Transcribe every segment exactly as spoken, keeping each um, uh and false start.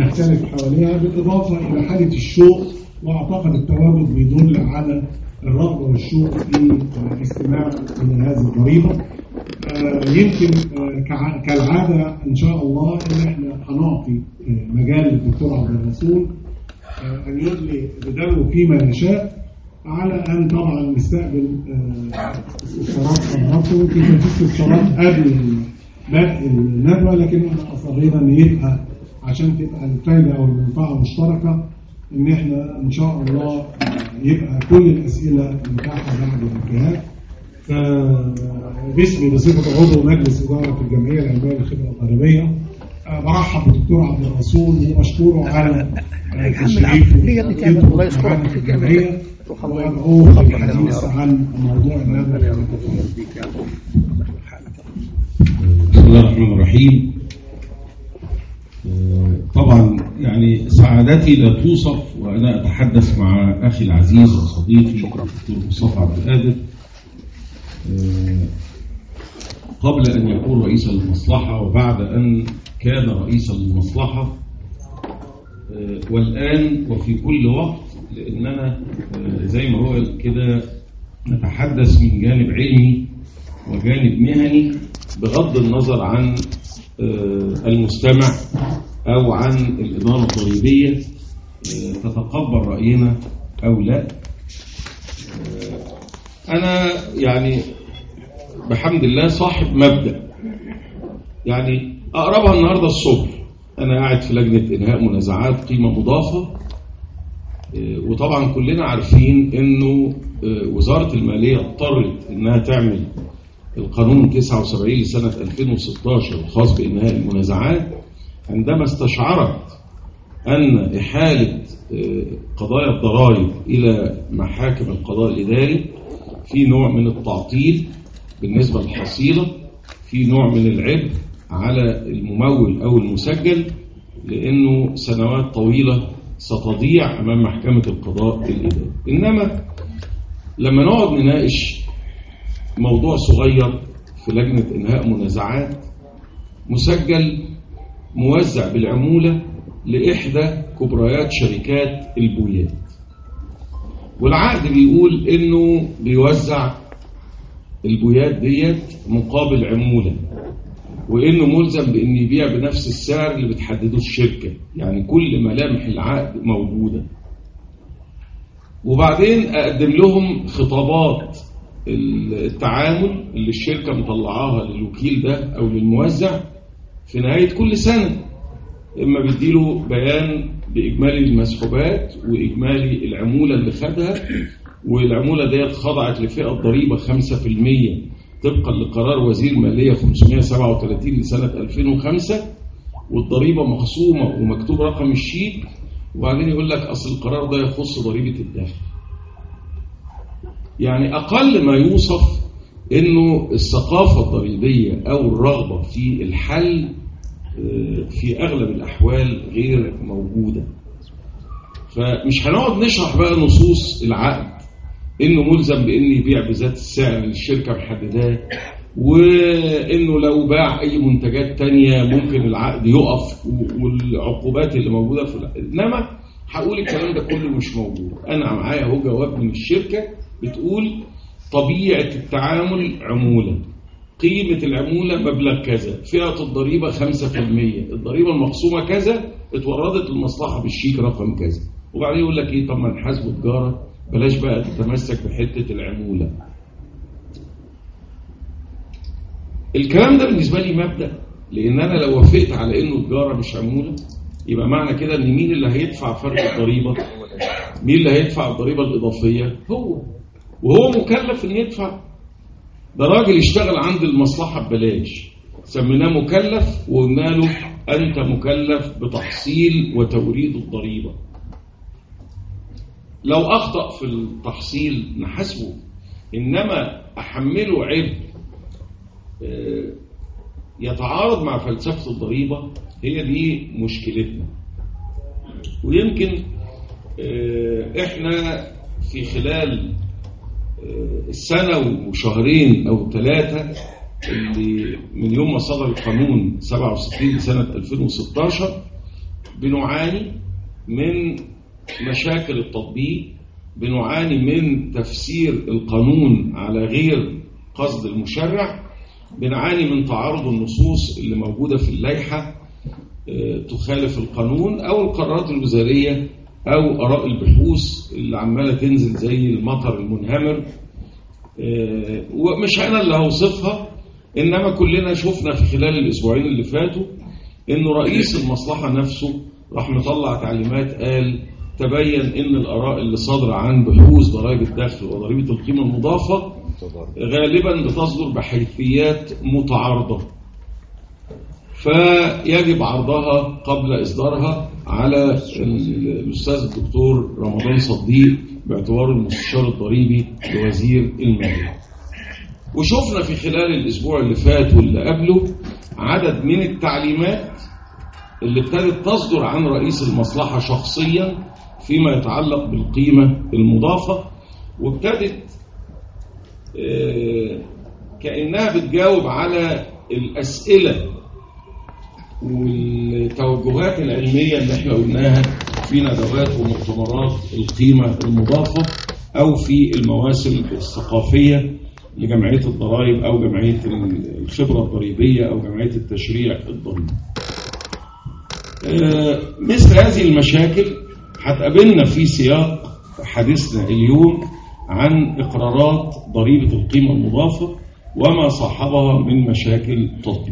تختلف حواليها، بالإضافة إلى حالة الشوق. وأعتقد التواجد بيدل على الرغبة والشوق في الاستماع إلى هذه الضريبة. يمكن كالعادة إن شاء الله إن إحنا هنعطي مجال للدكتور عبد الرسول أن يدلي بدلو فيما يشاء، على أن طبعا نستقبل استفسارات حضراتكم. يمكن كان في استفسارات قبل باقي الندوة، لكن احنا أصرينا إن يبقى عشان تبقى الفايدة أو المنفعة مشتركة، إن إحنا إن شاء الله يبقى كل الأسئلة متاحة بعد الانتهاء. فباسمي بصفة عضو مجلس إدارة الجمعية العلمية للخدمة الضريبية برحب بالدكتور عبد الرسول وبشكره على تشريفه معنا في الجمعية، وأدعوه للحديث عن موضوع الندوة. بسم الله الرحمن الرحيم. طبعا يعني سعادتي لا توصف وأنا أتحدث مع أخي العزيز وصديقي الدكتور مصطفى عبد القادر قبل أن يكون رئيسا للمصلحة وبعد أن كان رئيسا للمصلحة والآن وفي كل وقت، لأننا زي ما هو كده نتحدث من جانب علمي وجانب مهني بغض النظر عن المستمع أو عن الإدارة الضريبية تتقبل رأينا أو لا. أنا يعني بحمد الله صاحب مبدأ، يعني أقربها النهاردة الصبح أنا قاعد في لجنة إنهاء منازعات قيمة مضافة، وطبعا كلنا عارفين إنه وزارة المالية اضطرت إنها تعمل القانون تسعة وسبعين لسنة ألفين وستة عشر الخاص بإنهاء المنازعات، عندما استشعرت أن إحالة قضايا الضرائب إلى محاكم القضاء الإداري في نوع من التعطيل بالنسبة للحصيلة، في نوع من العبء على الممول أو المسجل، لأنه سنوات طويلة ستضيع أمام محكمة القضاء الإداري. إنما لما نقعد نناقش موضوع صغير في لجنة إنهاء منازعات مسجل موزع بالعمولة لإحدى كبريات شركات البويات، والعقد بيقول إنه بيوزع البويات ديت مقابل عمولة، وإنه ملزم بإن يبيع بنفس السعر اللي بتحدده الشركة، يعني كل ملامح العقد موجودة. وبعدين أقدم لهم خطابات التعامل اللي الشركة مطلعاها للوكيل ده أو للموزع في نهاية كل سنة، إما بيديله بيان بإجمالي المسحوبات وإجمالي العمولة اللي خدها، والعمولة ديت خضعت لفئة ضريبة خمسة في المية طبقا لقرار وزير المالية خمسمائة وسبعة وثلاثين لسنة ألفين وخمسة، والضريبة مخصومة ومكتوب رقم الشيك، وبعدين يقول لك أصل القرار ده يخص ضريبة الدخل. يعني أقل ما يوصف إنه الثقافة الضريبية أو الرغبة في الحل في أغلب الأحوال غير موجودة. فمش هنقعد نشرح بقى نصوص العقد إنه ملزم بإن يبيع بذات السعر اللي الشركة محدداه، وإنه لو باع أي منتجات تانية ممكن العقد يقف، والعقوبات اللي موجودة في العقد. إنما هقول الكلام ده كله مش موجود. أنا معايا اهو جواب من الشركة بتقول طبيعة التعامل عمولة، قيمة العمولة مبلغ كذا، فئة الضريبة خمسة في المية، الضريبة المخصومة كذا، اتوردت المصلحة بالشيك رقم كذا. وبعدين يقول لك ايه، طب ما نحاسبه تجارة، بلاش بقى تتمسك بحتة العمولة. الكلام ده بالنسبة لي مبدأ، لأن أنا لو وافقت على إنه تجارة مش عمولة يبقى معنى كده إن مين اللي هيدفع فرق الضريبة؟ مين اللي هيدفع الضريبة الإضافية؟ هو، وهو مكلف إن يدفع. ده راجل يشتغل عند المصلحة ببلاش، سميناه مكلف وقلنا له أنت مكلف بتحصيل وتوريد الضريبة. لو أخطأ في التحصيل نحاسبه، إنما أحمله عبء يتعارض مع فلسفة الضريبة، هي دي مشكلتنا. ويمكن إحنا في خلال السنة وشهرين أو ثلاثة اللي من يوم ما صدر القانون سبعة وستين لسنة ألفين وستة عشر بنعاني من مشاكل التطبيق، بنعاني من تفسير القانون على غير قصد المشرع، بنعاني من تعارض النصوص اللي موجودة في اللائحة تخالف القانون، أو القرارات الوزارية أو آراء البحوث اللي عمالة تنزل زي المطر المنهمر. ومش أنا اللي هوصفها، إنما كلنا شفنا في خلال الأسبوعين اللي فاتوا إنه رئيس المصلحة نفسه راح مطلع تعليمات قال تبين إن الآراء اللي صادرة عن بحوث ضرائب الدخل وضريبة القيمة المضافة غالبا بتصدر بحيثيات متعارضة، فيجب عرضها قبل إصدارها على الأستاذ الدكتور رمضان صديق باعتباره المستشار الضريبي لوزير المالية. وشفنا في خلال الأسبوع اللي فات واللي قبله عدد من التعليمات اللي ابتدت تصدر عن رئيس المصلحة شخصيا فيما يتعلق بالقيمة المضافة، وابتدت كأنها بتجاوب على الأسئلة والتوجهات العلمية اللي احنا قلناها في ندوات ومؤتمرات القيمة المضافة أو في المواسم الثقافية لجمعية الضرائب أو جمعية الخبرة الضريبية أو جمعية التشريع الضريبي. مثل هذه المشاكل هتقابلنا في سياق حديثنا اليوم عن إقرارات ضريبة القيمة المضافة وما صاحبها من مشاكل تطبيق.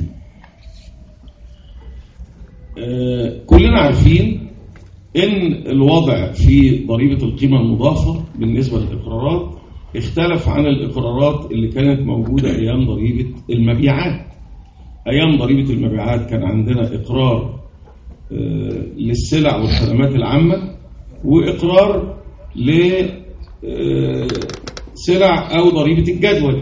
كلنا عارفين إن الوضع في ضريبة القيمة المضافة بالنسبة للإقرارات اختلف عن الإقرارات اللي كانت موجودة أيام ضريبة المبيعات. أيام ضريبة المبيعات كان عندنا إقرار للسلع والخدمات العامة وإقرار لسلع أو ضريبة الجدول،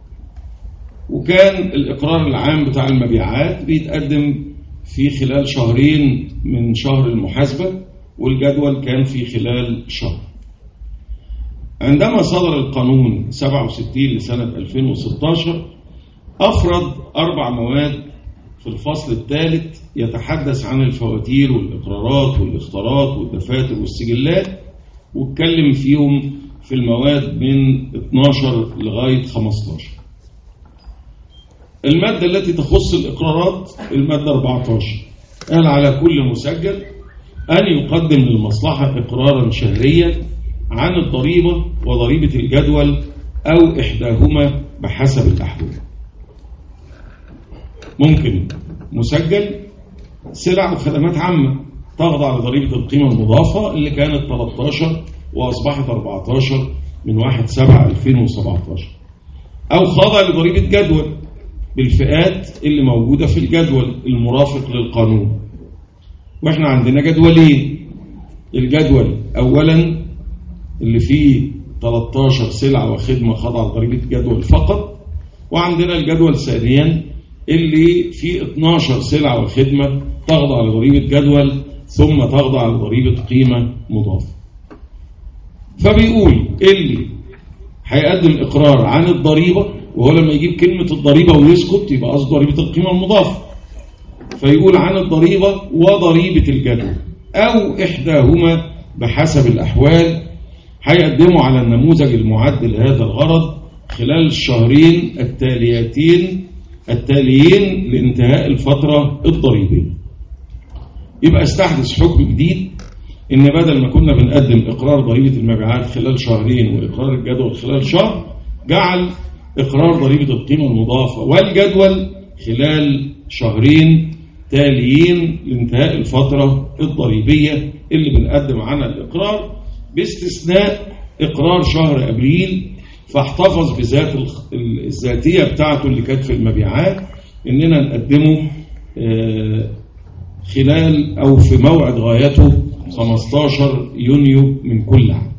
وكان الإقرار العام بتاع المبيعات بيتقدم في خلال شهرين من شهر المحاسبة، والجدول كان في خلال شهر. عندما صدر القانون سبعة وستين لسنة ألفين وستة عشر أفرد أربع مواد في الفصل الثالث يتحدث عن الفواتير والإقرارات والإختارات والدفاتر والسجلات، واتكلم فيهم في المواد من اثناشر لغاية خمسة عشر. المادة التي تخص الإقرارات المادة أربعة عشر قال على كل مسجل أن يقدم للمصلحة إقرارا شهريا عن الضريبة وضريبة الجدول أو إحداهما بحسب الأحوال. ممكن مسجل سلع وخدمات عامة تخضع لضريبة القيمة المضافة اللي كانت ثلاثة عشر وأصبحت أربعة عشر من واحد سبعة ألفين وسبعة عشر، أو خاضع لضريبة جدول بالفئات اللي موجودة في الجدول المرافق للقانون. وإحنا عندنا جدولين، الجدول أولا اللي فيه ثلاثة عشر سلعة وخدمة خاضعة لضريبة جدول فقط، وعندنا الجدول ثانيا اللي فيه اثناشر سلعة وخدمة تخضع لضريبة جدول ثم تخضع لضريبة قيمة مضافة. فبيقول اللي هيقدم إقرار عن الضريبة، وهو لما يجيب كلمة الضريبة ويسكت يبقى قصد ضريبة القيمة المضافة، فيقول عن الضريبة وضريبة الجدول أو إحداهما بحسب الأحوال، هيقدموا على النموذج المعد لهذا الغرض خلال الشهرين التاليتين التاليين لانتهاء الفترة الضريبية. يبقى استحدث حكم جديد إن بدل ما كنا بنقدم إقرار ضريبة المبيعات خلال شهرين وإقرار الجدول خلال شهر، جعل إقرار ضريبة القيمة المضافة والجدول خلال شهرين تاليين لانتهاء الفترة الضريبية اللي بنقدم عنها الإقرار، باستثناء إقرار شهر أبريل، فاحتفظ بذات الذاتية بتاعته اللي كانت في المبيعات إننا نقدمه خلال أو في موعد غايته خمسة عشر يونيو من كل عام.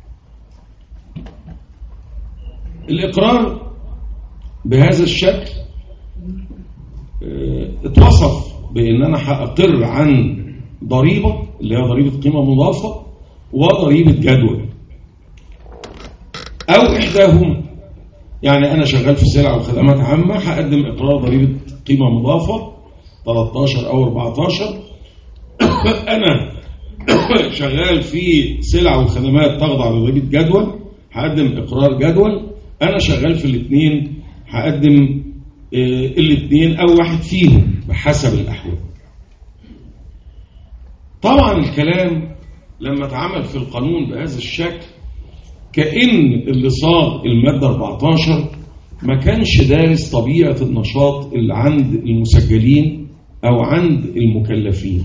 الإقرار بهذا الشكل اتوصف بأن أنا هأقر عن ضريبة اللي هي ضريبة قيمة مضافة وضريبة جدول أو إحداهما. يعني أنا شغال في سلع وخدمات عامة هقدم إقرار ضريبة قيمة مضافة ثلاثة عشر أو أربعة عشر أنا شغال في سلع وخدمات تخضع لضريبة جدول هقدم إقرار جدول. أنا شغال في الاثنين هقدم الاثنين أو واحد فيهم بحسب الأحوال. طبعا الكلام لما اتعمل في القانون بهذا الشكل كأن اللي صاغ المادة أربعة عشر ما كانش دارس طبيعة النشاط اللي عند المسجلين أو عند المكلفين.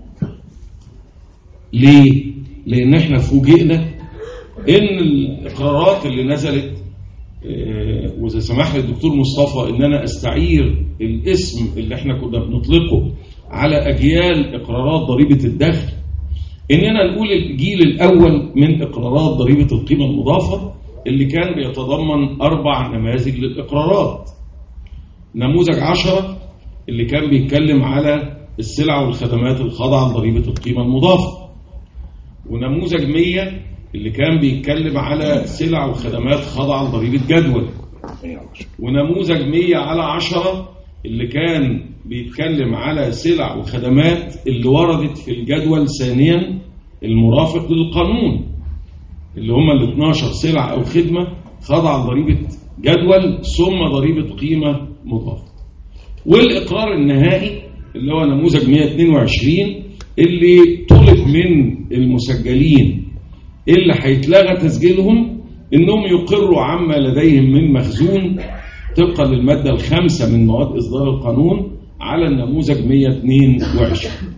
ليه؟ لأن احنا فوجئنا إن الإقرارات اللي نزلت، وإذا سمح لي الدكتور مصطفى إن أنا أستعير الاسم اللي احنا كنا بنطلقه على أجيال إقرارات ضريبة الدخل، إننا نقول الجيل الأول من إقرارات ضريبة القيمة المضافة اللي كان بيتضمن أربع نماذج للإقرارات. نموذج عشرة اللي كان بيتكلم على السلع والخدمات الخاضعة لضريبة القيمة المضافة، ونموذج مية اللي كان بيتكلم على سلع وخدمات خاضعة لضريبة جدول، ونموذج مية على عشرة اللي كان بيتكلم على سلع وخدمات اللي وردت في الجدول ثانيا المرافق للقانون، اللي هم ال اثناشر سلعة أو خدمة خاضعة لضريبة جدول ثم ضريبة قيمة مضافة. والإقرار النهائي اللي هو نموذج مية واثنين وعشرين اللي طلب من المسجلين اللي هيتلغى تسجيلهم إنهم يقروا عما لديهم من مخزون طبقا للمادة الخامسة من مواد إصدار القانون على النموذج مية واثنين وعشرين.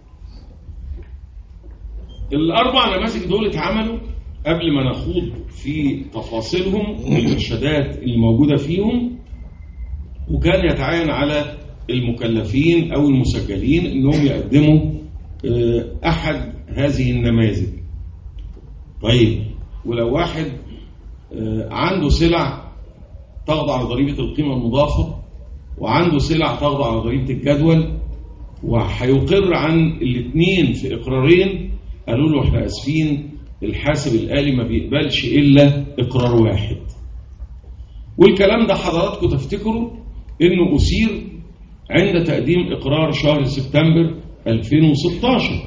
الأربع نماذج دول اتعملوا قبل ما نخوض في تفاصيلهم والإرشادات اللي موجودة فيهم، وكان يتعين على المكلفين أو المسجلين إنهم يقدموا أحد هذه النماذج. طيب، ولو واحد عنده سلع تخضع لضريبة القيمة المضافة وعنده سلع تخضع لضريبة الجدول وهيقر عن الاثنين في إقرارين، قالوا له احنا اسفين الحاسب الآلي ما بيقبلش إلا إقرار واحد. والكلام ده حضراتكم تفتكروا إنه أثير عند تقديم إقرار شهر سبتمبر ألفين وستة عشر،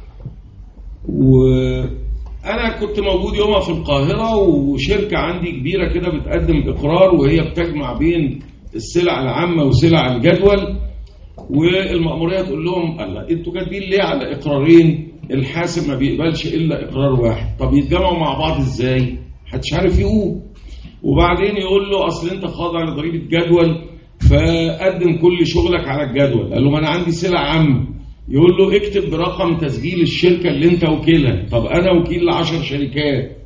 وأنا كنت موجود يومها في القاهرة، وشركة عندي كبيرة كده بتقدم إقرار وهي بتجمع بين السلع العامة وسلع الجدول، والمأمورية تقول لهم الله انتوا كاتبين ليه على إقرارين؟ الحاسب ما بيقبلش إلا إقرار واحد. طب يتجمعوا مع بعض إزاي؟ محدش عارف يقول. وبعدين يقول له أصل أنت خاضع لضريبة جدول فقدم كل شغلك على الجدول. قال له ما أنا عندي سلع عامة. يقول له اكتب برقم تسجيل الشركة اللي أنت وكيلها. طب أنا وكيل لعشر شركات.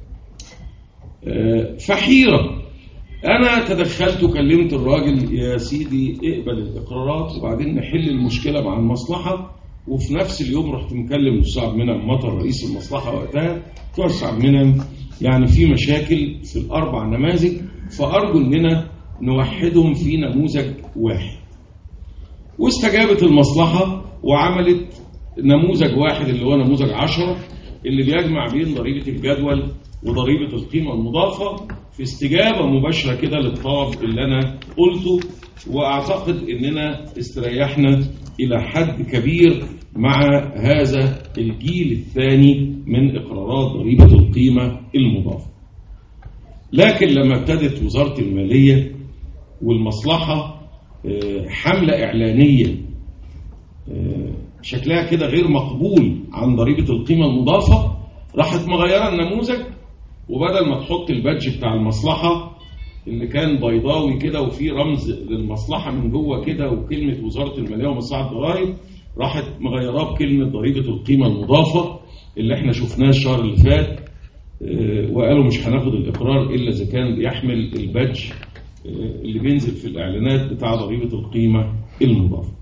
فحيرة. أنا تدخلت وكلمت الراجل يا سيدي اقبل الإقرارات وبعدين نحل المشكلة مع المصلحة. وفي نفس اليوم رحت مكلم الأستاذ عبد المنعم مطر رئيس المصلحة وقتها، قلت له عبد المنعم يعني في مشاكل في الأربع نماذج، فأرجو إننا نوحدهم في نموذج واحد. واستجابت المصلحة وعملت نموذج واحد اللي هو نموذج عشرة اللي بيجمع بين ضريبة الجدول وضريبة القيمة المضافة، في استجابة مباشرة كده للطلب اللي أنا قلته. وأعتقد إننا استريحنا إلى حد كبير مع هذا الجيل الثاني من إقرارات ضريبة القيمة المضافة. لكن لما ابتدت وزارة المالية والمصلحة حملة إعلانية شكلها كده غير مقبول عن ضريبة القيمة المضافة، راحت مغيرة النموذج، وبدل ما تحط البادج بتاع المصلحة اللي كان بيضاوي كده وفيه رمز للمصلحة من جوه كده وكلمة وزارة المالية ومصلحة الضرائب، راحت مغيراه بكلمة ضريبة القيمة المضافة اللي احنا شفناه الشهر اللي فات. وقالوا مش هناخد الإقرار إلا إذا كان بيحمل البادج اللي بينزل في الإعلانات بتاع ضريبة القيمة المضافة.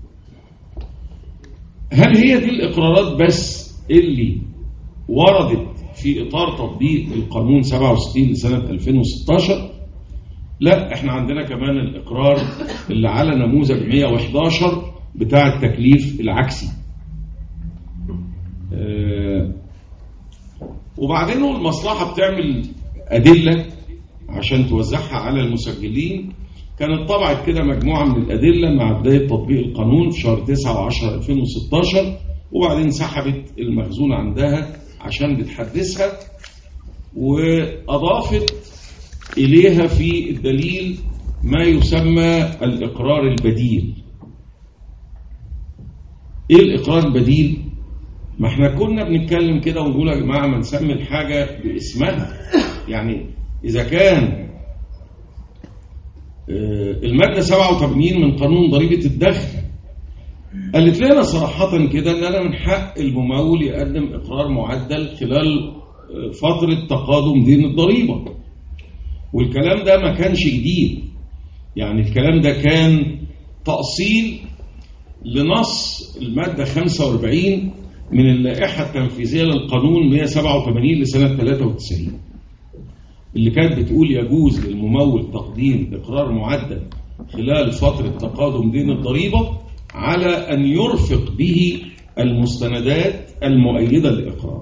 هل هي دي الإقرارات بس اللي وردت في إطار تطبيق القانون سبعة وستين لسنة ألفين وستة عشر؟ لا، احنا عندنا كمان الإقرار اللي على نموذج مية وأحد عشر بتاع التكليف العكسي. اه وبعدين المصلحة بتعمل أدلة عشان توزعها على المسجلين. كانت طبعت كده مجموعة من الأدلة مع بداية تطبيق القانون في شهر تسعة وعشرة ألفين وستة عشر، وبعدين سحبت المخزون عندها عشان بتحدثها، وأضافت إليها في الدليل ما يسمى الإقرار البديل. إيه الإقرار البديل؟ ما احنا كنا بنتكلم كده ونقول يا جماعة ما نسمي الحاجة باسمها. يعني إذا كان المادة سبعة وثمانين من قانون ضريبة الدخل قالت لنا صراحة كده ان انا من حق الممول يقدم اقرار معدل خلال فترة تقادم دين الضريبة، والكلام ده ما كانش جديد، يعني الكلام ده كان تأصيل لنص المادة خمسة وأربعين من اللائحة التنفيذية للقانون مئة وسبعة وثمانين لسنة ثلاثة وتسعين، اللي كانت بتقول يجوز للممول تقديم إقرار معدل خلال فترة تقادم دين الضريبة على أن يرفق به المستندات المؤيدة للإقرار.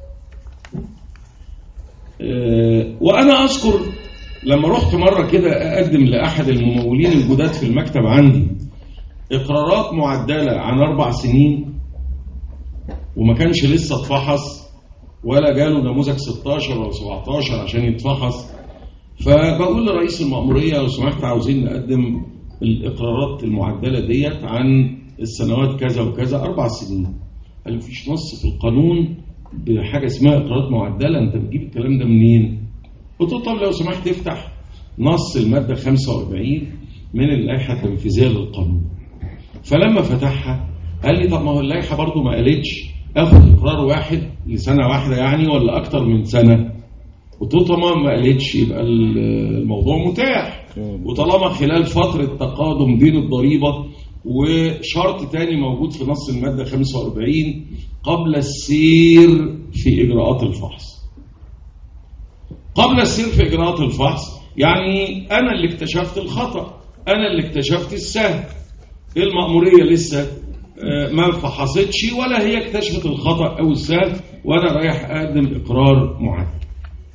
وأنا أذكر لما رحت مرة كده أقدم لأحد الممولين الجداد في المكتب عندي إقرارات معدلة عن أربع سنين وما كانش لسه اتفحص ولا جاله نموذج ستاشر ولا سبعتاشر عشان يتفحص، فبقول لرئيس المأمورية لو سمحت عاوزين نقدم الإقرارات المعدلة ديت عن السنوات كذا وكذا أربع سنين. قال مفيش نص في القانون بحاجة اسمها إقرارات معدلة، أنت بتجيب الكلام ده منين؟ قلت له طب لو سمحت افتح نص المادة خمسة وأربعين من اللائحة التنفيذية للقانون. فلما فتحها قال لي طب ما هو اللائحة برضو ما قالتش اخد إقرار واحد لسنة واحدة يعني ولا أكتر من سنة؟ قلت له طبعا ما قالتش يبقى الموضوع متاح، وطالما خلال فترة تقادم دين الضريبة، وشرط تاني موجود في نص المادة خمسة وأربعين قبل السير في إجراءات الفحص. قبل السير في إجراءات الفحص يعني أنا اللي اكتشفت الخطأ، أنا اللي اكتشفت السهل، المأمورية لسه ما فحصتش ولا هي اكتشفت الخطأ أو السهل وأنا رايح أقدم إقرار معدل.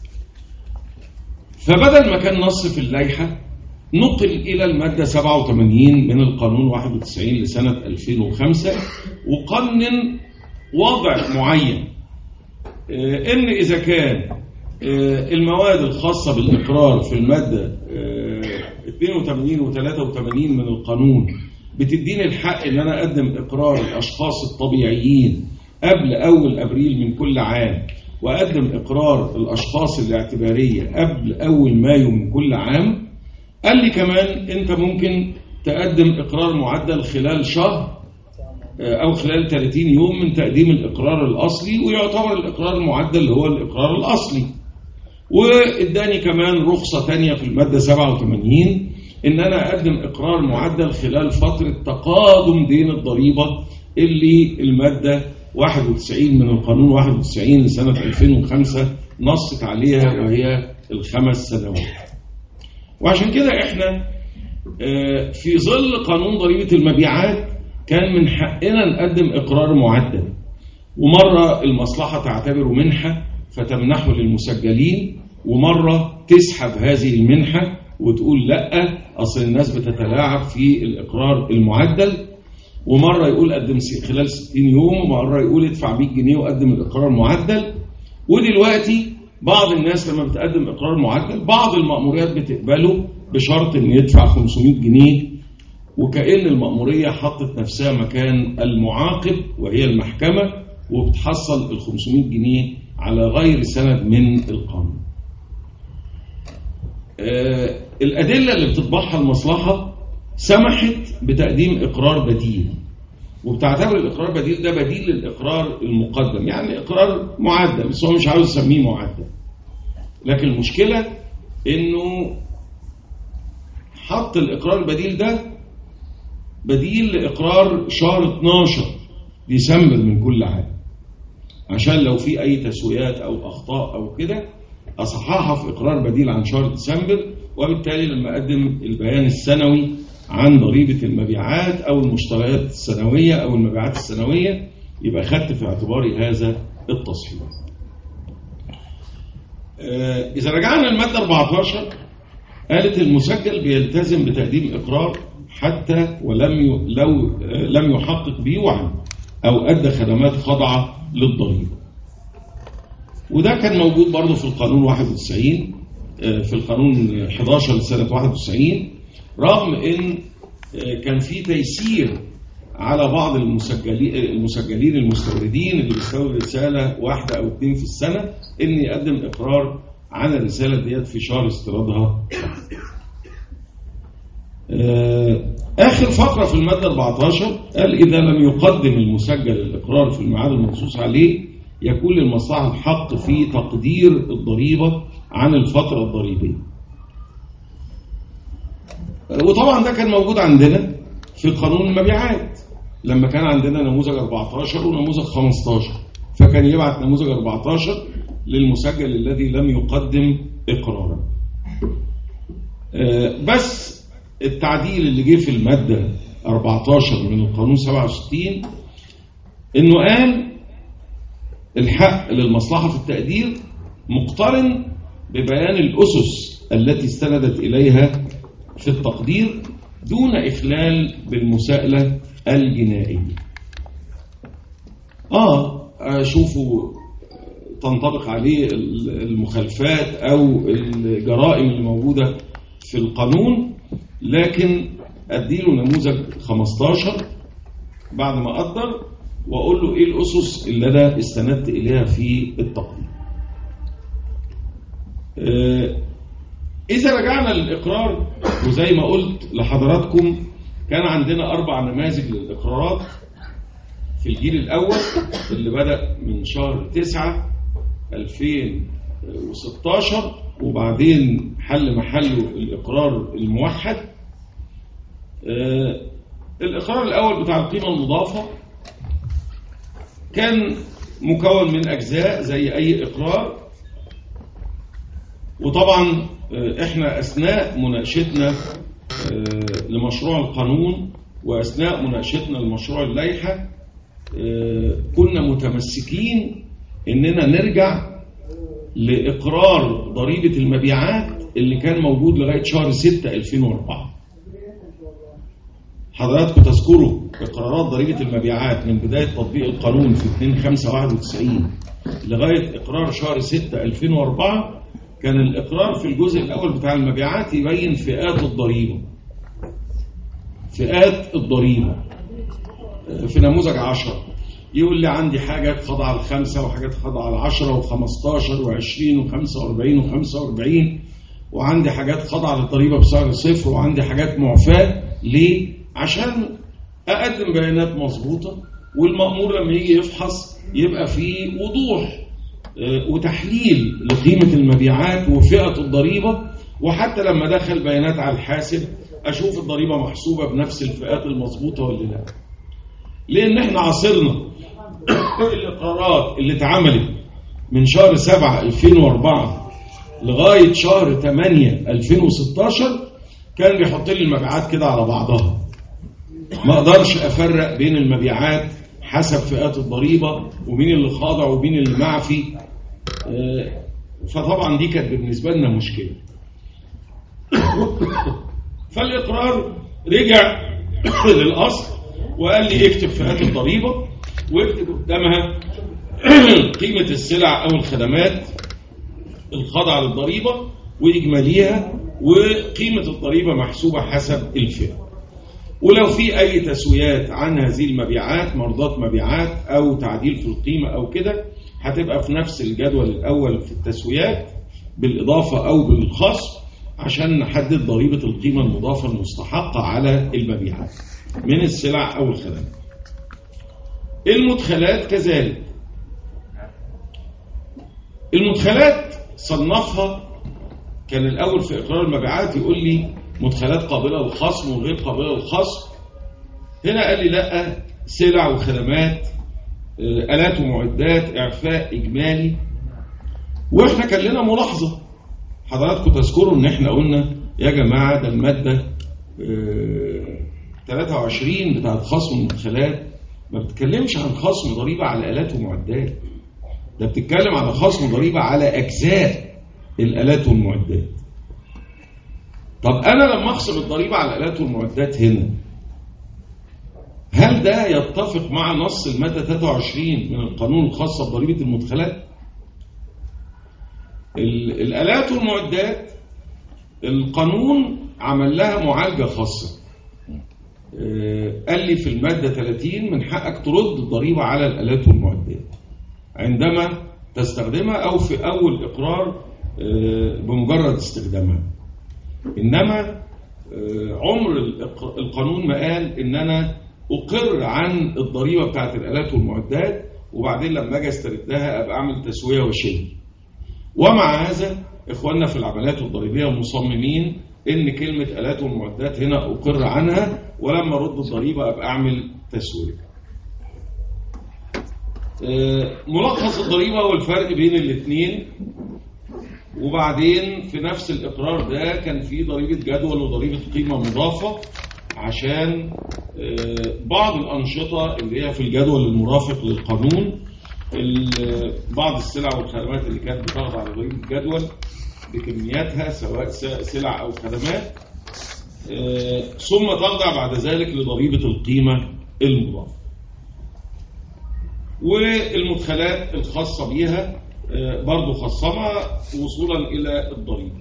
فبدل ما كان نص في اللائحة نقل إلى المادة سبعة وثمانين من القانون واحد وتسعين لسنة ألفين وخمسة، وقنن وضع معين إن إذا كان المواد الخاصة بالإقرار في المادة اثنين وثمانين و ثلاثة وثمانين من القانون بتديني الحق إن أنا أقدم إقرار الأشخاص الطبيعيين قبل أول أبريل من كل عام، وأقدم إقرار الأشخاص الاعتبارية قبل أول مايو من كل عام. قال لي كمان أنت ممكن تقدم إقرار معدل خلال شهر أو خلال ثلاثين يوم من تقديم الإقرار الأصلي، ويعتبر الإقرار المعدل هو الإقرار الأصلي. وإداني كمان رخصة تانية في المادة سبعة وثمانين إن أنا أقدم إقرار معدل خلال فترة تقادم دين الضريبة اللي المادة واحد وتسعين من القانون واحد وتسعين لسنة ألفين وخمسة نصت عليها، وهي الخمس سنوات. وعشان كده إحنا في ظل قانون ضريبة المبيعات كان من حقنا نقدم إقرار معدل، ومرة المصلحة تعتبره منحة فتمنحه للمسجلين، ومرة تسحب هذه المنحة وتقول لأ أصل الناس بتتلاعب في الإقرار المعدل، ومرة يقول قدم خلال ستين يوم، ومرة يقول ادفع مئة جنيه وقدم الإقرار المعدل. ودلوقتي بعض الناس لما بتقدم إقرار معدل بعض المأموريات بتقبله بشرط إن يدفع خمسمائة جنيه، وكأن المأمورية حطت نفسها مكان المعاقب وهي المحكمة، وبتحصل ال خمسمائة جنيه على غير سند من القانون. آه الأدلة اللي بتطبعها المصلحة سمحت بتقديم إقرار بديل، وبتعتبر الإقرار بديل ده بديل للإقرار المقدم، يعني إقرار معدل بس هو مش عاوز يسميه معدل. لكن المشكلة إنه حط الإقرار البديل ده بديل لإقرار شهر اتناشر ديسمبر من كل عام، عشان لو في أي تسويات أو أخطاء أو كده أصححها في إقرار بديل عن شهر ديسمبر، وبالتالي لما أقدم البيان السنوي عن ضريبة المبيعات أو المشتريات السنوية أو المبيعات السنوية يبقى خدت في اعتباري هذا التصحيح. إذا رجعنا المادة أربعتاشر قالت المسجل بيلتزم بتقديم إقرار حتى ولم ي... لو لم يحقق به وعن أو أدى خدمات خاضعة للضريبة. وده كان موجود برضه في القانون واحد وتسعين، في القانون أحد عشر لسنة واحد وتسعين، رغم إن كان في تيسير على بعض المسجلين المسجلين المستوردين اللي بيستورد رسالة واحدة أو اثنين في السنة إن يقدم إقرار عن الرسالة ديت في شهر استيرادها. آخر فقرة في المادة أربعة عشر قال إذا لم يقدم المسجل الإقرار في الميعاد المنصوص عليه يكون للمصلحة الحق في تقدير الضريبة عن الفترة الضريبية. وطبعا ده كان موجود عندنا في قانون المبيعات لما كان عندنا نموذج أربعة عشر ونموذج خمسة عشر، فكان يبعت نموذج أربعة عشر للمسجل الذي لم يقدم إقرارا. بس التعديل اللي جه في المادة أربعة عشر من القانون سبعة وستين إنه قال الحق للمصلحة في التقدير مقترن ببيان الأسس التي استندت إليها في التقدير دون إخلال بالمساءلة الجنائية. آه شوفوا تنطبق عليه المخالفات أو الجرائم اللي موجودة في القانون، لكن أديله نموذج خمسة عشر بعد ما أقدر وأقول له إيه الأسس اللي أنا استندت إليها في التقدير. إذا رجعنا للإقرار، وزي ما قلت لحضراتكم كان عندنا أربع نماذج للإقرارات في الجيل الأول اللي بدأ من شهر تسعة ألفين وستة عشر وبعدين حل محله الإقرار الموحد. الإقرار الأول بتاع القيمة المضافة كان مكون من أجزاء زي أي إقرار، وطبعا احنا أثناء مناقشتنا لمشروع القانون وأثناء مناقشتنا لمشروع اللائحة كنا متمسكين إننا نرجع لإقرار ضريبة المبيعات اللي كان موجود لغاية شهر ستة ألفين وأربعة. حضراتكم تذكروا إقرارات ضريبة المبيعات من بداية تطبيق القانون في اثنين خمسة واحد وتسعين لغاية إقرار شهر ستة ألفين وأربعة، كان الإقرار في الجزء الأول بتاع المبيعات يبين فئات الضريبة فئات الضريبة في نموذج عشرة يقول لي عندي حاجات خاضعة الخمسة وحاجات خاضعة العشرة وخمستاشر وعشرين وخمسة وأربعين وخمسة وأربعين، وعندي حاجات خاضعة للضريبة بسعر صفر، وعندي حاجات معفاة. ليه؟ عشان أقدم بيانات مظبوطة، والمأمور لما يجي يفحص يبقى فيه وضوح وتحليل لقيمة المبيعات وفئة الضريبة، وحتى لما دخل بيانات على الحاسب أشوف الضريبة محسوبة بنفس الفئات المظبوطة ولا لا. لأن احنا عاصرنا الإقرارات اللي اتعملت من شهر سبعة ألفين وأربعة لغاية شهر ثمانية ألفين وستة عشر كان بيحط لي المبيعات كده على بعضها، ما اقدرش افرق بين المبيعات حسب فئات الضريبة ومين اللي خاضع ومين اللي معفي. فطبعا دي كانت بالنسبة لنا مشكلة. فالإقرار رجع للأصل وقال لي اكتب فئات الضريبة واكتب قدامها قيمة السلع أو الخدمات الخاضعة للضريبة وإجماليها، وقيمة الضريبة محسوبة حسب الفئة. ولو في أي تسويات عن هذه المبيعات، مرضات مبيعات أو تعديل في القيمة أو كده، هتبقى في نفس الجدول الأول في التسويات بالإضافة أو بالخصم عشان نحدد ضريبة القيمة المضافة المستحقة على المبيعات من السلع أو الخدمات. المدخلات كذلك. المدخلات صنفها كان الأول في إقرار المبيعات يقول لي مدخلات قابلة للخصم وغير قابلة للخصم. هنا قال لي لا، سلع وخدمات، آلات ومعدات، إعفاء إجمالي. وإحنا كان لنا ملاحظة، حضراتكم تذكروا إن إحنا قلنا يا جماعة ده المادة ثلاثة وعشرين بتاعت خصم المدخلات ما بتتكلمش عن خصم ضريبة على آلات ومعدات، ده بتتكلم على خصم ضريبة على أجزاء الآلات والمعدات. طب أنا لما أخصم الضريبة على الآلات والمعدات هنا هل ده يتفق مع نص المادة ثلاثة وعشرين من القانون الخاص بضريبة المدخلات؟ الآلات والمعدات القانون عمل لها معالجة خاصة، قال لي في المادة ثلاثين من حقك ترد الضريبة على الآلات والمعدات عندما تستخدمها أو في أول إقرار بمجرد استخدامها. إنما عمر القانون ما قال إن أنا أقر عن الضريبة بتاعت الآلات والمعدات وبعدين لما أجي استردها أبقى أعمل تسوية وشيل. ومع هذا إخواننا في العمليات الضريبية مصممين إن كلمة آلات والمعدات هنا أقر عنها، ولما أرد الضريبة أبقى أعمل تسوية. ملخص الضريبة والفرق بين الاثنين. وبعدين في نفس الإقرار ده كان في ضريبة جدول وضريبة قيمة مضافة عشان بعض الأنشطة اللي هي في الجدول المرافق للقانون، بعض السلع والخدمات اللي كانت بتخضع لضريبة الجدول بكمياتها سواء سلع أو خدمات، ثم تخضع بعد ذلك لضريبة القيمة المضافة. والمدخلات الخاصة بيها برضو خصمها وصولا إلى الضريبة.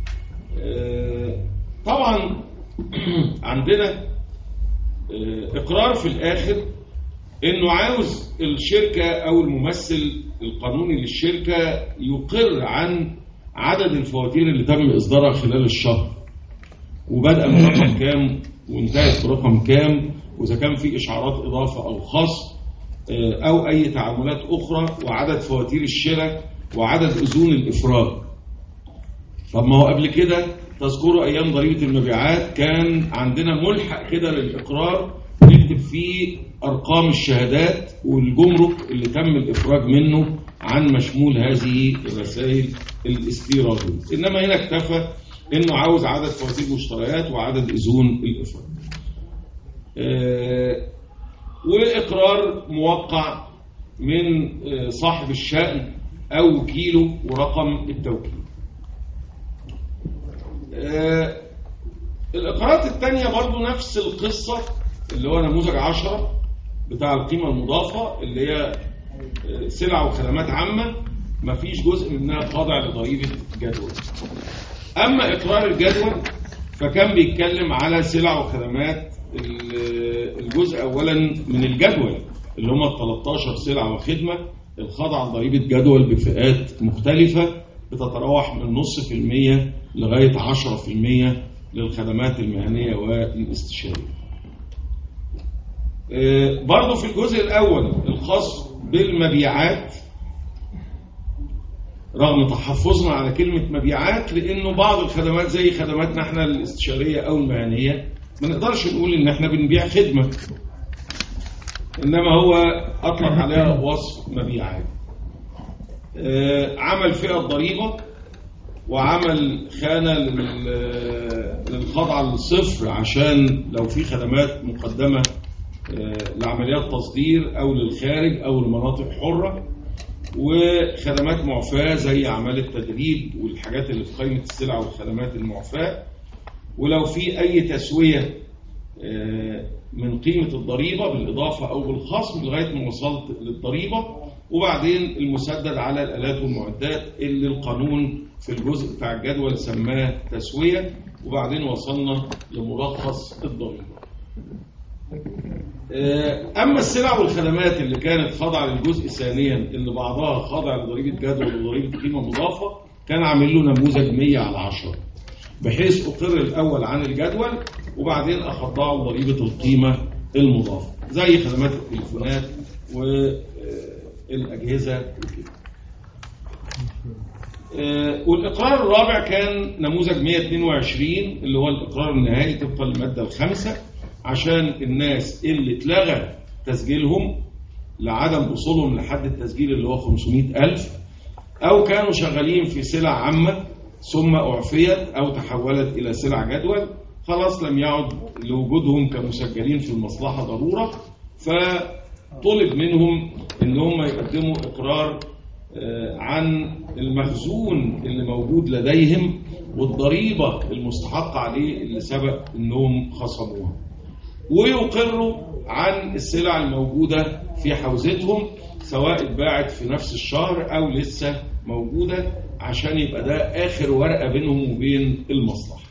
طبعا عندنا إقرار في الآخر إنه عاوز الشركة أو الممثل القانوني للشركة يقر عن عدد الفواتير اللي تم إصدارها خلال الشهر، وبدأ من رقم كام وانتهت برقم كام، وإذا كان في إشعارات إضافة أو خصم أو أي تعاملات أخرى، وعدد فواتير الشراء وعدد أذون الإفراج. طب ما هو قبل كده تذكروا أيام ضريبة المبيعات كان عندنا ملحق كده للإقرار نكتب فيه أرقام الشهادات والجمرك اللي تم الإفراج منه عن مشمول هذه الرسائل الاستيرادية. إنما هنا اكتفى إنه عاوز عدد فواتير المشتريات وعدد أذون الإفراج. أه وإقرار موقع من صاحب الشأن أو وكيله ورقم التوكيل. أه الإقرارات الثانية برضو نفس القصة، اللي هو نموذج عشرة بتاع القيمة المضافة اللي هي سلع وخدمات عامة مفيش جزء منها خاضع لضريبة جدول. أما إقرار الجدول فكان بيتكلم على سلع وخدمات الجزء أولا من الجدول اللي هم ثلاثة عشر سلعة وخدمة الخاضعة لضريبة جدول بفئات مختلفة بتتراوح من نص في المية لغاية عشرة في المية للخدمات المهنية والاستشارية. برضو في الجزء الأول الخاص بالمبيعات، رغم تحفظنا على كلمة مبيعات لأنه بعض الخدمات زي خدماتنا احنا الاستشارية أو المهنية ما نقدرش نقول إن احنا بنبيع خدمة، إنما هو أطلق عليها وصف مبيعات. عمل فئة ضريبة وعمل خانة للخضع للصفر عشان لو في خدمات مقدمة لعمليات تصدير أو للخارج أو لمناطق حرة، وخدمات معفاة زي أعمال التدريب والحاجات اللي في قائمة السلع والخدمات المعفاة، ولو في أي تسوية من قيمة الضريبة بالإضافة أو بالخصم لغاية ما وصلت للضريبة، وبعدين المسدد على الآلات والمعدات اللي القانون في الجزء بتاع الجدول سماه تسوية، وبعدين وصلنا لملخص الضريبة. أما السلع والخدمات اللي كانت خاضعة للجزء ثانيا اللي بعضها خاضع لضريبة جدول وضريبة قيمة مضافة، كان عامل له نموذج مية على عشرة بحيث أقر الأول عن الجدول وبعدين أخضعه لضريبة القيمة المضافة زي خدمات التليفونات والأجهزة وكده. والإقرار الرابع كان نموذج مية واثنين وعشرين اللي هو الإقرار النهائي طبقا للمادة الخامسة، عشان الناس اللي اتلغى تسجيلهم لعدم وصولهم لحد التسجيل اللي هو خمسمائة ألف، أو كانوا شغالين في سلع عامة ثم أعفيت أو تحولت إلى سلع جدول، خلاص لم يعد لوجودهم كمسجلين في المصلحة ضرورة، فطلب منهم إن هم يقدموا إقرار عن المخزون اللي موجود لديهم والضريبة المستحقة عليه اللي سبق إنهم خصموها. ويقروا عن السلع الموجودة في حوزتهم سواء اتباعت في نفس الشهر أو لسه موجودة، عشان يبقى ده آخر ورقة بينهم وبين المصلحة.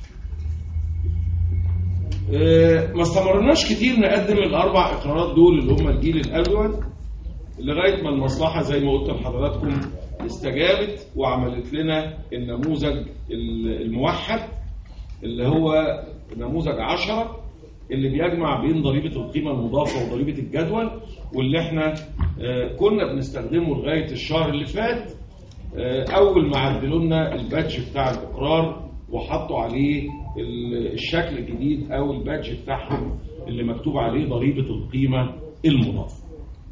ما استمرناش كتير نقدم الأربع إقرارات دول اللي هم الجيل الأول، لغاية ما المصلحة زي ما قلت لحضراتكم استجابت وعملت لنا النموذج الموحد اللي هو نموذج عشرة، اللي بيجمع بين ضريبة القيمة المضافة وضريبة الجدول، واللي احنا كنا بنستخدمه لغاية الشهر اللي فات. أول ما عدلوا لنا البادج بتاع الإقرار وحطوا عليه الشكل الجديد أو البادج بتاعهم اللي مكتوب عليه ضريبة القيمة المضافة.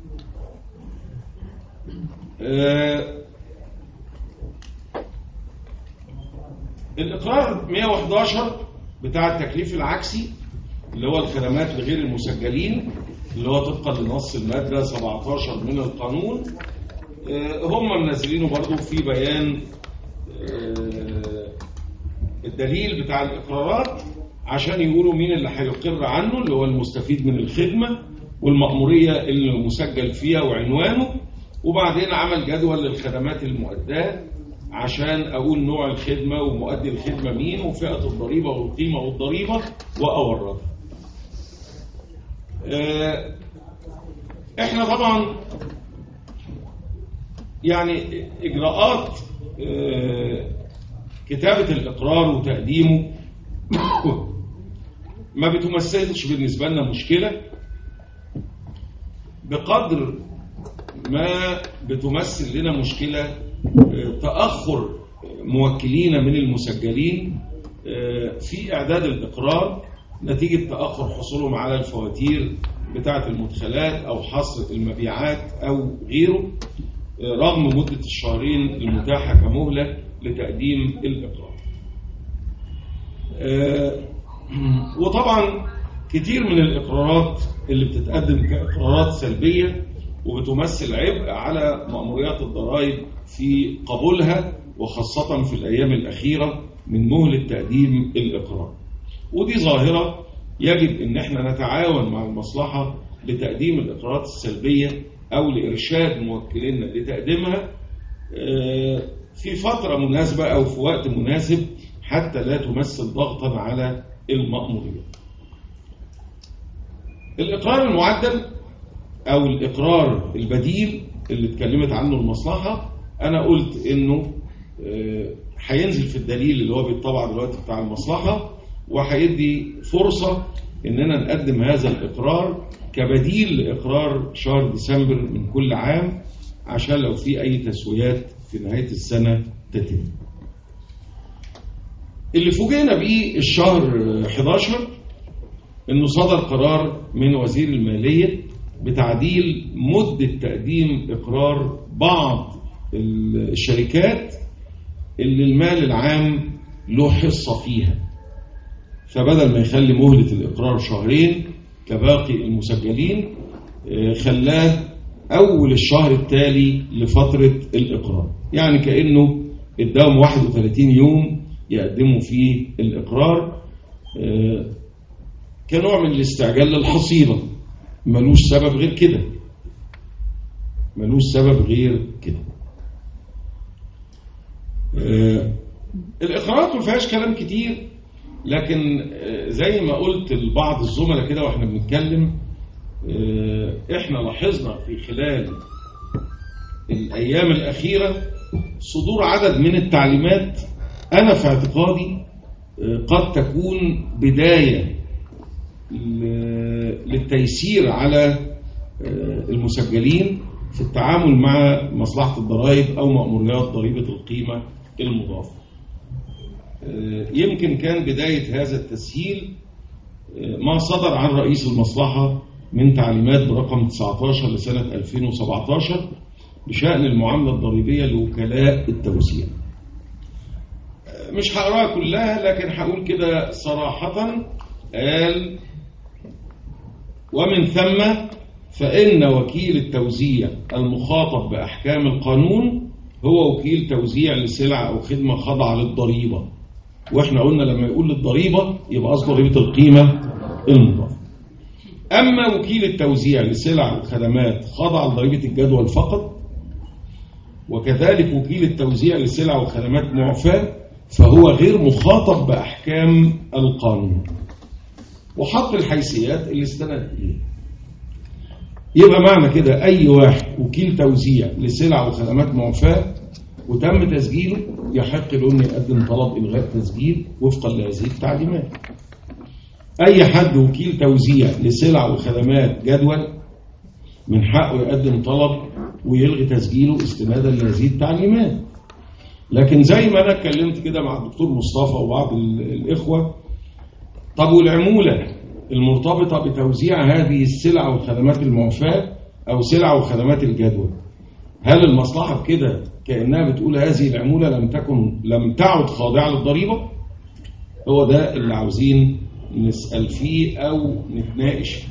الإقرار مئة وأحد عشر بتاع التكليف العكسي اللي هو الخدمات لغير المسجلين، اللي هو طبقا لنص المادة سبعة عشر من القانون، هم منزلينه برضو في بيان الدليل بتاع الإقرارات عشان يقولوا مين اللي هيقر عنه، اللي هو المستفيد من الخدمة والمأمورية اللي مسجل فيها وعنوانه، وبعدين عمل جدول للخدمات المؤداة عشان أقول نوع الخدمة ومؤدي الخدمة مين وفئة الضريبة والقيمة والضريبة وأوردها. احنا طبعا يعني إجراءات كتابة الإقرار وتقديمه ما بتمثلش بالنسبة لنا مشكلة بقدر ما بتمثل لنا مشكلة تأخر موكلين من المسجلين في إعداد الإقرار نتيجة تأخر حصولهم على الفواتير بتاعة المدخلات أو حصر المبيعات أو غيره، رغم مدة الشهرين المتاحة كمهلة لتقديم الإقرار. وطبعا كتير من الإقرارات اللي بتتقدم كإقرارات سلبية وبتمثل عبء على مأموريات الضرائب في قبولها، وخاصة في الأيام الأخيرة من مهلة تقديم الإقرار. ودي ظاهرة يجب أن احنا نتعاون مع المصلحة لتقديم الإقرارات السلبية أو لإرشاد موكلينا لتقديمها في فترة مناسبة أو في وقت مناسب حتى لا تمثل ضغطا على المأموريات. الإقرار المعدل أو الإقرار البديل اللي اتكلمت عنه المصلحة، أنا قلت إنه هينزل في الدليل اللي هو بيتطبع دلوقتي بتاع المصلحة، وهيدي فرصة إننا نقدم هذا الإقرار كبديل لإقرار شهر ديسمبر من كل عام، عشان لو في أي تسويات في نهاية السنة تتم. اللي فوجئنا بيه الشهر أحد عشر إنه صدر قرار من وزير المالية بتعديل مدة تقديم إقرار بعض الشركات اللي المال العام له حصة فيها، فبدل ما يخلي مهلة الإقرار شهرين كباقي المسجلين خلاه أول الشهر التالي لفترة الإقرار، يعني كأنه اداهم واحد وثلاثين يوم يقدموا فيه الإقرار كنوع من الاستعجال للحصيلة. ملوش سبب غير كده، ملوش سبب غير كده. الإقرارات ما فيهاش كلام كتير، لكن زي ما قلت لبعض الزملاء كده واحنا بنتكلم، احنا لاحظنا في خلال الأيام الأخيرة صدور عدد من التعليمات أنا في اعتقادي قد تكون بداية للتيسير على المسجلين في التعامل مع مصلحة الضرائب أو مأموريات ضريبة القيمة المضافة. يمكن كان بداية هذا التسهيل ما صدر عن رئيس المصلحة من تعليمات برقم تسعة عشر لسنة ألفين وسبعة عشر بشأن المعاملة الضريبية لوكلاء التوزيع. مش هقراها كلها، لكن هقول كده صراحة. قال: ومن ثم فإن وكيل التوزيع المخاطب بأحكام القانون هو وكيل توزيع لسلعة أو خدمة خاضعة للضريبة. وإحنا قلنا لما يقول للضريبة يبقى قصده ضريبة القيمة المضافة. أما وكيل التوزيع لسلع والخدمات خضع لضريبة الجدول فقط، وكذلك وكيل التوزيع لسلع وخدمات معفاة فهو غير مخاطب بأحكام القانون وحط الحيثيات اللي استند إليه. يبقى معنى كده أي واحد وكيل توزيع لسلع وخدمات معفاة وتم تسجيله يحق له أن يقدم طلب إلغاء تسجيل وفقا لهذه التعليمات. أي حد وكيل توزيع لسلع وخدمات جدول من حقه يقدم طلب ويلغي تسجيله استنادا لهذه التعليمات. لكن زي ما أنا اتكلمت كده مع الدكتور مصطفى وبعض الإخوة، طب والعمولة المرتبطة بتوزيع هذه السلع والخدمات المعفاة أو سلع وخدمات الجدول، هل المصلحة بكده كأنها بتقول هذه العمولة لم تكن لم تعد خاضعة للضريبة؟ هو ده اللي عاوزين نسأل فيه أو نتناقش فيه.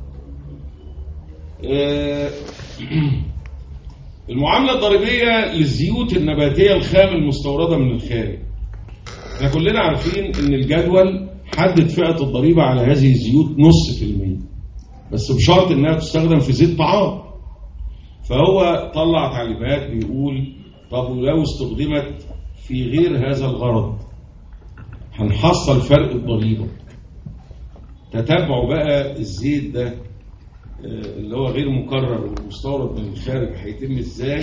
آه المعاملة الضريبية للزيوت النباتية الخام المستوردة من الخارج. احنا كلنا عارفين ان الجدول حدد فئة الضريبة على هذه الزيوت نص في المية، بس بشرط انها تستخدم في زيت طعام. فهو طلع تعليمات بيقول طب ولو استخدمت في غير هذا الغرض هنحصل فرق الضريبة. تتبعوا بقى الزيت ده اللي هو غير مكرر والمستورد من الخارج هيتم ازاي،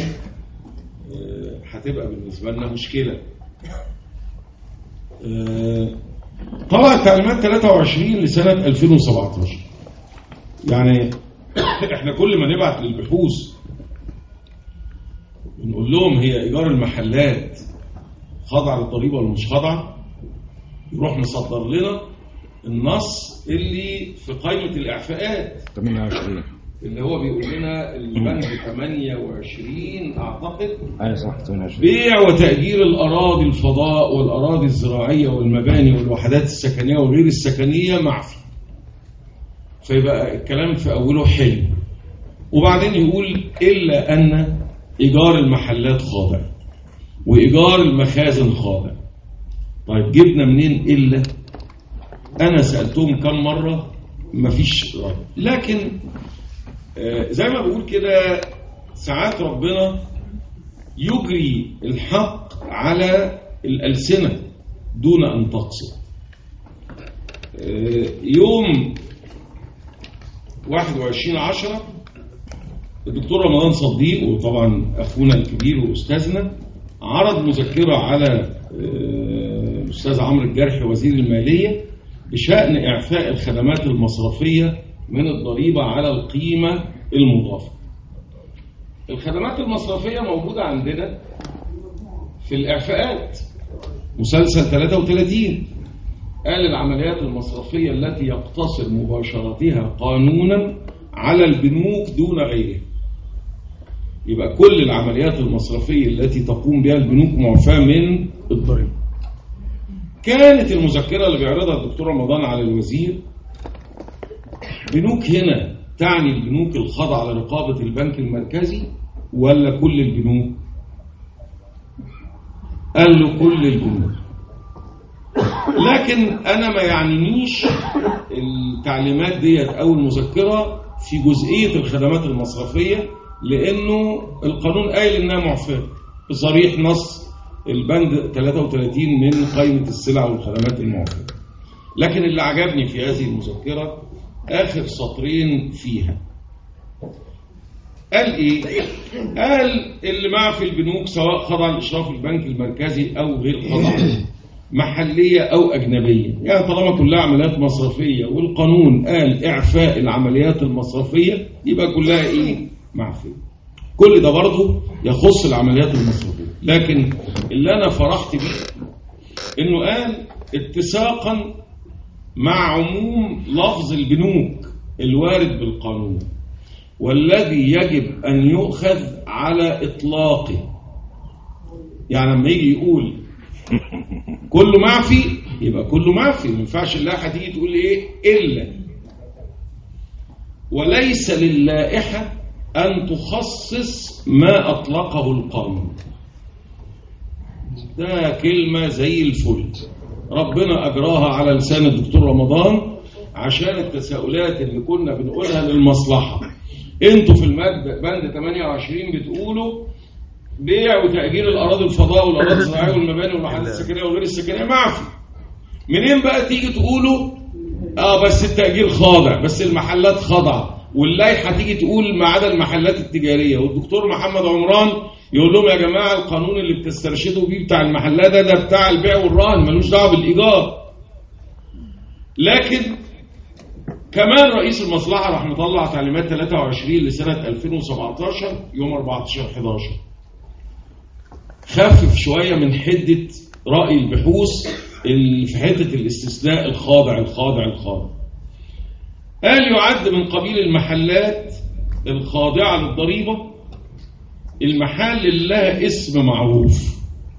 هتبقى بالنسبة لنا مشكلة. طبعا تعليمات ثلاثة وعشرين لسنة ألفين وسبعتاشر، يعني احنا كل ما نبعت للبحوث ونقول لهم هي إيجار المحلات خاضعة للضريبة ولا مش خاضعة، يروح مصدر لنا النص اللي في قائمة الإعفاءات ثمانية وعشرين اللي هو بيقول لنا البند ثمانية وعشرين أعتقد أي صح ثمانية وعشرين بيع وتأجير الأراضي الفضاء والأراضي الزراعية والمباني والوحدات السكنية وغير السكنية معفي. فيبقى الكلام في أوله حلو، وبعدين يقول إلا أن إيجار المحلات خاضع وإيجار المخازن خاضع. طيب جبنا منين إلا؟ أنا سألتهم كم مرة مفيش رأي. لكن زي ما بقول كده ساعات ربنا يجري الحق على الألسنة دون أن تقصد. يوم واحد وعشرين عشرة الدكتور رمضان صديق وطبعا أخونا الكبير وأستاذنا عرض مذكرة على الأستاذ عمرو الجرحي وزير المالية بشأن إعفاء الخدمات المصرفية من الضريبة على القيمة المضافة. الخدمات المصرفية موجودة عندنا في الإعفاءات مسلسل ثلاثة وثلاثين، قال العمليات المصرفية التي يقتصر مباشرتها قانونا على البنوك دون غيرها. يبقى كل العمليات المصرفية التي تقوم بها البنوك معفاة من الضريبة. كانت المذكرة اللي بيعرضها الدكتور رمضان على الوزير بنوك هنا تعني البنوك الخاضعة لرقابة البنك المركزي ولا كل البنوك؟ قال له كل البنوك. لكن أنا ما يعنينيش التعليمات ديت أو المذكرة في جزئية الخدمات المصرفية، لأنه القانون قايل إنها معفاة بصريح نص البند ثلاثة وثلاثين من قائمة السلع والخدمات المعفاة. لكن اللي عجبني في هذه المذكرة آخر سطرين فيها. قال إيه؟ قال اللي معفي البنوك سواء خضع لإشراف البنك المركزي أو غير خضع، محلية أو أجنبية، يعني طالما كلها عمليات مصرفية والقانون قال إعفاء العمليات المصرفية يبقى كلها إيه؟ معفية. كل ده برضه يخص العمليات المصرفية. لكن اللي أنا فرحت بيه إنه قال اتساقا مع عموم لفظ البنوك الوارد بالقانون والذي يجب أن يؤخذ على إطلاقه. يعني لما يجي يقول كله معفي يبقى كله معفي، ما ينفعش اللائحة تيجي تقول إيه إلا، وليس للائحة أن تخصص ما أطلقه القانون. ده كلمة زي الفل ربنا أجراها على لسان الدكتور رمضان عشان التساؤلات اللي كنا بنقولها للمصلحة. انتوا في المادة بند ثمانية وعشرين بتقولوا بيع وتأجير الأراضي الفضاء والأراضي الزراعية والمباني والمحلات السكنية وغير السكنية معفي. منين بقى تيجي تقولوا اه بس التأجير خاضع، بس المحلات خاضعة، واللايحة تيجي تقول ما عدا المحلات التجارية، والدكتور محمد عمران يقول لهم يا جماعة القانون اللي بتسترشدوا بيه بتاع المحلات ده ده بتاع البيع والرهن ملوش دعوة بالإيجار. لكن كمان رئيس المصلحة راح مطلع تعليمات ثلاثة وعشرين لسنة ألفين وسبعتاشر يوم أربعتاشر حداشر خفف شوية من حدة رأي البحوث اللي في حتة الاستثناء الخاضع الخاضع الخاضع. قال يعد من قبيل المحلات الخاضعة للضريبة المحال اللي لها اسم معروف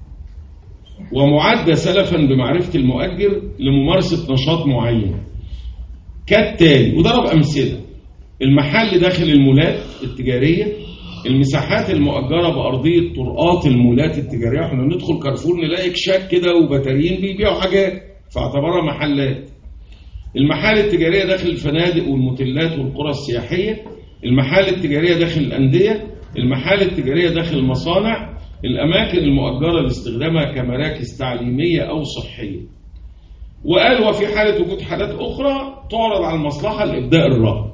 ومعد سلفا بمعرفة المؤجر لممارسة نشاط معين كالتالي، وضرب أمثلة: المحل داخل المولات التجارية، المساحات المؤجرة بأرضية طرقات المولات التجارية. احنا ندخل كارفور نلاقي كشاك كده وبتاريين بيبيعوا حاجات فاعتبرها محلات. المحال التجارية داخل الفنادق والموتيلات والقرى السياحية، المحال التجارية داخل الأندية، المحال التجارية داخل المصانع، الأماكن المؤجرة لاستخدامها كمراكز تعليمية أو صحية. وقال وفي حالة وجود حالات أخرى تعرض على المصلحة لإبداء الرهن.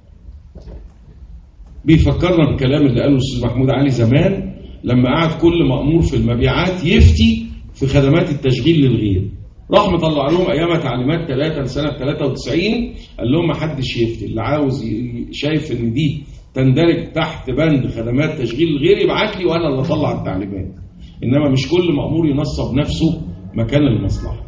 بيفكرنا بالكلام اللي قاله الأستاذ محمود علي زمان لما قعد كل مأمور في المبيعات يفتي في خدمات التشغيل للغير. راح مطلع لهم أيامها تعليمات ثلاثة لسنة ثلاثة وتسعين، قال لهم ما حدش يفتي، اللي عاوز شايف إن دي تندرج تحت بند خدمات تشغيل الغير يبعت لي وأنا اللي أطلع التعليمات، إنما مش كل مأمور ينصب نفسه مكان المصلحة.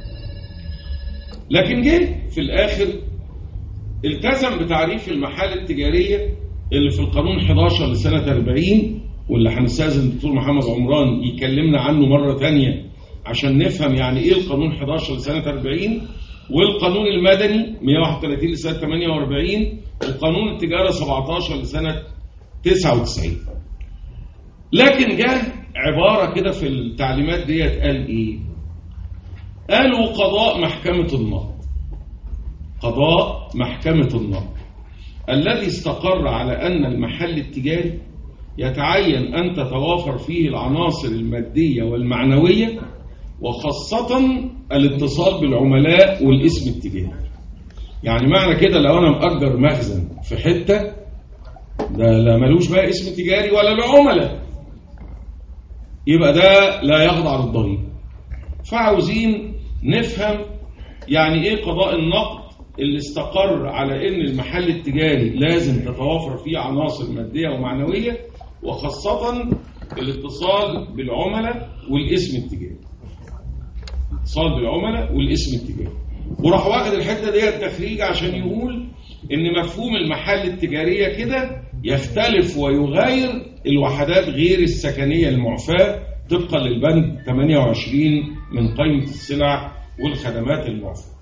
لكن جه في الآخر التزم بتعريف المحال التجارية اللي في القانون حداشر لسنة أربعين، واللي هنستاذن الدكتور محمد عمران يكلمنا عنه مرة تانية عشان نفهم يعني ايه القانون حداشر لسنة أربعين، والقانون المدني مئة وواحد وثلاثين لسنة ثمانية وأربعين، وقانون التجارة سبعتاشر لسنة تسعة وتسعين. لكن جه عبارة كده في التعليمات ديت قال ايه؟ قالوا قضاء محكمة النقد. قضاء محكمة النقد الذي استقر على أن المحل التجاري يتعين أن تتوافر فيه العناصر المادية والمعنوية وخاصة الاتصال بالعملاء والاسم التجاري. يعني معنى كده لو أنا مأجر مخزن في حتة ده لا ملوش بقى اسم تجاري ولا العملاء، يبقى ده لا يخضع للضريبة. فعاوزين نفهم يعني ايه قضاء النقد اللي استقر على ان المحل التجاري لازم تتوافر فيه عناصر مادية ومعنوية وخاصة الاتصال بالعملاء والاسم التجاري. اتصال بالعملاء والاسم التجاري. وراح واخد الحتة ديت تخريج عشان يقول ان مفهوم المحل التجارية كده يختلف ويغير الوحدات غير السكنية المعفاة طبقا للبند ثمانية وعشرين من قائمة السلع والخدمات المعفاة.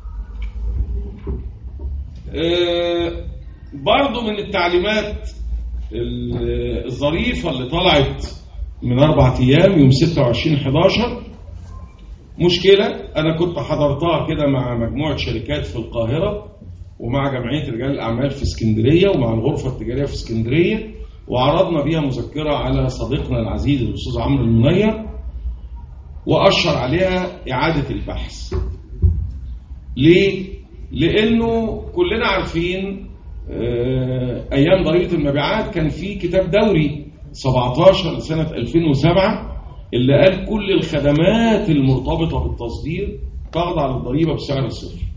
أه برضو من التعليمات الظريفة اللي طلعت من أربعة أيام يوم ستة وعشرين حداشر مشكلة أنا كنت حضرتها كده مع مجموعة شركات في القاهرة ومع جمعية رجال الأعمال في اسكندرية ومع الغرفة التجارية في اسكندرية، وعرضنا بيها مذكرة على صديقنا العزيز الأستاذ عمرو المنير وأشر عليها إعادة البحث. ليه؟ لأنه كلنا عارفين أيام ضريبة المبيعات كان في كتاب دوري سبعتاشر لسنة ألفين وسبعة اللي قال كل الخدمات المرتبطة بالتصدير تخضع للضريبة بسعر صفر.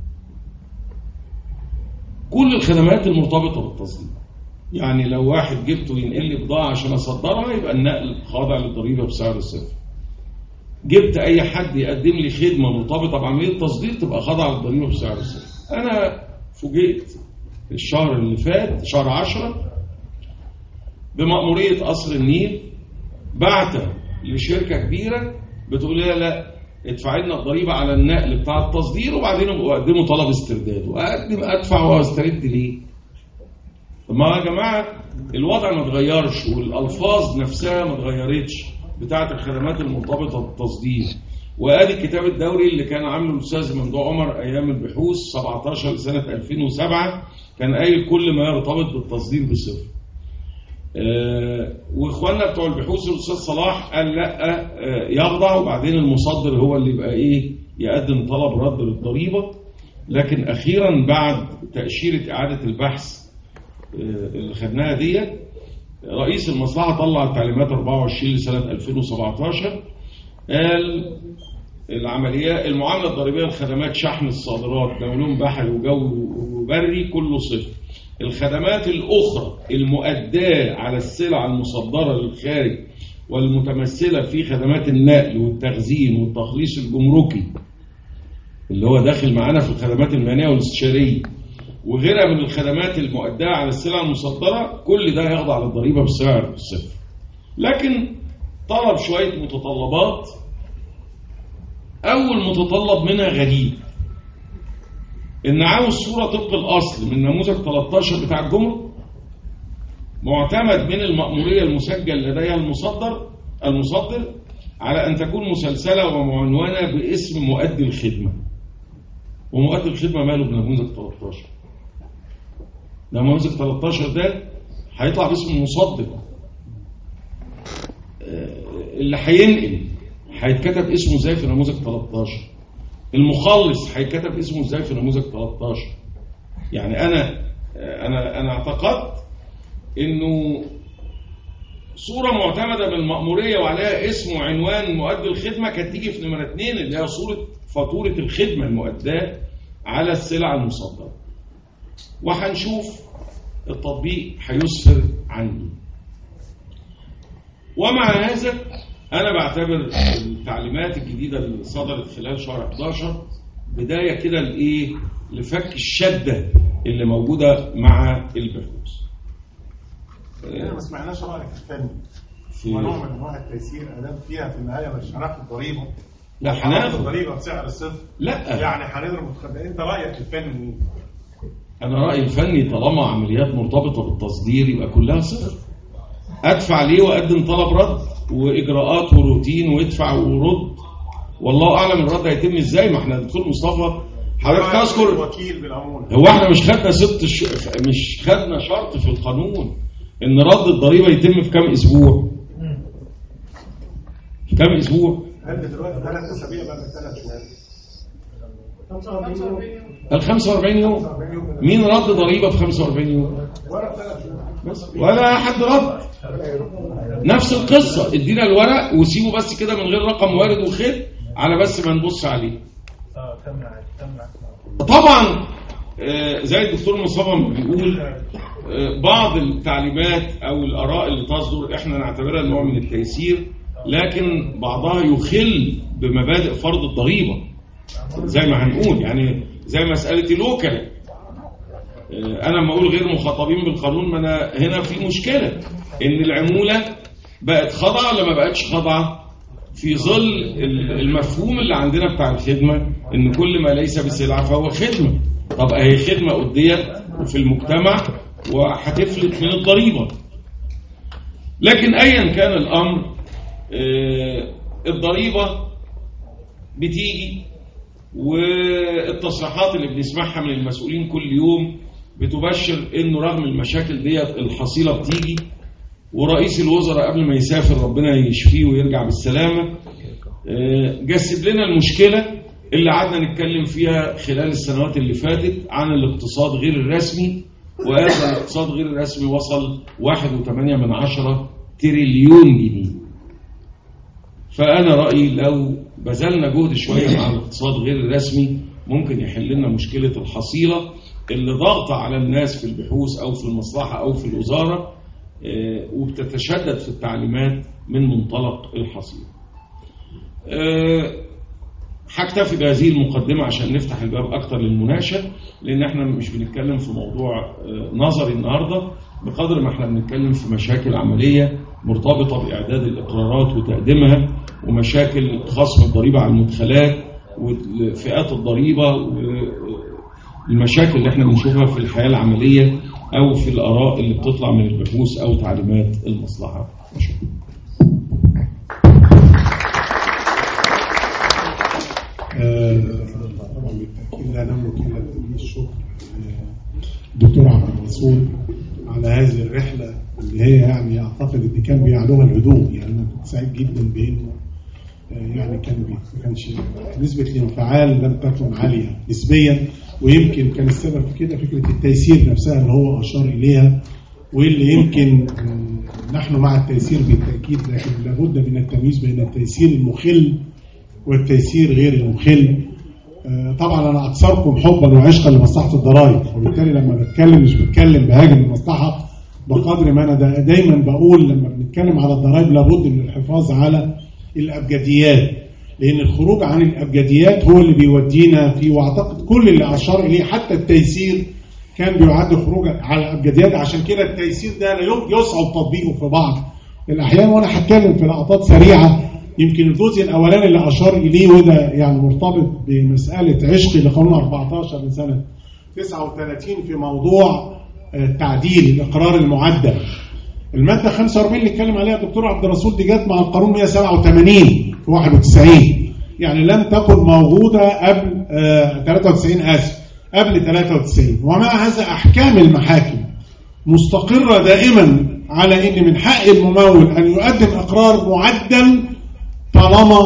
كل الخدمات المرتبطة بالتصدير، يعني لو واحد جبته ينقل لي بضاعة عشان أصدرها يبقى النقل خاضع للضريبة بسعر صفر. جبت أي حد يقدم لي خدمة مرتبطة بعملية التصدير تبقى خاضعة للضريبة بسعر صفر. أنا فوجئت الشهر اللي فات شهر عشرة بمأمورية قصر النيل بعت لشركة كبيرة بتقول لها لا ادفع لنا الضريبة على النقل بتاع التصدير وبعدين اقدموا طلب استرداد. وأقدم أدفع واسترد ليه؟ طب ما يا جماعة الوضع ما اتغيرش والألفاظ نفسها ما اتغيرتش بتاعة الخدمات المرتبطة بالتصدير، وادي الكتاب الدوري اللي كان عامله الاستاذ ممدوح عمر ايام البحوث سبعتاشر لسنه ألفين وسبعة، كان قايل كل ما يرتبط بالتصدير بصفر. أه واخواننا بتوع البحوث الاستاذ صلاح قال لا أه يخضع، وبعدين المصدر هو اللي يبقى ايه يقدم طلب رد للضريبه. لكن اخيرا بعد تاشيره اعاده البحث أه اللي خدناها ديت، رئيس المصلحه طلع التعليمات أربعة وعشرين لسنه ألفين وسبعتاشر، قال العمليات المعامله الضريبيه لخدمات شحن الصادرات دولهم بحري وجوي وبري كله صفر. الخدمات الأخرى المؤداة على السلع المصدرة للخارج والمتمثلة في خدمات النقل والتخزين والتخليص الجمركي اللي هو داخل معانا في الخدمات المالية والاستشارية وغيرها من الخدمات المؤداة على السلع المصدرة، كل ده يخضع للضريبة بالسعر الصفر. لكن طلب شوية متطلبات. أول متطلب منها غريب، إن عاوز صورة طبق الأصل من نموذج ثلاثة عشر بتاع الجمرك معتمد من المأمورية المسجل لديها المصدر المصدر على أن تكون مسلسلة ومعنونة باسم مؤدي الخدمة. ومؤدي الخدمة ماله بنموذج ثلاثة عشر؟ نموذج ثلاثة عشر ده هيطلع باسم المصدر، اللي هينقل هيتكتب اسمه ازاي في نموذج ثلاثة عشر؟ المخلص هيتكتب اسمه ازاي في نموذج ثلاثة عشر؟ يعني انا انا انا اعتقدت انه صوره معتمده من المأموريه وعليها اسم وعنوان مؤدي الخدمه كانت تيجي في نمره اثنين اللي هي صوره فاتوره الخدمه المؤداه على السلع المصدره. وهنشوف التطبيق هيسفر عني. ومع هذا أنا بعتبر التعليمات الجديدة اللي صدرت خلال شهر إحدى عشر بداية كده لإيه؟ لفك الشدة اللي موجودة مع البحوث. احنا ما سمعناش رأيك الفني. ونوع من أنواع التيسير أدام فيها في النهاية مش هناخد ضريبة. لا هناخد ضريبة بسعر الصفر. لا يعني هنضرب متخبئين. أنت رأيك الفني؟ أنا رأيي الفني طالما عمليات مرتبطة بالتصدير يبقى كلها صفر. أدفع ليه وأقدم طلب رد واجراءات وروتين وادفع ورد، والله اعلم الرد هيتم ازاي. ما احنا دكتور مصطفى حضرتك تذكر هو احنا مش خدنا ست ش... مش خدنا شرط في القانون ان رد الضريبه يتم في كام اسبوع؟ في كام اسبوع؟ هل دلوقتي ثلاث اسابيع بعد ثلاث شهور؟ ال خمسة وأربعين يوم. مين رد ضريبه في خمسة وأربعين يوم؟ بس ولا حد رد. نفس القصه، ادينا الورق وسيبه بس كده من غير رقم وارد وخد على بس ما نبص عليه. طبعا زي الدكتور مصطفى بيقول بعض التعليمات او الاراء اللي تصدر احنا نعتبرها نوع من التيسير، لكن بعضها يخل بمبادئ فرض الضريبه زي ما هنقول. يعني زي مساله الوكلاء، انا لما اقول غير مخاطبين بالقانون ما انا هنا في مشكله ان العموله بقت خاضعه ولا ما بقتش خاضعه في ظل المفهوم اللي عندنا بتاع الخدمه ان كل ما ليس بسلعه فهو خدمه. طب اهي خدمه اديت في المجتمع وهتفلت من الضريبه. لكن ايا كان الامر الضريبه بتيجي، والتصريحات اللي بنسمعها من المسؤولين كل يوم بتبشر انه رغم المشاكل ديت الحصيله بتيجي. ورئيس الوزراء قبل ما يسافر ربنا يشفيه ويرجع بالسلامه جسد لنا المشكله اللي قعدنا نتكلم فيها خلال السنوات اللي فاتت عن الاقتصاد غير الرسمي، وهذا الاقتصاد غير الرسمي وصل واحد وثمانية من عشرة تريليون جنيه. فانا رايي لو بذلنا جهد شويه مع الاقتصاد غير الرسمي ممكن يحل لنا مشكله الحصيله اللي ضاغطه على الناس في البحوث او في المصلحه او في الوزاره وبتتشدد في التعليمات من منطلق الحصيله. هكتفي بهذه المقدمه عشان نفتح الباب اكتر للمناقشه، لان احنا مش بنتكلم في موضوع نظري النهارده بقدر ما احنا بنتكلم في مشاكل عمليه مرتبطه باعداد الاقرارات وتقديمها، ومشاكل خصم الضريبه على المدخلات وفئات الضريبه والمشاكل اللي احنا بنشوفها في الحياه العمليه او في الاراء اللي بتطلع من البحوث او تعليمات المصلحه. شكرا. كده الشكر الدكتور عبد الرسول على هذه الرحلة اللي هي يعني أعتقد إن كان بيعلوها الهدوء. يعني أنا كنت سعيد جدا بإنه يعني كان ما كانش نسبة الانفعال لم تكن عالية نسبيا، ويمكن كان السبب في كده فكرة التيسير نفسها اللي هو أشار إليها، واللي يمكن نحن مع التيسير بالتأكيد، لكن لابد من التمييز بين التيسير المخل والتيسير غير المخل. طبعا أنا أكثركم حبا وعشقا لمصلحة الضرائب، وبالتالي لما بتكلم مش بتكلم بهاجم المصلحة بقدر ما أنا دا دايما بقول لما بنتكلم على الضرائب لابد من الحفاظ على الأبجديات، لأن الخروج عن الأبجديات هو اللي بيودينا فيه. وأعتقد كل اللي أشار إليه حتى التيسير كان بيعد خروج على الأبجديات، عشان كده التيسير ده لا يمكن يصعب تطبيقه في بعض الأحيان. وأنا هتكلم في لقطات سريعة يمكن الجزء الأولاني اللي أشار إليه، وده يعني مرتبط بمسألة عشق لقانون أربعة عشر من سنة تسعة وثلاثين في موضوع تعديل الإقرار المعدل. المادة خمسة وأربعين اللي اتكلم عليها الدكتور عبد الرسول دي جت مع القانون مئة وسبعة وثمانين في واحد وتسعين، يعني لم تكن موجودة قبل آه ثلاثة وتسعين آسف قبل ثلاثة وتسعين. ومع هذا أحكام المحاكم مستقرة دائما على إن من حق الممول أن يقدم إقرار معدل طالما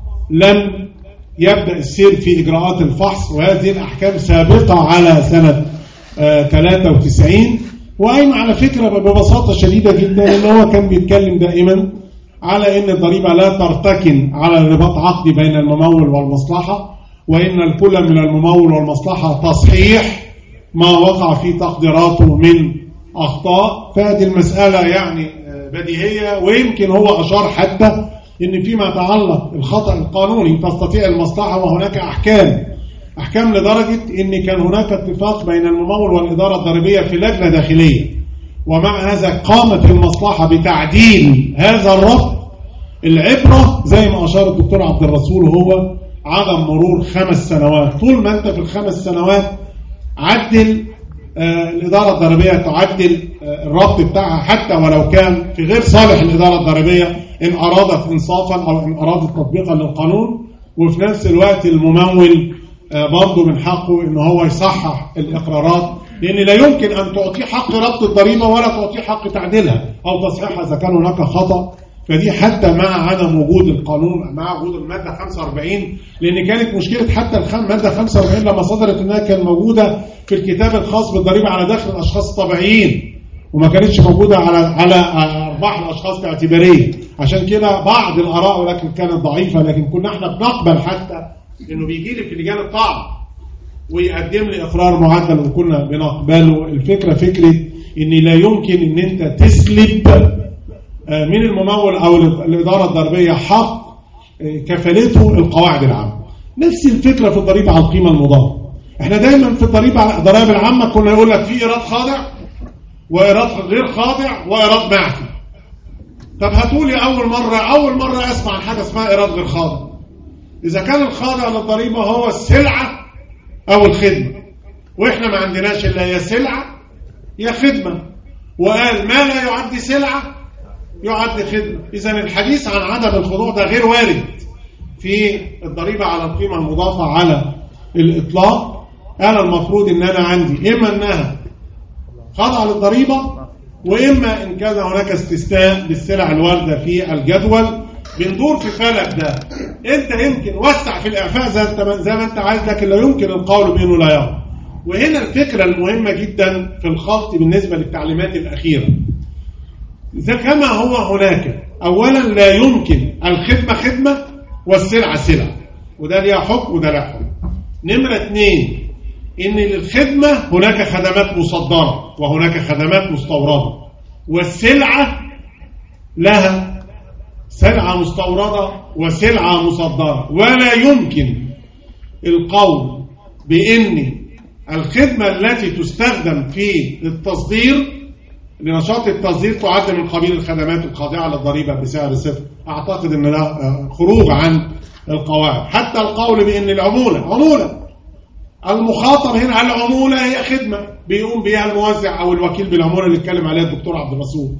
لم يبدأ السير في إجراءات الفحص، وهذه الأحكام سابقة على سنة آه ثلاثة وتسعين. وأيضا على فكرة ببساطة شديدة جدا إن هو كان بيتكلم دائما على إن الضريبة لا ترتكن على رباط عقدي بين الممول والمصلحة، وإن الكل من الممول والمصلحة تصحيح ما وقع في تقديراته من أخطاء. فهذه المسألة يعني بديهية، ويمكن هو أشار حتى إن فيما يتعلق الخطأ القانوني تستطيع المصلحة، وهناك أحكام أحكام لدرجة إن كان هناك اتفاق بين الممول والإدارة الضريبية في لجنة داخلية، ومع هذا قامت المصلحة بتعديل هذا الربط. العبرة زي ما أشار الدكتور عبد الرسول هو عدم مرور خمس سنوات. طول ما أنت في الخمس سنوات عدل آه الإدارة الضريبية تعدل آه الربط بتاعها، حتى ولو كان في غير صالح الإدارة الضريبية إن أرادت إنصافا أو إن أرادت تطبيقا للقانون. وفي نفس الوقت الممول برضه من حقه ان هو يصحح الاقرارات، لان لا يمكن ان تعطيه حق ربط الضريبه ولا تعطيه حق تعديلها او تصحيحها اذا كان هناك خطا. فدي حتى مع عدم وجود القانون، مع وجود الماده خمسة وأربعين، لان كانت مشكله حتى الماده خمسة وأربعين لما صدرت انها كانت موجوده في الكتاب الخاص بالضريبه على دخل الاشخاص الطبيعيين، وما كانتش موجوده على على ارباح الاشخاص الاعتباريه. عشان كده بعض الاراء ولكن كانت ضعيفه، لكن كنا احنا بنقبل حتى انه بيجي لي في لجان الطعن ويقدم لي اقرار معدل وكنا بنقبله. الفكره فكره ان لا يمكن ان انت تسلب من الممول او الاداره الضريبيه حق كفلته القواعد العامه. نفس الفكره في الضريبه على القيمه المضافه. احنا دايما في الضريبه على الضرائب العامه كنا يقول لك في ايراد خاضع وايراد غير خاضع وايراد معفي. طب هتقولي اول مره اول مره اسمع عن حاجه اسمها ايراد غير خاضع. إذا كان الخاضع للضريبة هو السلعة أو الخدمة، وإحنا ما عندناش إلا يا سلعة يا خدمة، وقال ما لا يعد سلعة يعد خدمة. إذن الحديث عن عدم الخضوع ده غير وارد في الضريبة على القيمة المضافة على الإطلاق. أنا المفروض إن أنا عندي إما أنها خاضعة للضريبة، وإما إن كان هناك استثناء للسلع الواردة في الجدول. بندور في فلك ده. انت يمكن وسع في الاعفاء زي ما انت عايز، لكن لا يمكن القول بانه لا يرى. وهنا الفكره المهمه جدا في الخط بالنسبه للتعليمات الاخيره، اذا كما هو هناك اولا لا يمكن الخدمه خدمه والسلعه سلعه، وده ليها حكم وده له حكم. نمره اثنين، ان للخدمه هناك خدمات مصدره وهناك خدمات مستورده، والسلعه لها سلعة مستوردة وسلعة مصدرة. ولا يمكن القول بأن الخدمة التي تستخدم في التصدير لنشاط التصدير تعد من قبيل الخدمات الخاضعة للضريبة بسعر صفر. أعتقد أن ده خروج عن القواعد. حتى القول بأن العمولة عمولة المخاطب هنا على العمولة هي خدمة بيقوم بها الموزع أو الوكيل بالعمولة اللي اتكلم عليها الدكتور عبد الرسول.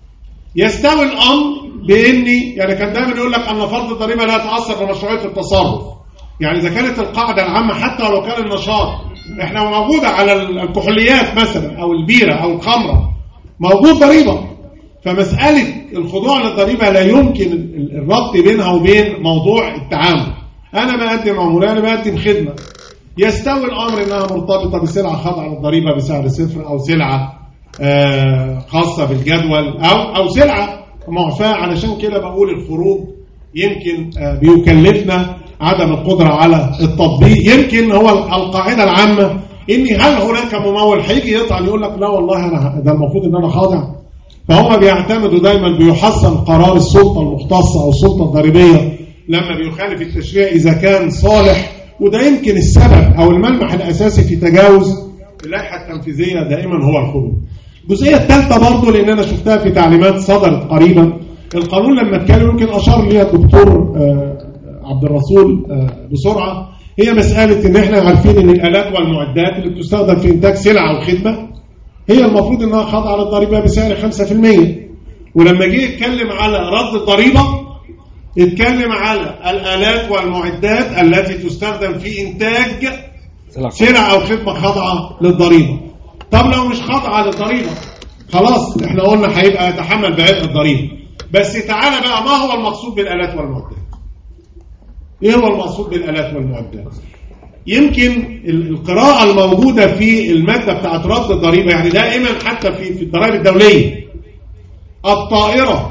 يستوي الأمر بإني يعني كان دايما يقول لك أن فرض الضريبة لا يتأثر بمشروعية التصرف. يعني إذا كانت القاعدة العامة حتى لو كان النشاط احنا موجوده على الكحوليات مثلا او البيره او الخمره موجود ضريبه. فمساله الخضوع للضريبه لا يمكن الربط بينها وبين موضوع التعامل. انا بقدم عموله، انا بقدم خدمه، يستوي الامر انها مرتبطه بسلعه خاضعه للضريبه بسعر صفر، او سلعه خاصه بالجدول، او او سلعه معفاه. علشان كده بقول الخروج يمكن بيكلفنا عدم القدره على التطبيق. يمكن هو القاعده العامه ان هل هناك ممول هيجي يطلع يقول لك لا والله انا ده المفروض ان انا خاضع. فهم بيعتمدوا دايما بيحصل قرار السلطه المختصه او السلطه الضريبيه لما بيخالف التشريع اذا كان صالح، وده يمكن السبب او الملمح الاساسي في تجاوز اللائحه التنفيذيه دائما هو الخروج. الجزئيه الثالثه برضه لان انا شفتها في تعليمات صدرت قريبا، القانون لما اتكلم يمكن اشار ليها الدكتور عبد الرسول بسرعه، هي مساله ان احنا عارفين ان الالات والمعدات اللي بتستخدم في انتاج سلعه وخدمه هي المفروض انها خاضعه للضريبه بسعر خمسة في المية. ولما جه يتكلم على رد الضريبه اتكلم على الالات والمعدات التي تستخدم في انتاج سلع او خدمه خاضعه للضريبه. طب لو مش خاضعه للضريبه خلاص احنا قلنا هيبقى يتحمل بعبء الضريبه. بس تعالى بقى، ما هو المقصود بالالات والمعدات؟ ايه هو المقصود بالالات والمعدات؟ يمكن القراءه الموجوده في الماده بتاعت رد الضريبه، يعني دائما حتى في في الضرائب الدوليه الطائره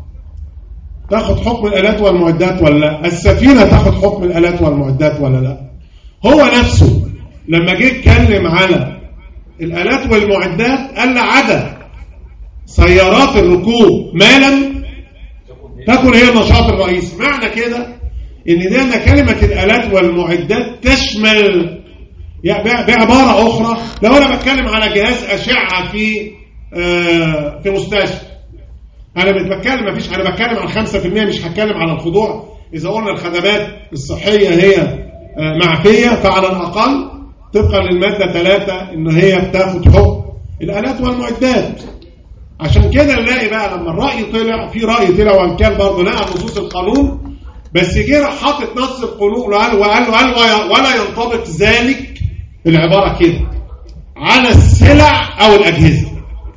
تاخد حكم الالات والمعدات ولا لا؟ السفينه تاخد حكم الالات والمعدات ولا لا؟ هو نفسه لما جه يتكلم على الالات والمعدات قال عدا سيارات الركوب ما لم تكن هي النشاط الرئيسي. معنى كده ان ده ان كلمه الالات والمعدات تشمل يعني بعباره اخرى، لو انا بتكلم على جهاز اشعه في آه في مستشفى، انا مش بتكلم مفيش انا بتكلم عن خمسة في المية، مش هتكلم على الخضوع. اذا قلنا الخدمات الصحيه هي آه معفيه، فعلى الاقل طبقا للماده ثلاثة ان هي بتاخد حكم الالات والمعدات. عشان كده نلاقي بقى لما الراي طلع في راي طلع وان كان برضه لقى نصوص القانون بس جه راح حاطط نص القانون وقال وقال وقال ولا ينطبق ذلك العباره كده على السلع او الاجهزه.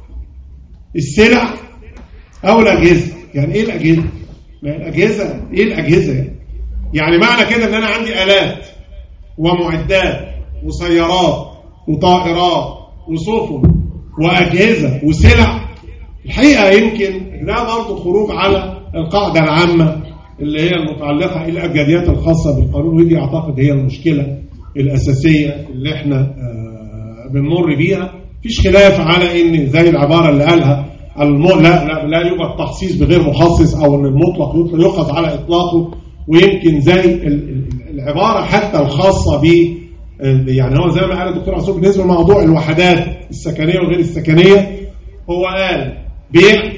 السلع او الاجهزه، يعني ايه الاجهزه؟ ما الاجهزه ايه الاجهزه يعني؟ يعني معنى كده ان انا عندي الات ومعدات وسيارات وطائرات وسفن واجهزه وسلع. الحقيقه يمكن ده برضه خروج على القاعده العامه اللي هي المتعلقه الابجديات الخاصه بالقانون، ودي اعتقد هي المشكله الاساسيه اللي احنا بنمر بيها. مفيش خلاف على ان زي العباره اللي قالها الم... لا, لا لا يوجد تخصيص بغير مخصص، او ان المطلق يؤخذ على اطلاقه. ويمكن زي العباره حتى الخاصه ب يعني هو زي ما قال الدكتور عصور بالنسبه لموضوع الوحدات السكنيه وغير السكنيه، هو قال بيع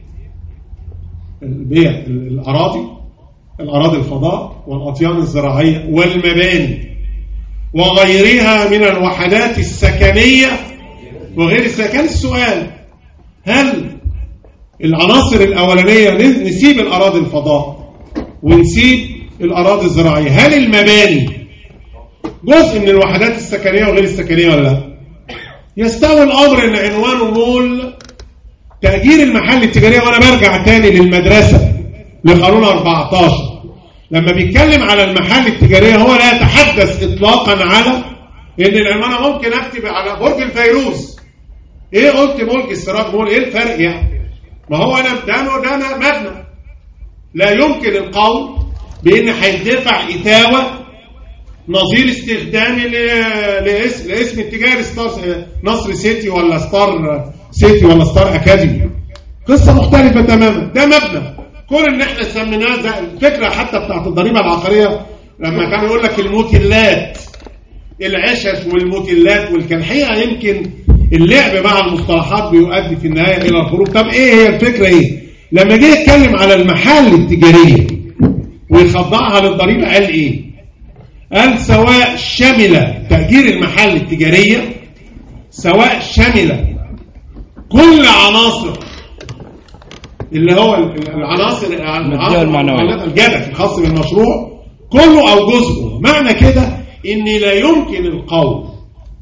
بيع الاراضي الاراضي الفضاء والاطيان الزراعيه والمباني وغيرها من الوحدات السكنيه وغير السكن. السؤال هل العناصر الاولانيه نسيب الاراضي الفضاء ونسيب الاراضي الزراعيه، هل المباني جزء من الوحدات السكنيه وغير السكنيه ولا لا؟ يستوي الامر ان عنوانه مول تأجير المحل التجارية. وانا برجع تاني للمدرسة لقانون أربعتاشر لما بيتكلم على المحل التجارية هو لا يتحدث اطلاقا على ان العنوان ممكن اكتب على برج الفيروز ايه قلت ملك السراج مول، ايه الفرق يعني؟ ما هو انا ده ده مبنى لا يمكن القول بان هيدفع اتاوه نظير استخدامي لاسم لاسم التجاري ستار نصر سيتي ولا ستار سيتي ولا ستار اكاديمي. قصه مختلفه تماما. ده مبنى كل ان احنا سميناه زي الفكره حتى بتاعت الضريبه العقاريه لما كانوا يقول لك الموتيلات العشش والموتيلات والكالحقيقه يمكن اللعب مع المصطلحات بيؤدي في النهايه الى الخروج. طب ايه هي الفكره ايه؟ لما جه يتكلم على المحال التجاريه ويخضعها للضريبه قال ايه؟ قال سواء شمل تأجير المحال التجاريه سواء شمل كل عناصر اللي هو العناصر الجدل الخاص بالمشروع كله او جزءه. معنى كده ان لا يمكن القول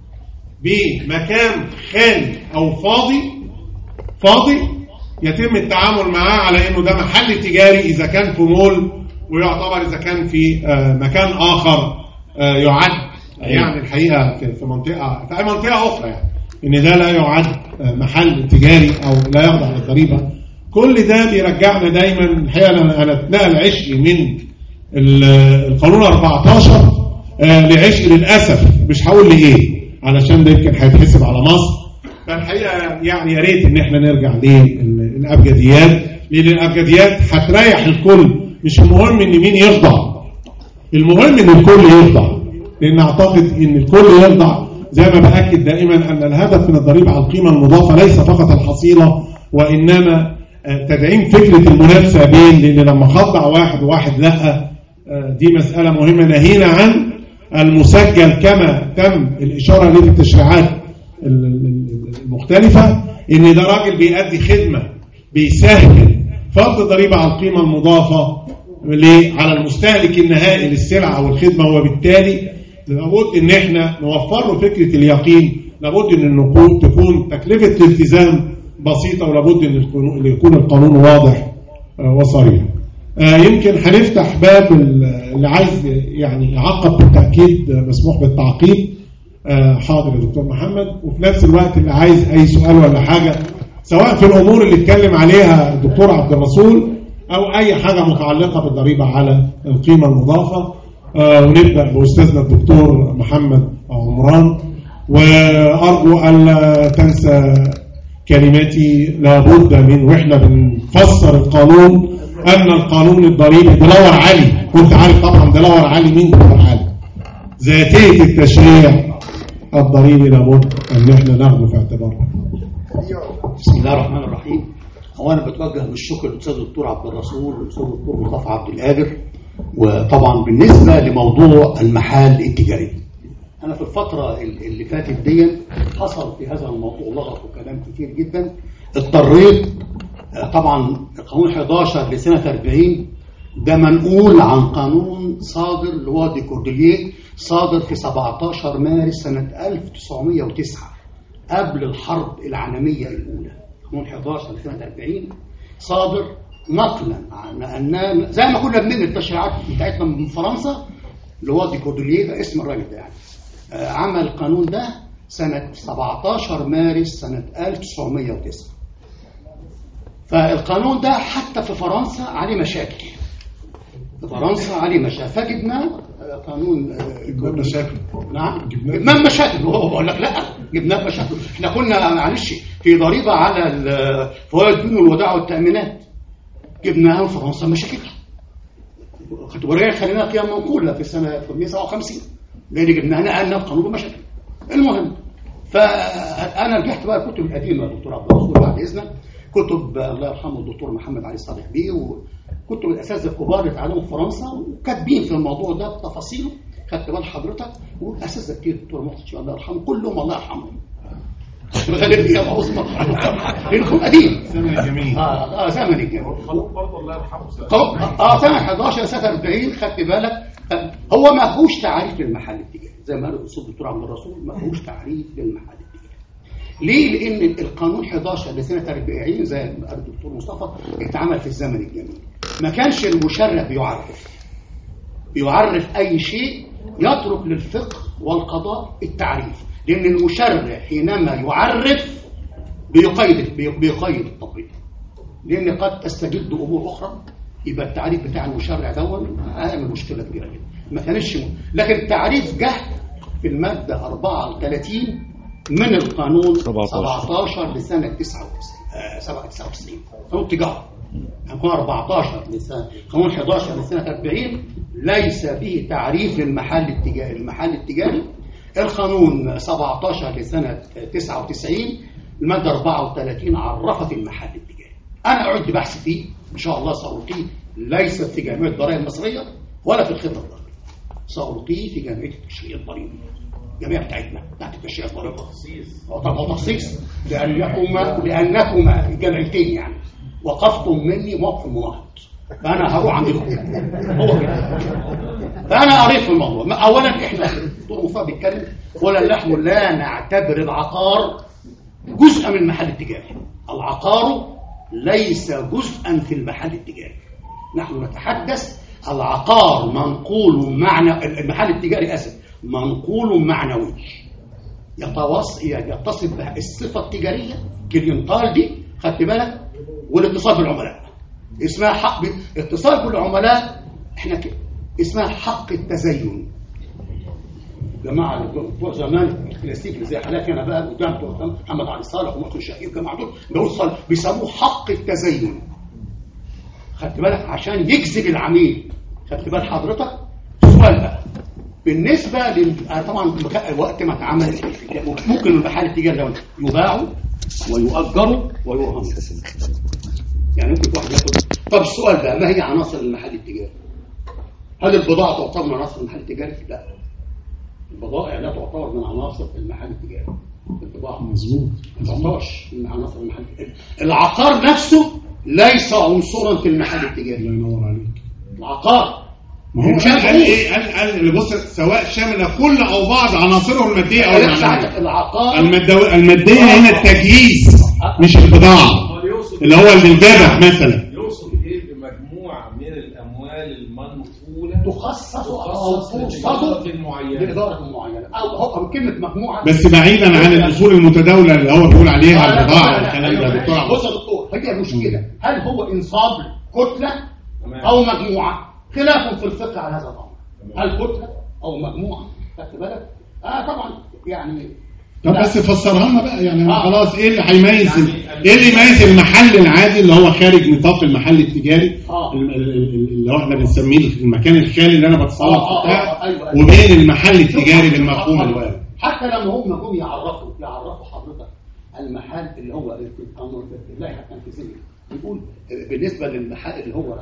بمكان خالي او فاضي فاضي يتم التعامل معاه على انه ده محل تجاري اذا كان في مول، ويعتبر اذا كان في مكان اخر يعد يعني الحقيقه في منطقه في اي منطقه اخرى يعني ان ده لا يعد محل تجاري او لا يخضع للضريبه. كل ده بيرجعنا دايما الحقيقه انا اتنقل عشقي من القانون أربعتاشر لعشق للاسف مش هقول لايه علشان ده يمكن هيتحسب على مصر. فالحقيقه يعني يا ريت ان احنا نرجع للابجديات، لان الابجديات هتريح الكل. مش المهم ان مين يخضع، المهم ان الكل يخضع، لان اعتقد ان الكل يخضع. زي ما باكد دائما ان الهدف من الضريبه على القيمه المضافه ليس فقط الحصيله وانما تدعيم فكره المنافسه بين، لان لما خضع واحد وواحد لا دي مساله مهمه. نهينا عن المسجل كما تم الاشاره اليه في التشريعات المختلفه ان ده راجل بيأدي خدمه بيسهل فرض ضريبه على القيمه المضافه على المستهلك النهائي للسلعه او الخدمه، وبالتالي لابد ان احنا نوفر له فكره اليقين. لابد ان تكون تكلفه الالتزام بسيطه، ولابد ان يكون القانون واضح وصريح. يمكن هنفتح باب اللي عايز يعني يعقب بالتاكيد مسموح بالتعقيب. حاضر يا دكتور محمد. وفي نفس الوقت اللي عايز اي سؤال ولا حاجه سواء في الامور اللي اتكلم عليها الدكتور عبد الرسول او اي حاجه متعلقه بالضريبه على القيمه المضافه. آه ونبدا باستاذنا الدكتور محمد عمران، وارجو الا تنسى كلمتي. لابد من واحنا بنفسر القانون ان القانون الضريبي دلور علي، كنت عارف طبعا دلور علي مين دلور علي، ذاتيه التشريع الضريبي لابد ان احنا ناخده في اعتبارنا. بسم الله الرحمن الرحيم. هو انا بتوجه بالشكر للاستاذ الدكتور عبد الرسول والاستاذ الدكتور مصطفى عبد القادر. وطبعا بالنسبه لموضوع المحال التجاري، انا في الفتره اللي فاتت دي حصل في هذا الموضوع لغط وكلام كتير جدا. اضطريت طبعا قانون حداشر لسنه أربعين ده منقول عن قانون صادر لوادي كورديليه صادر في سبعتاشر مارس سنه ألف وتسعمائة وتسعة قبل الحرب العالميه الاولى. قانون حداشر لسنه أربعين صادر نقلا عن ان زي ما كنا بننقل التشريعات بتاعتنا من فرنسا لوادي كورديليه، ده اسم الراجل ده يعني. عمل القانون ده سنه سبعتاشر مارس سنه ألف وتسعمائة وتسعة. فالقانون ده حتى في فرنسا عليه مشاكل، في فرنسا عليه مشاكل. فجبنا قانون جبنا مشاكل. نعم جبنا مشاكل. هو بقول لك لا جبنا مشاكل. احنا كنا معلش في ضريبه على فوائد الديون والودائع والتامينات جبناها في فرنسا مشاكلها. كنت بوريها خلينا فيها منقوله في سنه ألف وتسعمائة وسبعة وخمسين لان جبناها نقلنا القانون بمشاكل. المهم فانا رجعت بقى الكتب القديمه يا دكتور عبد الرسول بعد اذنك، كتب الله يرحمه الدكتور محمد علي صالح بيه وكتب الاساتذه الكبار اللي اتعلموا في فرنسا وكاتبين في الموضوع ده بتفاصيله. خدت بال حضرتك؟ والاساتذه كتير الدكتور محسن الله يرحمه كلهم الله يرحمهم. غالبا يا عظمى لانهم قديم. زمن جميل. اه اه زمن جميل. برضه الله يرحمه. اه سنه حداشر سنه أربعين خدت بالك. هو ما فيهوش تعريف للمحل التجاري زي ما قال الاستاذ الدكتور عبد الرسول، ما فيهوش تعريف للمحل التجاري. ليه؟ لان القانون حداشر لسنه أربعين زي ما قال الدكتور مصطفى اتعمل في الزمن الجميل. ما كانش المشرع بيعرف بيعرف اي شيء، يترك للفقه والقضاء التعريف، لان المشرع حينما يعرف بيقيد بيقيد التطبيق، لان قد تستجد امور اخرى يبقى التعريف بتاع المشرع دون اهم مشكله كبيره جدا. ما كانش م... لكن التعريف جه في الماده أربعة وثلاثين من القانون سبعتاشر لسنه تسعة وتسعين قانون التجاره. قانون أربعتاشر لسنه قانون حداشر لسنه أربعين ليس به تعريف للمحل التجاري. المحل التجاري القانون سبعتاشر لسنه تسعة وتسعين الماده أربعة وثلاثين عرفت المحل التجاري. انا اعد بحث فيه ان شاء الله سألقيه، ليس في جامعه الضرائب المصريه ولا في الخبره الضريبيه، سألقيه في جامعه التشريع الضريبي، الجامعه بتاعتنا بتاعت التشريع الضريبي. تخصيص طبعا تخصيص لانكما لانكما الجامعتين يعني وقفتم مني موقف مناهض. فانا هروح عند الدكتور هو كده. فانا قريت في الموضوع. اولا احنا دكتور مصطفى بيتكلم ولا نحن لا نعتبر العقار جزءا من المحل التجاري. العقار ليس جزءا في المحل التجاري. نحن نتحدث العقار منقول معنى المحل التجاري اسف منقول معنوي يتوصل يتصف بها الصفه التجاريه كالانتقال دي خدت بالك والاتصال بالعملاء اسمها حق اتصال بالعملاء احنا كده اسمها حق التزين. جماعه بتوع زمان الكلاسيك اللي زي حالاتي انا بقى قدام بتوع محمد علي صالح ومحسن شهير جماعه دول بيوصل بيسموه حق التزين خدت بالك عشان يجذب العميل. خدت بال حضرتك؟ السؤال بقى بالنسبه لل طبعا وقت ما اتعمل ممكن المحل التجاري ده يباعوا ويؤجروا ويرهنوا يعني ممكن واحد ياخد. طب السؤال بقى ما هي عناصر المحل التجاري؟ هل البضاعه تعتبر من عناصر المحل التجاري؟ لا البضائع لا تعتبر من عناصر المحل التجاري. البضاعه مظبوط ما تعتبرش من عناصر المحل التجاري. العقار نفسه ليس عنصرا في المحل التجاري. الله ينور عليك. العقار ما هو قال قال ايه قال قال اللي بص سواء شامل كل او بعض عناصره الماديه او المعنويه. العقار الماديه الماديه هنا التجهيز مش البضاعه اللي هو اللي الذبح مثلا. يقصد ايه بمجموعه من الاموال المنقوله تخصص تخصص لإدارة معينه لإدارة معينة أو هو كلمة مجموعة بس بعيدا عن الاصول المتداوله اللي هو بيقول عليها البضاعه والكلام ده يا دكتور. بص يا دكتور هي المشكلة هل هو انصاب كتلة أو مجموعة؟ خلاف في الفقه على هذا الأمر. هل كتلة أو مجموعة؟ خدت بالك؟ آه طبعا يعني. طب بس فسرها لنا بقى يعني آه. خلاص ايه اللي هيميز يعني ايه اللي يميز المحل العادي اللي هو خارج نطاق المحل التجاري آه. اللي هو احنا بنسميه المكان الخالي اللي انا بتصور آه. فيه آه. آه. أيوة. وبين المحل التجاري بالمفهوم الوارد. حتى لما هم جم يعرفوا يعرفوا حضرتك المحل اللي هو القانون اللائحه التنفيذيه بيقول بالنسبه للمحل اللي هو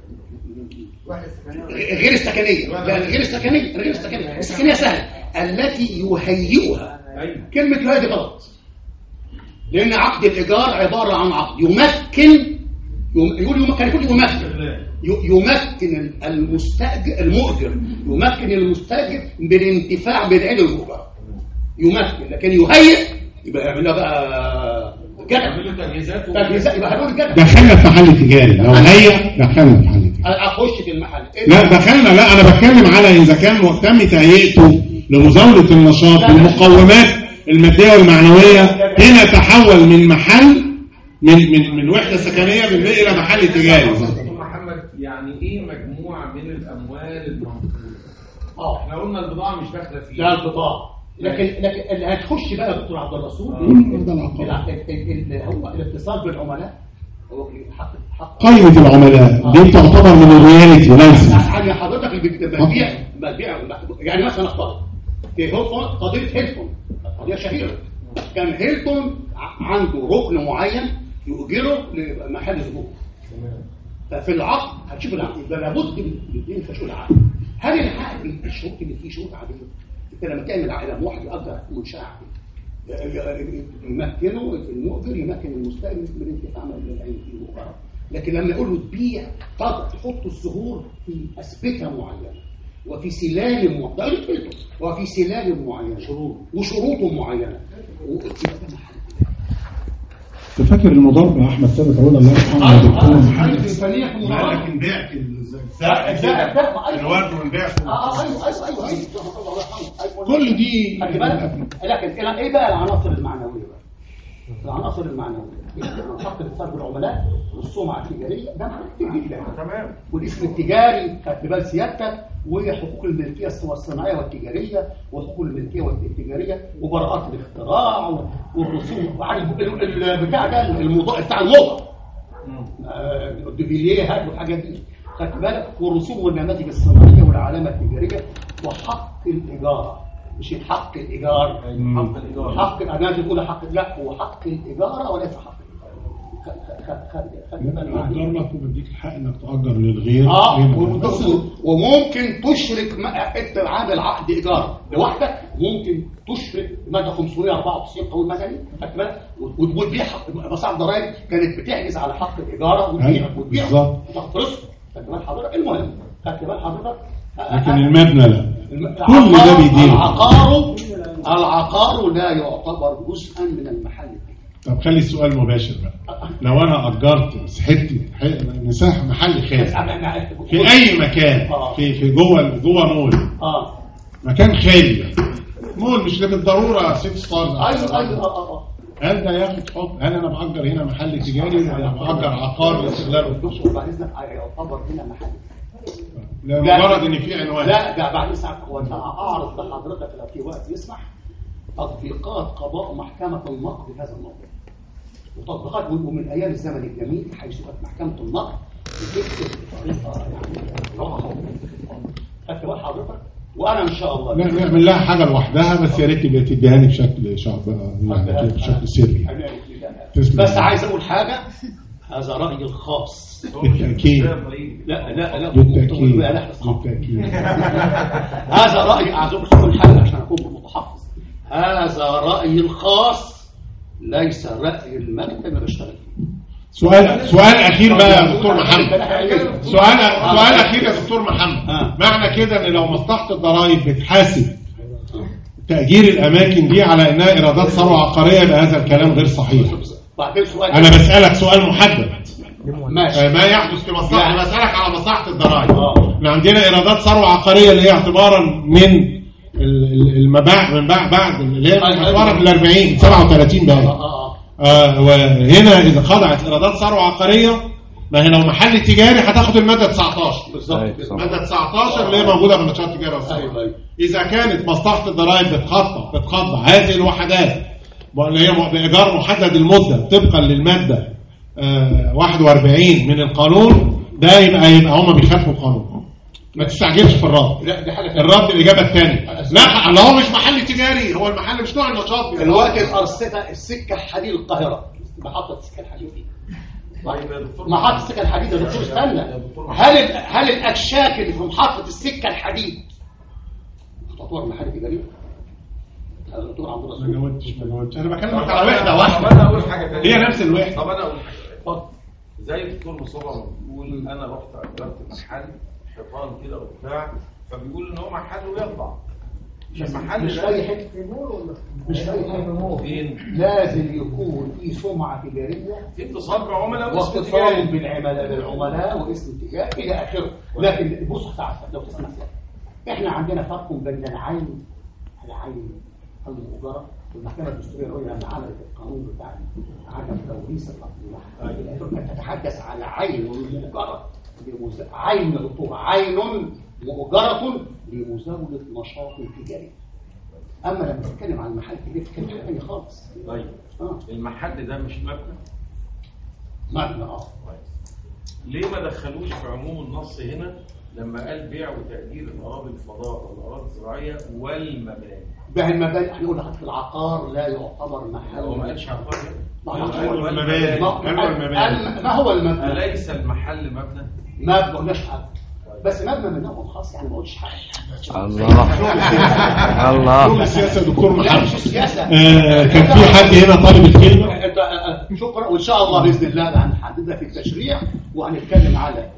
غير السكنيه لا غير السكنيه غير السكنيه السكنيه سهله التي يهيئها. كلمه يهيئ دي غلط لان عقد الايجار عباره عن عقد يمكن يقول يمكن يقول يمكن يمكن المستاجر المؤجر يمكن المستاجر بالانتفاع بالعين المؤجر يمكن لكن يهيئ يبقى يعملها بقى جدع تجهيزات يبقى هنقول جدع. دخلنا في محل تجاري لو هي دخلنا في محل تجاري اخش في المحل لا دخلنا لا انا بتكلم على اذا كان مهتم تهيئته لمزاوله النشاط بالمقومات الماديه والمعنويه هنا تحول من محل من من من وحده سكنيه بالنسبه الى محل تجاري. محمد يعني ايه مجموعه من الاموال المنقوله؟ اه احنا قلنا البضاعه مش داخله فيها. لا البضاعه لكن لكن اللي هتخش بقى يا دكتور عبد الرسول اللي هو الاتصال بالعملاء هو حق حق قائمه العملاء دي تعتبر من الرياليتي ليس يعني حضرتك بتبيع بتبيع يعني مثلا اختار هيلتون قضيه هيلتون قضيه شهيره كان هيلتون عنده ركن معين يؤجره لمحل زبون ففي العقد هتشوف العقد يبقى لابد من الاثنين تشوف العقد. هل العقد الشروط اللي فيه شروط عاديه؟ انت لما تعمل عقد واحد يأجر منشأة يمكنه المؤجر يمكن المستأجر من الانتفاع من العين في المؤجر. لكن لما يقول له تبيع طب تحط الزهور في أسبكة معينة وفي سلالم معينة وفي سلالم معينة شروط وشروط معينة تفكر المضاربة يا أحمد ثابت أقول الله يرحمه يا دكتور حاجة فنية في المضاربة لكن بيعت الورد والبيع اه ايوه ايوه ايوه ايوه كل دي خلي بالك لكن ايه بقى العناصر المعنويه بقى؟ العناصر المعنويه حق الاتصال بالعملاء والسمعه التجاريه ده معنى كتير جدا تمام والاسم التجاري خدت بال سيادتك وحقوق الملكيه الصناعيه والتجاريه وحقوق الملكيه والتجاريه وبراءات الاختراع والرسوم بتاع ده الموضوع بتاع الموضه الديفيليه والحاجات دي خدت بالك والرسوم والنماذج الصناعيه والعلامه التجاريه وحق الايجار مش حق الايجار حق الايجار حق انا تقول حق لا هو حق الايجار وليس حق أقدر لك وبديك الحق إنك تأجر للغير اه وممكن تشرك انت عامل عقد ايجار لوحدك ممكن تشرك ماده خمسمية وأربعة وتسعين قانون مدني خدت بالك وتبيع مصالح ضرائب كانت بتحجز على حق الايجار وتبيع وتبيع وتاخد رزق خدت بال حضرتك؟ المهم خدت بال حضرتك؟ لكن المبنى لا، الم- كل ده بيدير. العقار العقار لا يعتبر جزءا من المحل. طب خلي السؤال مباشر بقى، لو انا اجرت مساحتي مساحه محل خاص في اي مكان، في في جوه جوه مول، اه مكان خالي، مول مش بالضروره ست ستارز، ايوه ايوه اه اه هل ده ياخد حكم؟ هل انا باجر هنا محل تجاري ولا باجر عقار لاستغلاله؟ بص بعد اذنك يعتبر هنا محل لمجرد ان في عنوان. لا ده بعد اذنك هو انا اعرض لحضرتك لو في وقت يسمح تطبيقات قضاء محكمه النقد في هذا الموضوع، وتطبيقات ومن ايام الزمن الجميل حيث كانت محكمه النقد بتكتب بطريقه يعني رائعه. خدت بال حضرتك؟ وانا ان شاء الله لا نعمل لها حاجه لوحدها، بس يا ريت تبقى تديها لي بشكل شعب يعني بشكل سري. بس عايز اقول حاجه، هذا رايي الخاص بالتاكيد. لا لا لا بالتاكيد بالتاكيد. هذا رايي، عايز اقول حاجه عشان اكون متحفظ، هذا رايي الخاص ليس راي المكتب اللي بشتغل فيه. سؤال سؤال اخير بقى يا دكتور محمد، سؤال سؤال اخير يا دكتور محمد، معنى كده ان لو مصلحه الضرائب بتحاسب تأجير الاماكن دي على انها ايرادات ثروه عقاريه، يبقى هذا الكلام غير صحيح. انا بسالك سؤال محدد. ماشي. ما يحدث في مصلحه، انا بسالك على مصلحه الضرائب. احنا عندنا ايرادات ثروه عقاريه اللي هي اعتبارا من المباع من بعد بعد اللي هي اعتبارا من الأربعين سبعة وثلاثين بقى. آه وهنا اذا خضعت ايرادات ثروه عقاريه، ما هي لو محل تجاري هتاخد الماده تسعتاشر بالظبط، الماده تسعتاشر اللي هي موجوده في النشاط التجاري والصناعه. أيوة. اذا كانت مصلحه الضرائب بتخطط بتخضع هذه الوحدات اللي هي بايجار محدد المده طبقا للماده آه واحد وأربعين من القانون، ده يبقى يبقى هم بيخالفوا القانون. ما تستعجلش في الرد. لا دي حاجه الرد الاجابه الثانيه لا، اللي هو مش محل تجاري، هو المحل مش نوع النشاط. دلوقتي الارصفه السكه الحديد القاهره، محطه السكه الحديد دي طيب يا دكتور محطه السكه الحديد يا دكتور استنى، هل هل الاكشاك اللي في محطه السكه الحديد تعتبر محل تجاري؟ يا دكتور عبد الرسول ما جاوبتش ما جاوبتش انا بكلمك على وحده واحده. طب انا اقول حاجه ثانيه، هي نفس الوحده. طب انا اقول حاجه اتفضل. زي الدكتور مصطفى بيقول انا رحت اجرت محل حيطان كده وبتاع، فبيقول ان هو محل ويطبع مش محل مش اي حته في المول ولا مش اي حته فين، لازم يكون في سمعه تجاريه، في اتصال بعملاء واتصال بالعملاء بالعملاء واسم تجاري الى اخره. لكن بص تعال لو تسمع احنا عندنا فرق بين العين العين المؤجره والمحكمه الدستوريه العليا لما عملت القانون بتاع عدم توريث الارض كانت تتحدث على عين مؤجره، عين دكتور عين مؤجرة لمزاولة نشاط تجاري. أما لما تتكلم عن المحل التجاري تتكلم حاجة ثانية خالص. طيب آه. المحل ده مش مبنى؟ مبنى اه. ليه ما دخلوش في عموم النص هنا لما قال بيع وتأجير الأراضي الفضاء والأراضي الزراعية والمباني؟ بيع المباني احنا قلنا حتى العقار لا يعتبر محل. هو ما قالش عقار ما هو المباني. ما هو المبنى؟ أليس المحل مبنى؟ ما قلناش حاجة. بس مبنى من نوع خاص يعني ما قلتش حاجه. الله الله السياسه دكتور محمد. السياسه كان في حد هنا طالب الكلمه. شكرا، وان شاء الله باذن الله هنحددها في التشريع وهنتكلم على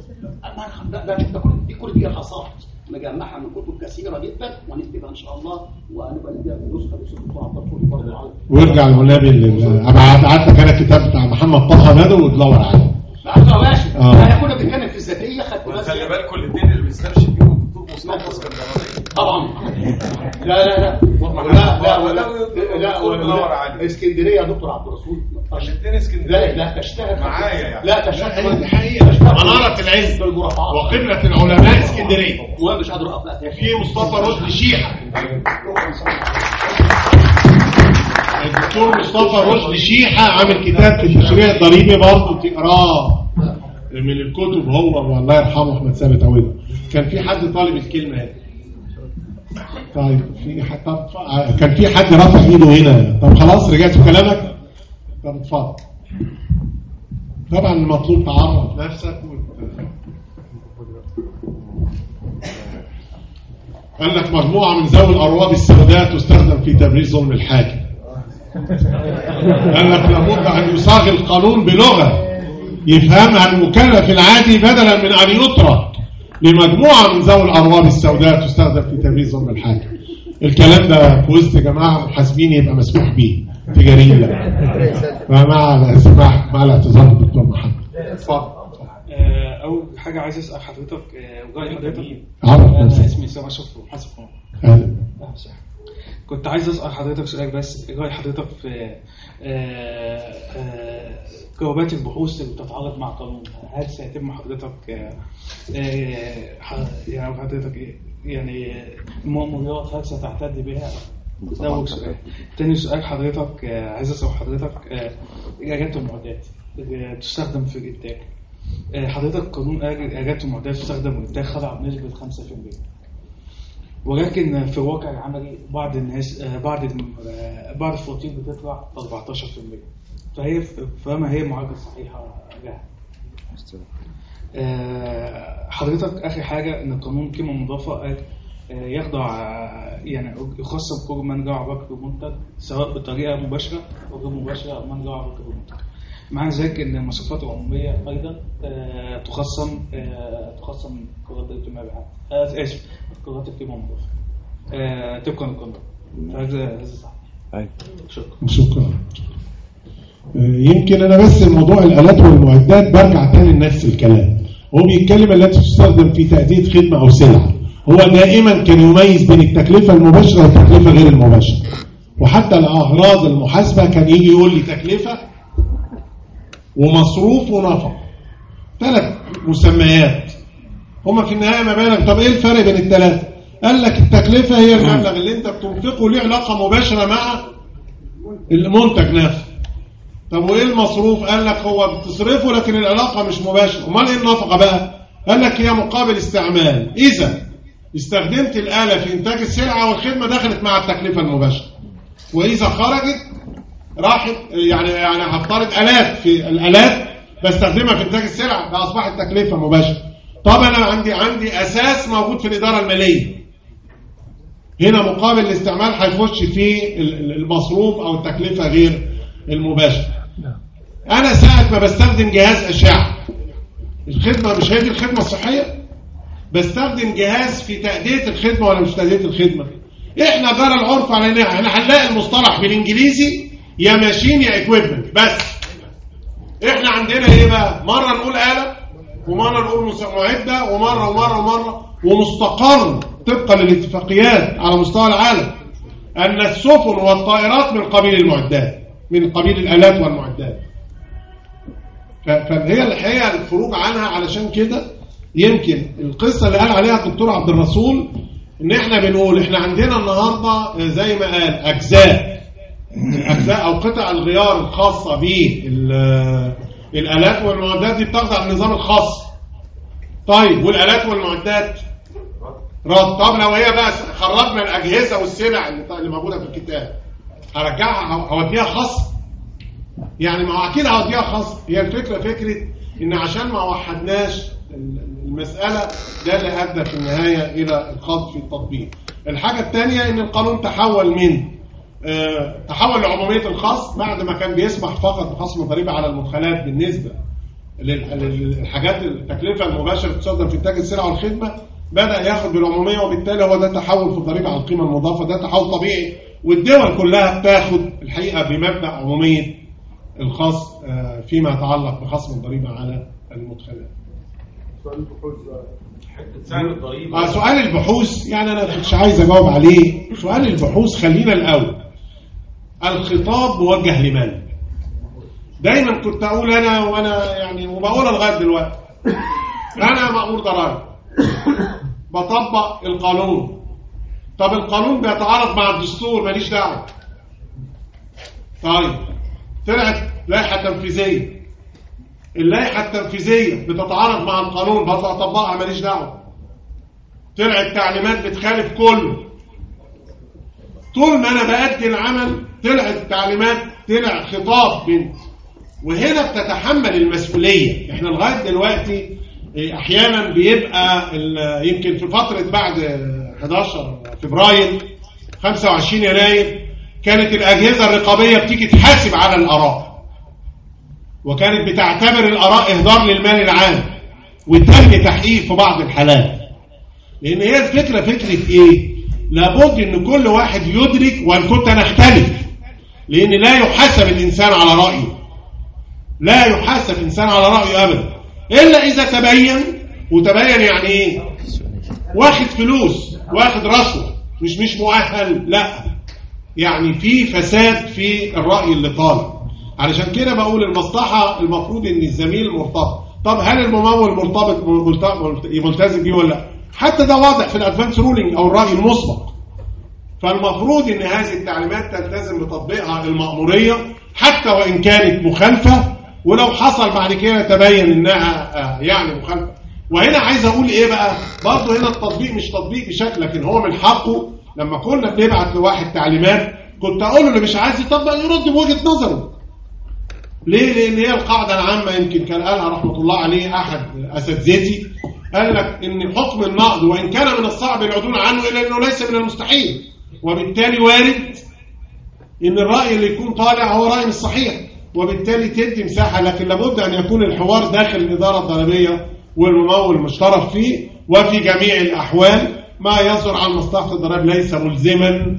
دي كل دي خاصات نجمعها من كتب كثيره جدا ونكتبها ان شاء الله وهنبقى نديها نسخه للدكتور عبد الرسول برضه. وارجع للنبي ابعت لك انا الكتاب بتاع محمد طه ندى وتدور عليه. ماشي. احنا كنا بنتكلم في الذاتيه، خدت بالك خلي بالكم الاثنين اللي بيسترشد بيهم الدكتور مصطفى اسكندراني طبعا. لا لا لا لا لا لا اسكندريه يا دكتور عبد الرسول. الاثنين اسكندريه. لا لا تشتغل معايا يعني. لا تشتغل دي حقيقه. مناره العز بالمرافعات وقبله العلماء اسكندريه. ومش قادر اقف في مصطفى رشدي شيحه. الدكتور مصطفى رشدي شيحه عامل كتاب في التشريع الضريبي برضه تقراه من الكتب هو والله يرحمه احمد ثابت عويضه. كان في حد طالب الكلمه هنا. طيب في حد كان في حد رافع ايده هنا. طب خلاص رجعت في كلامك. طب اتفضل. طبعا المطلوب تعرف نفسك وت... قال لك مجموعه من ذوي الارواد السوداء تستخدم في تبريز ظلم الحاكم. قال لك لابد ان يصاغ القانون بلغه يفهمها المكلف العادي بدلا من أن يترك لمجموعة من ذوي الأرواب السوداء تستخدم في تنفيذ ظلم الحاكم. الكلام ده في وسط جماعة محاسبين يبقى مسموح به، تجاريين لا. فمع السماح مع الاعتذار بالدكتور محمد. اتفضل. اول حاجه عايز اسال حضرتك وجاي حضرتك انا اسمي سامح اشرف محاسب قانون. كنت عايز اسال حضرتك سؤال بس. جاي حضرتك في جوابات البحوث اللي بتتعارض مع قانون، هل سيتم حضرتك يعني حضرتك يعني المأموريات هل ستعتد بها؟ ده أول سؤال. تاني سؤال حضرتك عايز اسال حضرتك الآلات والمعدات تستخدم في الإنتاج. حضرتك قانون الآلات والمعدات تستخدم في الإنتاج خضع بنسبة خمسة في المية، ولكن في الواقع العملي بعض الناس بعض بعض الفواتير بتطلع أربعتاشر في المية. فهي فما هي المعادلة الصحيحة لها؟ حضرتك آخر حاجة إن القانون قيمة مضافة يخضع يعني يخصص كل من جاء ركب منتج سواء بطريقة مباشرة أو غير مباشرة أو من جاء ركب منتج. مع ذلك إن المصروفات العمومية أيضا تخصم تخصم قرارات المبيعات آسف قرارات القيمة المضافة طبقا للقانون. هذا صح. شكرا. شكرا. يمكن أنا بس الموضوع الآلات والمعدات برجع تاني لنفس الكلام. هو بيتكلم التي تستخدم في تأدية خدمة أو سلعة. هو دائما كان يميز بين التكلفة المباشرة والتكلفة غير المباشرة. وحتى الأغراض المحاسبة كان يجي يقول لي تكلفة ومصروف ونفق، ثلاث مسميات هما في النهاية مبالغ. طب ايه الفرق بين الثلاثة؟ قال لك التكلفة هي المبلغ اللي انت بتنفقه ليه علاقة مباشرة مع المنتج نفسه. طب وايه المصروف؟ قال لك هو بتصرفه لكن العلاقة مش مباشرة. امال ايه النفقة بقى؟ قال لك هي مقابل استعمال. اذا استخدمت الآلة في انتاج السلعة والخدمة دخلت مع التكلفة المباشرة، واذا خرجت راحت يعني يعني هفترض آلات في الآلات بستخدمها في انتاج السلع ده اصبحت تكلفة مباشرة. طب انا عندي عندي اساس موجود في الإدارة المالية، هنا مقابل الاستعمال هيخش في المصروف او التكلفة غير المباشرة. انا ساعة ما بستخدم جهاز اشعة، الخدمة مش هي دي الخدمة الصحية، بستخدم جهاز في تأدية الخدمة ولا مش تأدية الخدمة؟ احنا جرى العرف علينا احنا هنلاقي المصطلح بالانجليزي يا ماشين يا اكويبمنت بس. احنا عندنا ايه بقى؟ مرة نقول آلة ومرة نقول معدة ومرة ومرة ومرة ومستقر طبقا للاتفاقيات على مستوى العالم ان السفن والطائرات من قبيل المعدات، من قبيل الآلات والمعدات. فهي الحقيقة الخروج عنها. علشان كده يمكن القصة اللي قال عليها الدكتور عبد الرسول ان احنا بنقول احنا عندنا النهاردة زي ما قال اجزاء اجزاء او قطع الغيار الخاصة بالآلات والمعدات دي بتخضع للنظام الخاص. طيب والآلات والمعدات رد. طب لو هي بقى خرجنا الأجهزة والسلع اللي موجودة في الكتاب هرجعها هوديها خاص؟ يعني ما هو اكيد هوديها خاص. هي الفكرة فكرة ان عشان ما وحدناش المسألة ده اللي أدى في النهاية إلى الخاض في التطبيق. الحاجة الثانية ان القانون تحول من اه تحول لعمومية الخاص بعد ما كان بيسمح فقط بخصم الضريبة على المدخلات بالنسبة للحاجات التكلفة المباشرة تستخدم في إنتاج السلع والخدمة، بدأ ياخد بالعمومية، وبالتالي هو ده تحول في الضريبة على القيمة المضافة. ده تحول طبيعي والدول كلها بتاخد الحقيقة بمبدأ عمومية الخاص فيما يتعلق بخصم الضريبة على المدخلات. سؤال البحوث سعر الضريبة. آه سؤال البحوث يعني أنا مش عايز أجاوب عليه. سؤال البحوث خلينا الأول الخطاب موجه لمن؟ دايما كنت أقول أنا وأنا يعني وبقولها لغاية دلوقتي أنا مأمور ضرائب بطبق القانون. طب القانون بيتعارض مع الدستور ماليش دعوة. طيب طلعت لائحة تنفيذية، اللائحة التنفيذية بتتعارض مع القانون بطلع أطبقها ماليش دعوة. طلعت تعليمات بتخالف كله، طول ما أنا بأدي العمل طلعت تعليمات طلع خطاب مني، وهنا بتتحمل المسؤولية. احنا لغاية دلوقتي احيانا بيبقى يمكن في فترة بعد أحد عشر فبراير خمسة وعشرين يناير كانت الأجهزة الرقابية بتيجي تحاسب على الآراء، وكانت بتعتبر الآراء إهدار للمال العام وتم تحقيق في بعض الحالات. لأن هي الفكرة فكرة إيه؟ لابد إن كل واحد يدرك وإن كنت نختلف، لأن لا يحاسب الإنسان على رأيه، لا يحاسب الإنسان على رأيه أبدا إلا إذا تبين. وتبين يعني إيه؟ واخد فلوس، واخد رشوة، مش مش مؤهل، لا، يعني في فساد في الرأي اللي طالع. علشان كده بقول المصلحة المفروض إن الزميل مرتبط. طب هل الممول مرتبط ملتزم بيه ولا لا؟ حتى ده واضح في الادفانس رولينج او الرأي المسبق. فالمفروض ان هذه التعليمات تلتزم بتطبيقها المأمورية حتى وان كانت مخالفة، ولو حصل بعد كده تبين انها يعني مخالفة. وهنا عايز اقول ايه بقى، برضه هنا التطبيق مش تطبيق بشكل، لكن هو من حقه لما كنا بنبعت لواحد تعليمات كنت اقول له اللي مش عايز يطبق يرد بوجهة نظره. ليه؟ لان هي القاعدة العامة يمكن كان قالها رحمة الله عليه احد اساتذتي، قال لك ان حكم النقد وان كان من الصعب العدول عنه الا انه ليس من المستحيل، وبالتالي وارد ان الرأي اللي يكون طالع هو رأي مش صحيح، وبالتالي تدي مساحة. لكن لابد ان يكون الحوار داخل الادارة الضريبية والممول مشترك فيه، وفي جميع الاحوال ما يصدر عن مصلحة الضرائب ليس ملزما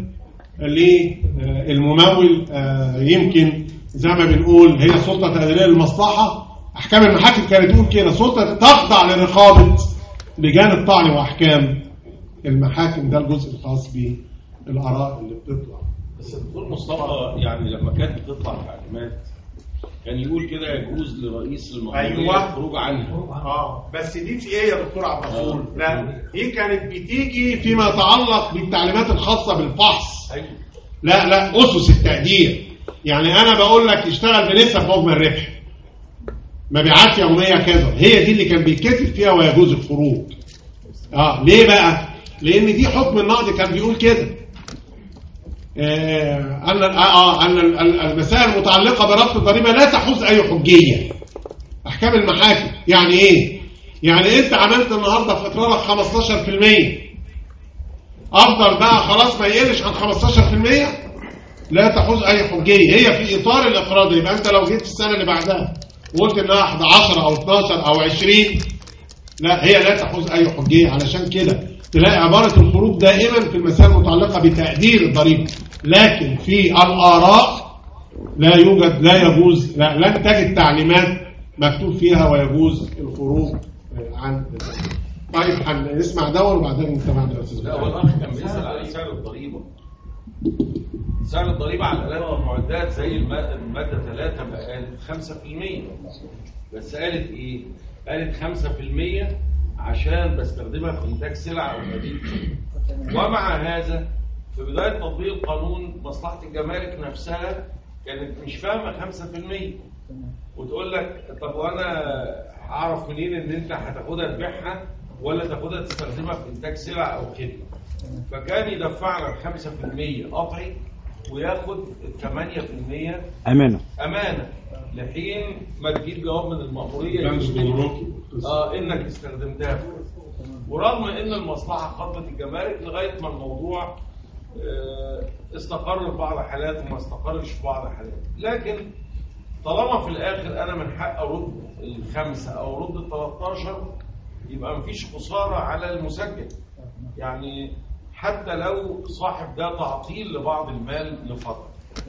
للممول. يمكن زي ما بنقول هي سلطة تقديرية للمصلحة، احكام المحاكم كانت تقول كده، سلطة تخضع لرقابة لجان الطعن واحكام المحاكم. ده الجزء الخاص بالاراء اللي بتطلع. بس الدكتور مصطفى يعني لما كانت بتطلع تعليمات كان يقول كده يجوز لرئيس المأمورية أيوة. الخروج عنها. اه بس دي في ايه يا دكتور عبد الغفور؟ لا، دي كانت بتيجي فيما يتعلق بالتعليمات الخاصة بالفحص. أيوة. لا لا، اسس التقدير. يعني انا بقول لك اشتغل بنسب مجمل الربح، مبيعات يوميه كذا، هي دي اللي كان بيتكتب فيها ويجوز الخروج. اه ليه بقى؟ لان دي حكم النقد كان بيقول كده. آه ان اه ان المسائل المتعلقه بربط الضريبه لا تحوز اي حجيه. احكام المحاكم يعني ايه؟ يعني انت عملت النهارده في اقرارك خمستاشر في المية، افضل بقى خلاص ما يقلش عن خمستاشر في المية، لا تحوز اي حجيه. هي في اطار الاقراض. يبقى انت لو جيت في السنه اللي بعدها وقلت انها احد عشر او اتناشر او عشرين، لا، هي لا تحوز اي حجيه. علشان كده تلاقي عباره الخروج دائما في المسائل المتعلقه بتقدير الضريبه، لكن في الاراء لا يوجد، لا يجوز، لا لن تجد تعليمات مكتوب فيها ويجوز الخروج عن. طيب هنسمع دول وبعدين انت معنا يا استاذ. لا، هو الاخ كان بيسال على سعر الضريبه. سعر الضريبه على الالات والمعدات زي الماده ثلاثة ما قالت خمسة في المية، بس قالت ايه؟ قالت خمسة في المية عشان بستخدمها في انتاج سلع او خدمات. ومع هذا في بدايه تطبيق القانون مصلحه الجمارك نفسها كانت مش فاهمه خمسة في المية، وتقول لك طب وانا هعرف منين ان انت هتاخدها تبيعها ولا تاخدها تستخدمها في انتاج سلع او خدمه؟ فكان يدفعنا خمسة في المية قطعي وياخد ثمانية في المية امانه امانه لحين ما تجيب جواب من المأمورية اه انك استخدمتها. ورغم ان المصلحه قضت الجمارك لغايه ما الموضوع آه استقر في بعض الحالات وما استقرش في بعض الحالات، لكن طالما في الاخر انا من حق ارد الخمسه او ارد ال تلتاشر يبقى مفيش خساره على المسجل. يعني حتى لو صاحب ده تعطيل لبعض المال لفتره.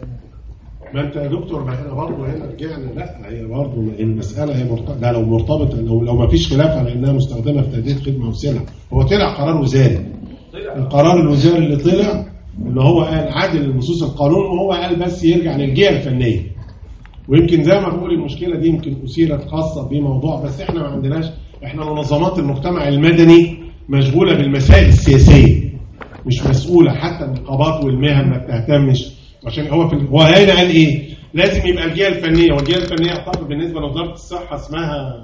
ما انت يا دكتور، ما احنا برضه هنا رجعنا، لا هي برضه المساله هي مرتبطه، ده لو مرتبطه، لو لو ما فيش خلاف على انها مستخدمه في تأدية خدمه او سلع. هو طلع قرار وزاري، القرار الوزاري اللي طلع اللي هو قال عادل نصوص القانون، وهو قال بس يرجع للجهه الفنيه. ويمكن زي ما بقول المشكله دي يمكن اثيرت خاصه بموضوع، بس احنا ما عندناش، احنا منظمات المجتمع المدني مشغوله بالمسائل السياسيه، مش مسؤوله. حتى النقابات والمهن ما بتهتمش. عشان هو في هو هنا قال ايه؟ لازم يبقى الجهه الفنيه، والجهه الفنيه اعتقد بالنسبه لوزاره الصحه اسمها،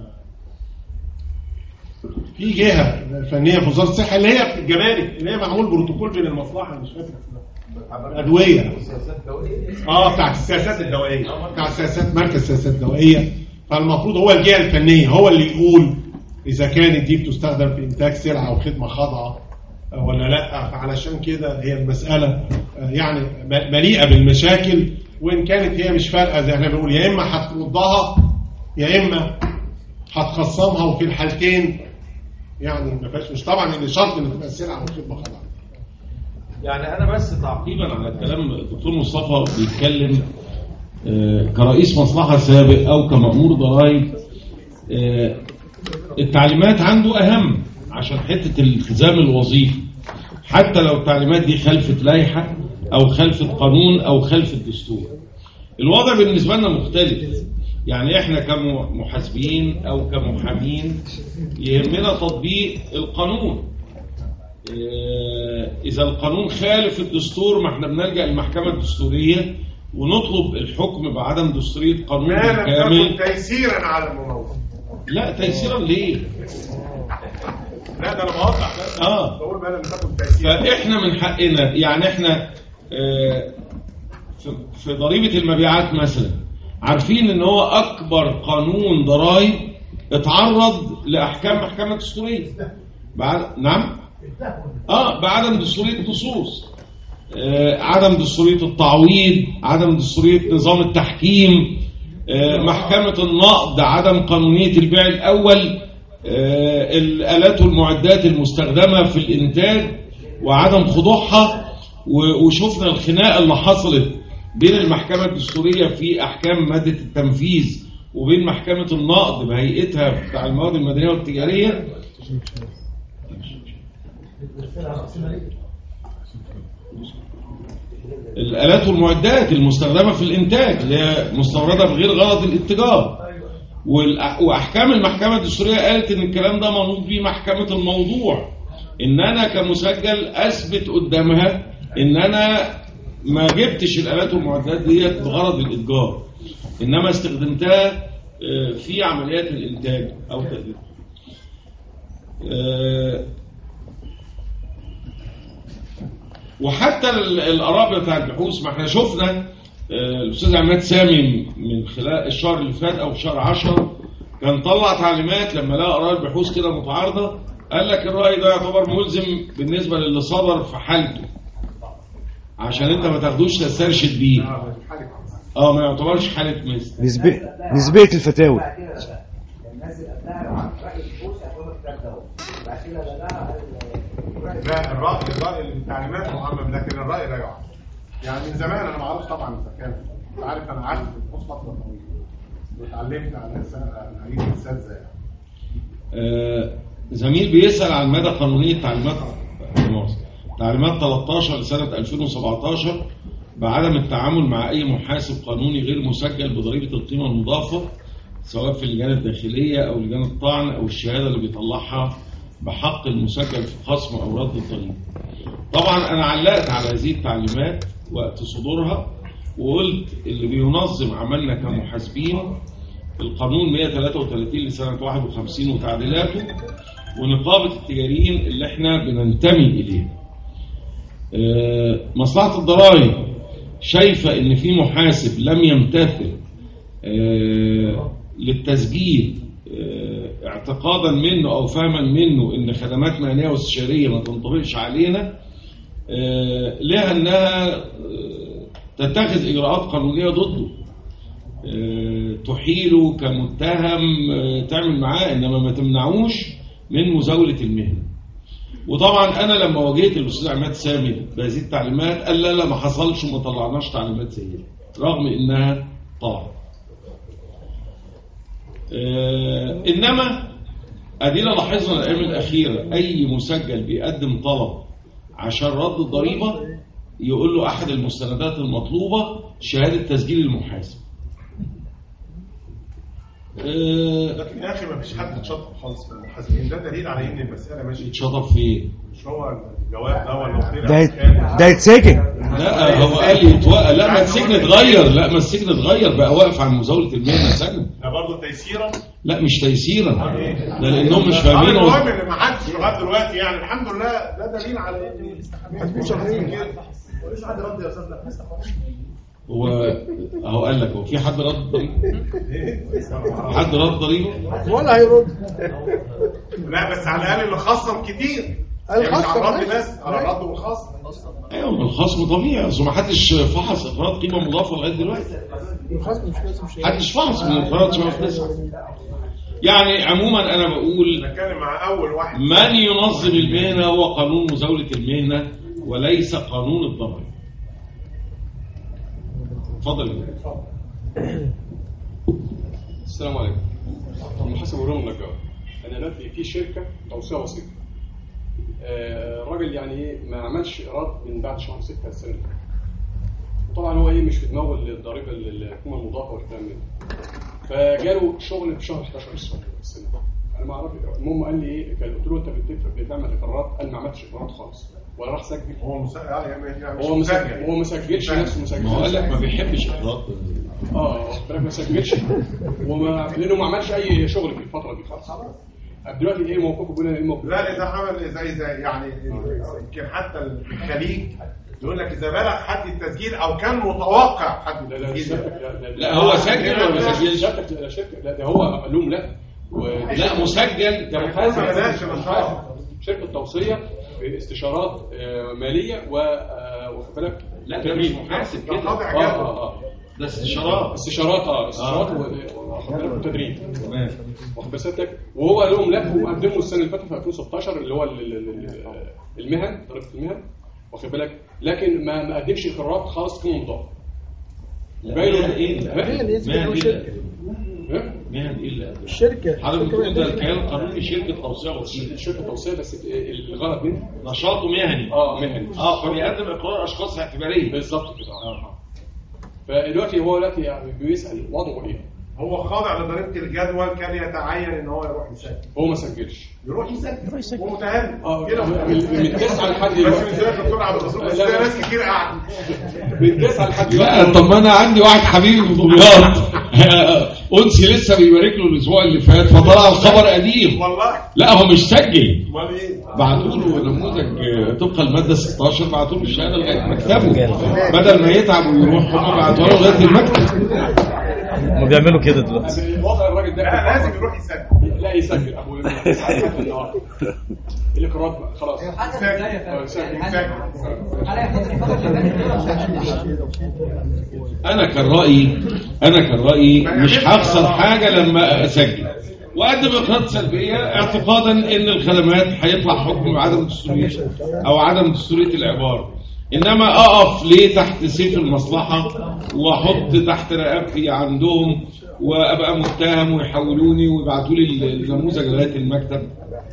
في جهه فنيه في وزاره الصحه اللي هي في الجمارك، اللي هي معمول بروتوكول بين المصلحه، مش فاكر اسمها، ادويه، اه بتاعت السياسات الدوائيه، بتاع السياسات، مركز السياسات الدوائيه. فالمفروض هو الجهه الفنيه هو اللي يقول اذا كانت دي بتستخدم في انتاج سلعه او خدمه خاضعه ولا لا. فعلشان كده هي المسألة يعني مليئة بالمشاكل، وإن كانت هي مش فارقة زي احنا بنقول، يا إما هتردها يا اما هتخصمها، وفي الحالتين يعني ما فيهاش، مش طبعا ان شرط ان تبقى السلعه والخدمه خضعا. يعني انا بس تعقيبا على كلام الدكتور مصطفى بيتكلم آه كرئيس مصلحه سابق او كمأمور ضرائب، آه التعليمات عنده اهم عشان حته الالتزام الوظيفي، حتى لو التعليمات دي خلفت لائحه او خلفت قانون او خلفت دستور. الوضع بالنسبه لنا مختلف، يعني احنا كمحاسبين او كمحامين يهمنا تطبيق القانون. اذا القانون خالف الدستور ما احنا بنلجأ للمحكمه الدستوريه ونطلب الحكم بعدم دستوريه قانون بالكامل تيسيرا على الممول. لا تيسيرا ليه؟ لا ده انا بوضح بس اه بقول بقى لما تاخد تيسير. فاحنا من حقنا، يعني احنا اه في ضريبه المبيعات مثلا عارفين ان هو اكبر قانون ضرائب اتعرض لاحكام محكمه دستوريه بعد نعم اه بعدم دستوريه النصوص، آه عدم دستوريه التعويض، عدم دستوريه نظام التحكيم، آه محكمه النقد، عدم قانونيه البيع الاول، آه الالات والمعدات المستخدمه في الانتاج وعدم خضوعها. وشفنا الخناقه اللي حصلت بين المحكمة الدستورية في أحكام مادة التنفيذ وبين محكمة النقد بهيئتها بتاع المواد المدنية والتجارية. الآلات والمعدات المستخدمة في الإنتاج اللي هي مستوردة بغير غرض الاتجار، وأحكام المحكمة الدستورية قالت إن الكلام ده منوط بيه محكمة الموضوع، إن أنا كمسجل أثبت قدامها إن أنا ما جبتش الآلات والمعدات ديت بغرض الإتجار، إنما استخدمتها في عمليات الإنتاج أو تقديم. وحتى الآراء بتاع البحوث، ما احنا شفنا الأستاذ عماد سامي من خلال الشهر اللي فات أو شهر عشرة كان طلع تعليمات لما لقى آراء البحوث كده متعارضة، قال لك الرأي ده يعتبر ملزم بالنسبة للي صدر في حالته، عشان انت ما تاخدوش تسترشد بيه. اه ما يعتبرش حاله مثل نسبيه نسبيه الفتاوي. لا الراي الراي التعليمات معمم، لكن الراي لا يعمم. يعني من زمان انا معروف طبعا اذا كان انت عارف انا قعدت في البحوث فتره طويله واتعلمت على ايد الاساتذه يعني. آه زميل بيسال عن مدى قانونيه تعليمات مصر. تعليمات ثلاثة عشر لسنة ألفين وسبعة عشر بعدم التعامل مع أي محاسب قانوني غير مسجل بضريبة القيمة المضافة، سواء في اللجان الداخلية أو لجان الطعن أو الشهادة اللي بيطلعها بحق المسجل في خصم أو رد الضريبة. طبعا أنا علقت على هذه التعليمات وقت صدورها وقلت اللي بينظم عملنا كمحاسبين القانون مئة وثلاثة وثلاثين لسنة واحد وخمسين وتعديلاته ونقابة التجاريين اللي احنا بننتمي إليه. مصلحة الضرائب شايفة ان في محاسب لم يمتثل للتسجيل اعتقادا منه او فهما منه ان خدمات مهنية واستشارية ما تنطبقش علينا، لها انها تتخذ اجراءات قانونية ضده، تحيله كمتهم، تعمل معاه، انما ما تمنعوش من مزاولة المهنة. وطبعا انا لما واجهت الاستاذ عماد سامي بهذه التعليمات قال لا لا ما حصلش وما طلعناش تعليمات سيئه رغم انها طاعه. آه انما ادينا لاحظنا الايام الاخيره اي مسجل بيقدم طلب عشان رد الضريبه يقول له احد المستندات المطلوبه شهاده تسجيل المحاسب. لكن يا اخي ما فيش حد اتشطب خالص في المحاسبين، ده دليل على ان المساله ماشيه. اتشطب في ايه؟ مش هو الجواب ده ولا ده ده يتسجن. لا هو قال لي يتوقع. لا ما السجن اتغير، لا ما السجن اتغير بقى واقف عن مزاوله المهنه سنه. ده برضه تيسيرا؟ لا مش تيسيرا، ده لانهم مش فاهمين. المهم ان ما حدش لغايه دلوقتي يعني الحمد لله ده دليل على ان المحاسبين شغالين كده. وليش حد رد يا استاذ؟ هو اهو قال لك هو في حد رد ضريبه؟ حد رد ضريبه؟ ولا هيرد. لا بس على الاقل اللي خصم كتير. الخصم على الرد بس، على الرد والخصم. ايوه الخصم طبيعي، اصل ما حدش فحص اقراض قيمه مضافه لغايه دلوقتي. محدش فاصل من القرارات ما بتسعى. يعني عموما انا بقول نتكلم مع اول واحد من ينظم المهنه هو قانون مزاوله المهنه وليس قانون الضرائب. اتفضل. السلام عليكم. انا حسب ورم النجار. انا دلوقتي في شركه توسيع وسيطه. الراجل يعني ايه ما عملش ايراد من بعد شهر ستة السنه اللي فاتت. طبعا هو ايه مش في دماغه الضريبه الحكومه المضافه والكلام ده. فجاله شغل في شهر احداشر السنه. انا ما اعرف. المهم قال لي ايه قلت له انت بتدفع بتعمل اقرارات؟ قال ما عملتش اقرارات خالص ولا راح سجل. هو مسجل يعني هو مسجل هو ما سجلش نفسه مسجل. ما قال لك ما بيحبش اقرارات. اه بالك ما سجلش وما لانه ما عملش اي شغل في الفتره دي خالص. دلوقتي ايه موقفه؟ بيقول ايه موقفه؟ لا اذا عمل زي زي يعني يمكن حتى الخليج يقول لك اذا بلغ حد التسجيل او كان متوقع حد التسجيل. لا هو سجل ولا ما سجلش؟ لا شركه لا ده هو قال لهم لا. لا مسجل ده محاسب شركه توصيه باستشارات ماليه واخد بالك. لا ده مش محاسب كده. اه اه اه ده استشارات استشارات اه استشارات واخد بالك وتدريب. تمام. واخد بالك. وهو قال لهم لا وقدموا السنه اللي فاتت في ألفين وستاشر اللي هو المهن ضريبه المهن واخد بالك. لكن ما ما قدمش اقرارات خالص قيمه مضافه. باينه ايه؟ مهن شركه مهن ايه اللي الشركه حضرتك بتقول ده الكيان القانوني شركه توسيع وسيله. شركه توسيع بس الغرض منه نشاطه مهني. اه مهني. اه فبيقدم اقرار اشخاص اعتباريه. بالظبط كده. اه فدلوقتي هو دلوقتي يعني بيسال وضعه ايه؟ هو خاضع لضريبه الجدول كان يتعين ان هو يروح يسجل. هو ما سجلش. يروح يسجل. هو متهان. اه كده من تسعة لحد دلوقتي. بس ازاي الدكتور عبد الرسول بس ناس كتير قاعده. من تسعة لحد دلوقتي. طب ما انا عندي واحد حبيبي في دمياط انسي لسه بيبارك له الاسبوع اللي فات فطلع الخبر قديم. والله لا هو مش سجل. امال ايه؟ بعتوا له نموذج طبقا الماده ستاشر بعتوا له الشهاده لغايه مكتبه بدل ما يتعب ويروح هم بعتوها له لغايه المكتب. هم بيعملوا كده دلوقتي. وضع الراجل ده لا لازم يروح يسجل. لا يسجل ابو النهارده الاقرارات بقى خلاص يسجل. انا كان رايي انا كان رايي مش هخسر حاجه لما اسجل وأقدم إقرارات سلبية اعتقادا إن الخدمات هيطلع حكم بعدم دستورية أو عدم دستورية العبارة. إنما أقف ليه تحت سيف المصلحة وأحط تحت رقبتي عندهم وأبقى متهم ويحولوني ويبعتوا لي النموذج لغاية المكتب.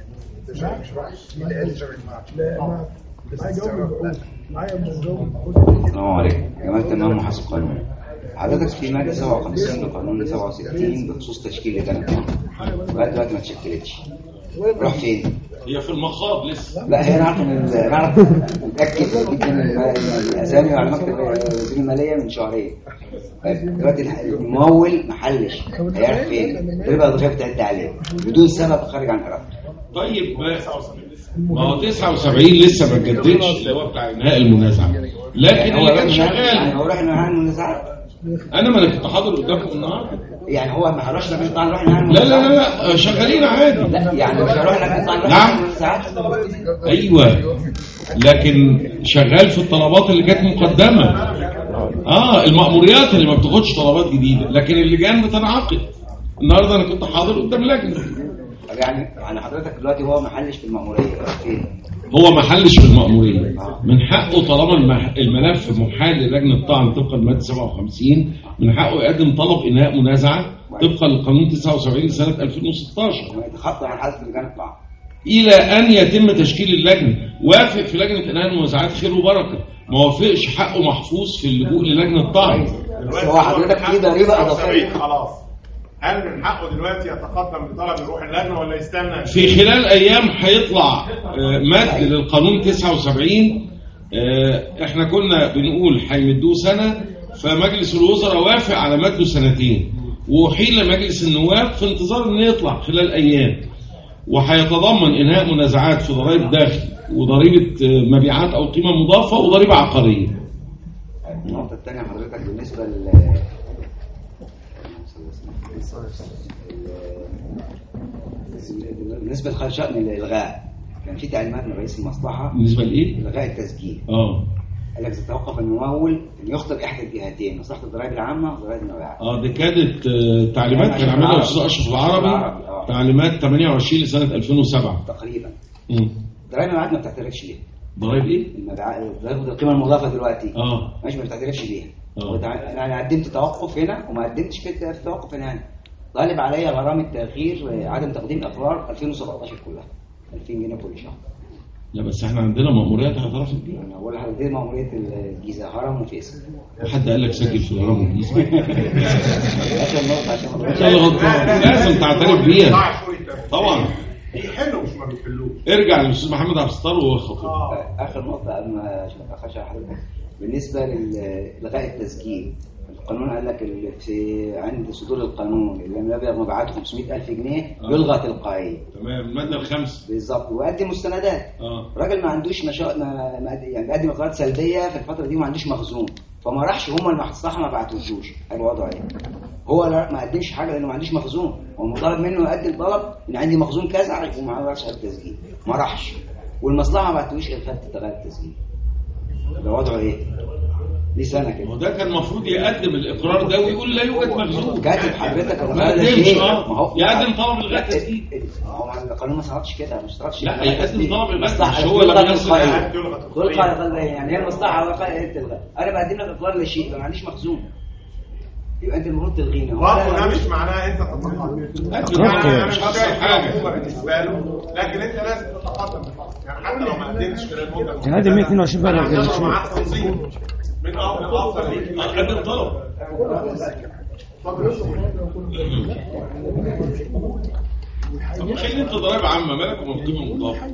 السلام عليكم. جمال تمام محاسب قانوني. حضرتك في مادة سبعة وخمسين لقانون سبعة وستين بخصوص تشكيل لجنة لغاية دلوقتي ما اتشكلتش. روح فين؟ هي في المخاض لسه. لا هي نعرف نعرف نتأكد جدا من الأسامي على مكتب وزير المالية من شهرين. دلوقتي الممول محلش هيعرف فين؟ الضريبة الإضافية بتعد عليه بدون سبب خارج عن إرادته. طيب ما هو تسعة وسبعين لسه ما اتجددش اللي هو بتاع انهاء المنازعه لكن اللي كان شغال يعني هو راح انهاء المنازعات. انا ما انا كنت حاضر قدامكم النهارده. يعني هو ما هروحش لما نطلع نروح انهاء لا لا لا لا شغالين عادي. لا يعني مش هروح لما نطلع نروح نعم المنازعات. ايوه لكن شغال في الطلبات اللي كانت مقدمه. اه المأموريات اللي ما بتاخدش طلبات جديده لكن اللجان بتنعقد. النهارده انا كنت حاضر قدام لجنه. يعني يعني حضرتك دلوقتي هو محلش في المأمورية فين؟ هو محلش في المأمورية. من حقه طالما الملف محال للجنة طعن طبقا لمادة سبعة وخمسين من حقه يقدم طلب إنهاء منازعة طبقا للقانون تسعة وسبعين لسنة ألفين وستاشر. يتخطى من حسب لجنة الطعن. إلى أن يتم تشكيل اللجنة. وافق في لجنة إنهاء المنازعات خير وبركة. ما وافقش حقه محفوظ في اللجوء للجنة الطعن. هو حضرتك في ضريبة إضافية. خلاص. هل من حقه دلوقتي يتقدم بطلب يروح اللجنه ولا يستنى؟ في خلال ايام هيطلع مد للقانون تسعة وسبعين. احنا كنا بنقول هيمدوه سنه فمجلس الوزراء وافق على مده سنتين وحيل مجلس النواب في انتظار ان يطلع خلال ايام وهيتضمن انهاء منازعات في ضرائب داخل وضريبه مبيعات او قيمه مضافه وضريبه عقاريه. النقطه الثانيه حضرتك بالنسبه ل بالنسبه لشأن الالغاء كان في تعليمات من رئيس المصلحه بالنسبه لايه؟ الغاء التسجيل. اه قال لك تتوقف الممول ان يخطر احدى الجهتين، مصلحه الضرائب العامه وضرائب المبيعات. اه دي كانت آه، تعليمات كان عاملها الاستاذ اشرف العربي، آه. تعليمات ثمانية وعشرين لسنه ألفين وسبعة تقريبا. امم ضرائب المبيعات ما بتعترفش بيها. ضرائب ايه؟ المبيعات ضرائب القيمه المضافه دلوقتي اه ماشي ما بتعترفش بيها. اه انا قدمت توقف هنا وما قدمتش في التوقف هنا، طالب عليا غرامه تاخير عدم تقديم اقرار ألفين وسبعتاشر كلها ألفين جنيه كل شهر. لا بس احنا عندنا مأموريات اعترفت بيها. انا بقول لحضرتك دي مأمورية الجيزة هرم وفيصل. حد قال لك سجل في الهرم والجيزة؟ اخر نقطة عشان ان شاء الله غلطان، لازم تعترف بيها طبعا. بيحلوا مش ما بيحلوش. ارجع للاستاذ محمد عبد الستار وهو خطيب. اخر نقطة قبل ما عشان ما اتاخرش على حضرتك، بالنسبة لإلغاء التسجيل، القانون قال لك في عند صدور القانون اللي لم يبلغ مبيعاته خمسمائة ألف جنيه يلغى تلقائيا. تمام، المادة الخامسة بالظبط، ويقدم مستندات. اه راجل ما عندوش نشاط ما ما- يعني بيقدم اقرارات سلبية في الفترة دي وما عندوش مخزون، فما راحش هم المصلحة ما بعتوش، قالوا وضعه ايه؟ هو لا ما قدمش حاجة لأنه ما عندوش مخزون، هو مطالب منه يقدم طلب إن عندي مخزون كذا وما راحش على التسجيل، ما راحش، والمصلحة ما بعتوش إلغاء تغير التسجيل. ده وضعه ايه؟ دي سنة كده. وده كان المفروض يقدم الإقرار ده ويقول لا يوجد مخزون. كاتب حضرتك ما قدمش اه يقدم طلب إلغاء التسجيل. هو القانون ما صرفش كده، مش صرفش. لا يقدم طلب إلغاء، مصلحة مش هو لما يصل تلقى يعني هي المصلحة وقال تلغى، أنا بقدم لك إقرار لشيء ما عنديش مخزون، يبقى أنت المفروض تلغينا. برضه ده مش معناه أنت تتقدم، يعني مش شايف حاجة بالنسبة له، لكن أنت لازم تتقدم، يعني حتى لو ما قدمتش خلال المدة كان قدم مية واثنين وعشرين بقى لو معاك تنظيم من أفضل ليك قدم طلب. طب خلي انت ضرائب عامة مالك ومن قيمة مضافة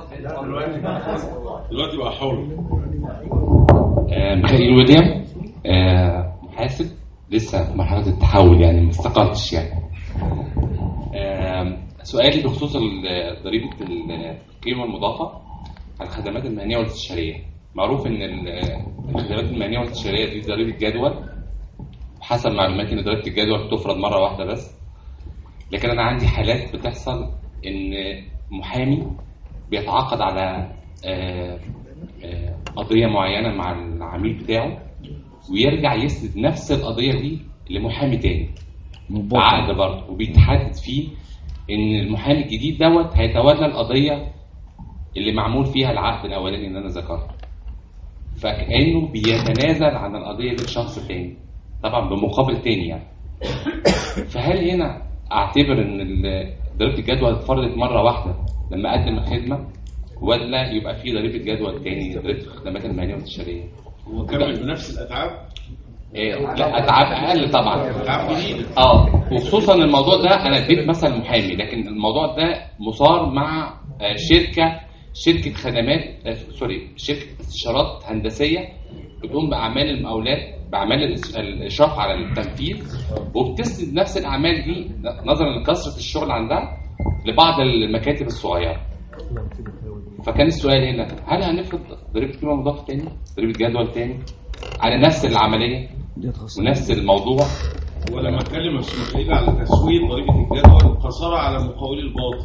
دلوقتي بقى حر. ميخائيل ويليام، آه، محاسب لسه في مرحلة التحول يعني ما استقرتش يعني. آه، سؤالي بخصوص ال- ضريبة القيمة المضافة على الخدمات المهنية والاستشارية. معروف ان ال- الخدمات المهنية والاستشارية دي ضريبة جدول، حسب معلوماتي ان ضريبة الجدول بتفرض مرة واحدة بس، لكن انا عندي حالات بتحصل ان محامي بيتعاقد على آه، آه، قضية معينة مع العميل بتاعه ويرجع يسند نفس القضية دي لمحامي تاني بعقد برضه، وبيتحدد فيه ان المحامي الجديد دوت هيتولى القضية اللي معمول فيها العقد الاولاني اللي انا ذكرته، فكأنه بيتنازل عن القضية دي لشخص تاني طبعا بمقابل تاني يعني. فهل هنا اعتبر ان ال- ضريبة الجدول اتفرضت مرة واحدة لما اقدم الخدمة، ولا يبقى في ضريبة جدول تاني ضريبة الخدمات المالية والاستشارية؟ هو كمل بنفس الأتعاب؟ إيه لا اتعاب اقل طبعا. أتعاب جديدة. اه وخصوصا الموضوع ده انا اديت مثل محامي، لكن الموضوع ده مثار مع آه، شركة شركة خدمات آه، سوري شركة استشارات هندسية بتقوم بأعمال المقاولات بأعمال الإس- الإشراف على التنفيذ، وبتسند نفس الأعمال دي نظرا لكثرة الشغل عندها لبعض المكاتب الصغيرة. فكان السؤال هنا، هل هنفرض ضريبة قيمة مضافة تاني، ضريبة جدول تاني على نفس العملية ونفس الموضوع؟ ولما اتكلم اسماعيل على تسوية ضريبة الجدول قصر على مقاول الباطن،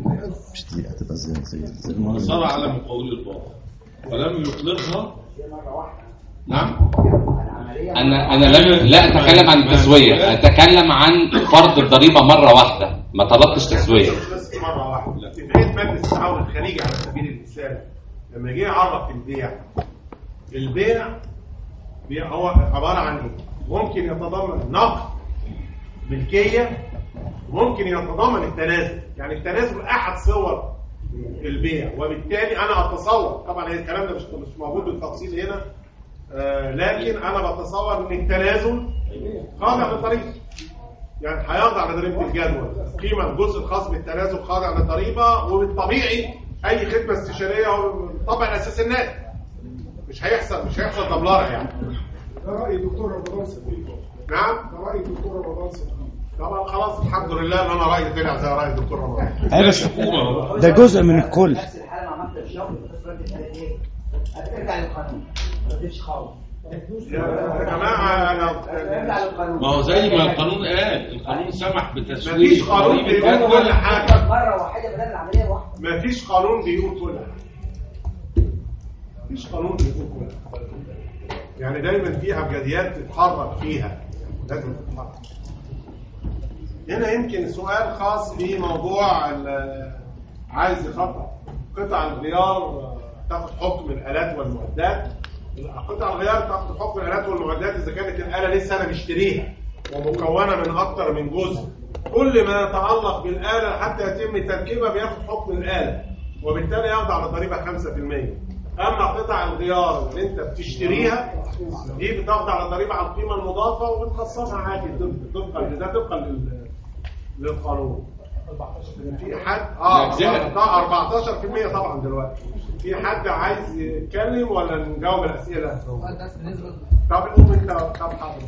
قصر على مقاول الباطن ولم يطلقها. نعم أنا أنا لم لا أتكلم عن التسوية، أتكلم عن فرض الضريبة مرة واحدة، ما طلبتش تسوية. بس مرة واحدة. اتفاقية مجلس التعاون الخليجي على سبيل المثال لما جه يعرف البيع، البيع بيع هو عبارة عن ايه؟ ممكن يتضمن نقد ملكية، ممكن يتضمن التنازل، يعني التنازل أحد صور البيع، وبالتالي أنا أتصور طبعا الكلام ده مش مش موجود بالتفصيل هنا، آه لكن أنا بتصور إن التنازل خاضع للضريبة، يعني هيخضع لضريبة الجدول، قيمة الجزء الخاص بالتنازل خاضع للضريبة، وبالطبيعي أي خدمة استشارية هو طبعا الأساس الناتج، مش هيحصل مش هيحصل دبلرة يعني. ده رأي الدكتور رمضان صديق. نعم؟ ده رأي الدكتور رمضان صديق. طبعا خلاص الحمد لله ان انا رايي طلع زي راي الدكتور رمضان. ايوه بس ده جزء من الكل. نفس الحاله مع مكتب الشغل بتفرض ايه؟ هترجع للقانون ما تضيفش خالص يا جماعه انا ما هو زي ما القانون قال، القانون سمح بتسوية مفيش قانون بيقول كل حاجه مره واحده بدل العمليه واحده. مفيش قانون بيقول كل حاجه. مفيش قانون بيكون يعني دايما في ابجديات تتحرك فيها، لازم تتحرك. هنا يمكن سؤال خاص بموضوع عايز يخطط قطع الغيار تاخد حكم الالات والمعدات. قطع الغيار تاخد حكم الالات والمعدات اذا كانت الاله لسه انا مشتريها ومكونه من اكتر من جزء. كل ما يتعلق بالاله حتى يتم تركيبها بياخد حكم الاله، وبالتالي يخضع لضريبه خمسة في المية. اما قطع الغيار اللي انت بتشتريها دي بتخضع لضريبه على القيمه المضافه وبتخصصها عادي طبقا لده طبقا للقانون. في حد اه أربعتاشر في المية طبعا دلوقتي. في حد عايز يتكلم ولا نجاوب الاسئله؟ طب قوم انت. طب حاضر.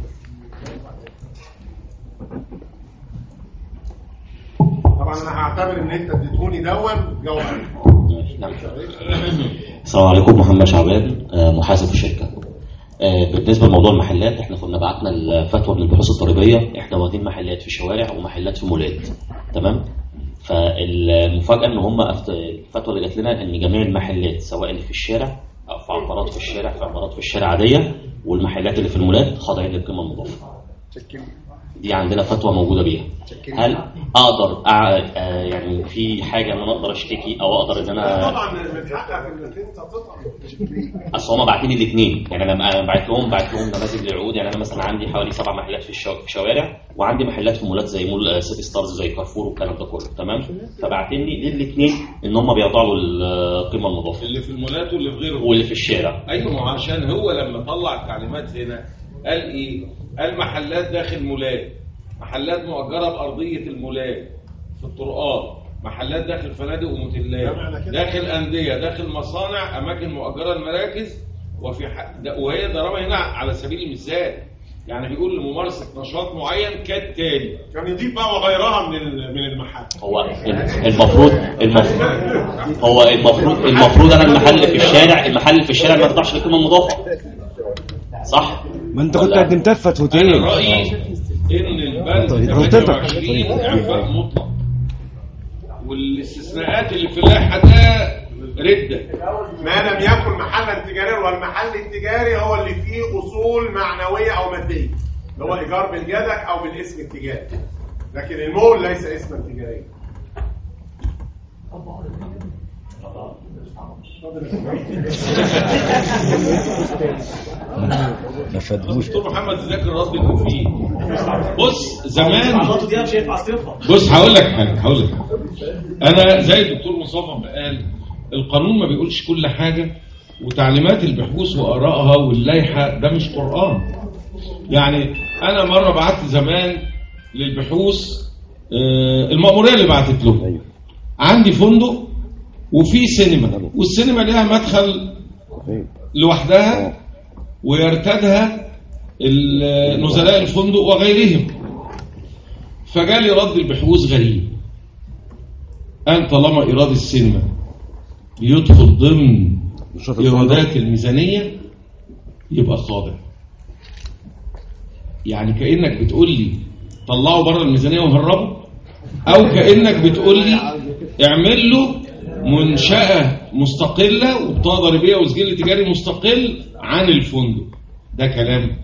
طبعا انا هعتبر ان انت اديتوني دون جاوب عليه. السلام عليكم، محمد شعبان محاسب في الشركه. بالنسبه لموضوع المحلات، احنا كنا بعتنا الفتوى من البحوث الضريبيه، احنا واخدين محلات في شوارع ومحلات في مولات، تمام؟ فالمفاجاه ان هم الفتوى اللي جات لنا ان جميع المحلات سواء اللي في الشارع او في عقارات في الشارع في عقارات في الشارع عاديه والمحلات اللي في المولات خاضعين للقيمه المضافه. دي عندنا فتوى موجوده بيها. هل اقدر أع... يعني في حاجه ان انا اقدر اشتكي او اقدر ان انا طبعا من حقك انك انت تطلع. اصل هم باعتين لي الاثنين، يعني انا بعت لهم بعت لهم نماذج للعقود. يعني انا مثلا عندي حوالي سبع محلات في الشو... في شوارع، وعندي محلات في مولات زي مول سيتي ستارز زي كارفور والكلام ده كله، تمام؟ فبعتين لي الاثنين ان هم بيضعوا القيمه المضافه اللي في المولات واللي في غيره واللي في الشارع. ايوه، عشان هو لما طلع التعليمات هنا قال ايه؟ قال محلات داخل مولات، محلات مؤجره بارضيه المولات في الطرقات، محلات داخل فنادق وموتيلات، داخل انديه، داخل مصانع، اماكن مؤجره المراكز. وفي ح... وهي ضربها هنا على سبيل المثال، يعني بيقول لممارسه نشاط معين كالتالي، يعني يضيف بقى وغيرها من من المحل. هو المفروض المفروض هو المفروض المفروض انا المحل في الشارع المحل في الشارع ما يخضعش للقيمه المضافه، صح؟ ما انت كنت قدمتها في فتوتين. انا رايي ان البند ثمانية وعشرين اعفاء مطلق، والاستثناءات اللي في اللائحه ده رده. ما لم يكن محلا تجاريا، والمحل التجاري هو اللي فيه اصول معنويه او ماديه، اللي هو ايجار بالجدك او بالاسم التجاري، لكن المول ليس اسما تجاريا. ما فادوش. دكتور محمد ذاكر الرد المفيد. بص زمان بص هقول لك حاجه هقول لك انا زي الدكتور مصطفى ما قال، القانون ما بيقولش كل حاجه، وتعليمات البحوث وارائها واللائحه ده مش قران. يعني انا مره بعت زمان للبحوث المأموريه اللي بعتت له، عندي فندق وفي سينما، والسينما ليها مدخل لوحدها ويرتدها نزلاء الفندق وغيرهم. فجالي رد البحوث غريب، قال طالما إيراد السينما يدخل ضمن إيرادات الميزانية يبقى خاضع. يعني كأنك بتقول لي طلعوا بره الميزانية وهربوا، أو كأنك بتقول لي اعمل له منشأة مستقلة وبطاقة ضريبية وسجل تجاري مستقل عن الفندق. ده كلام.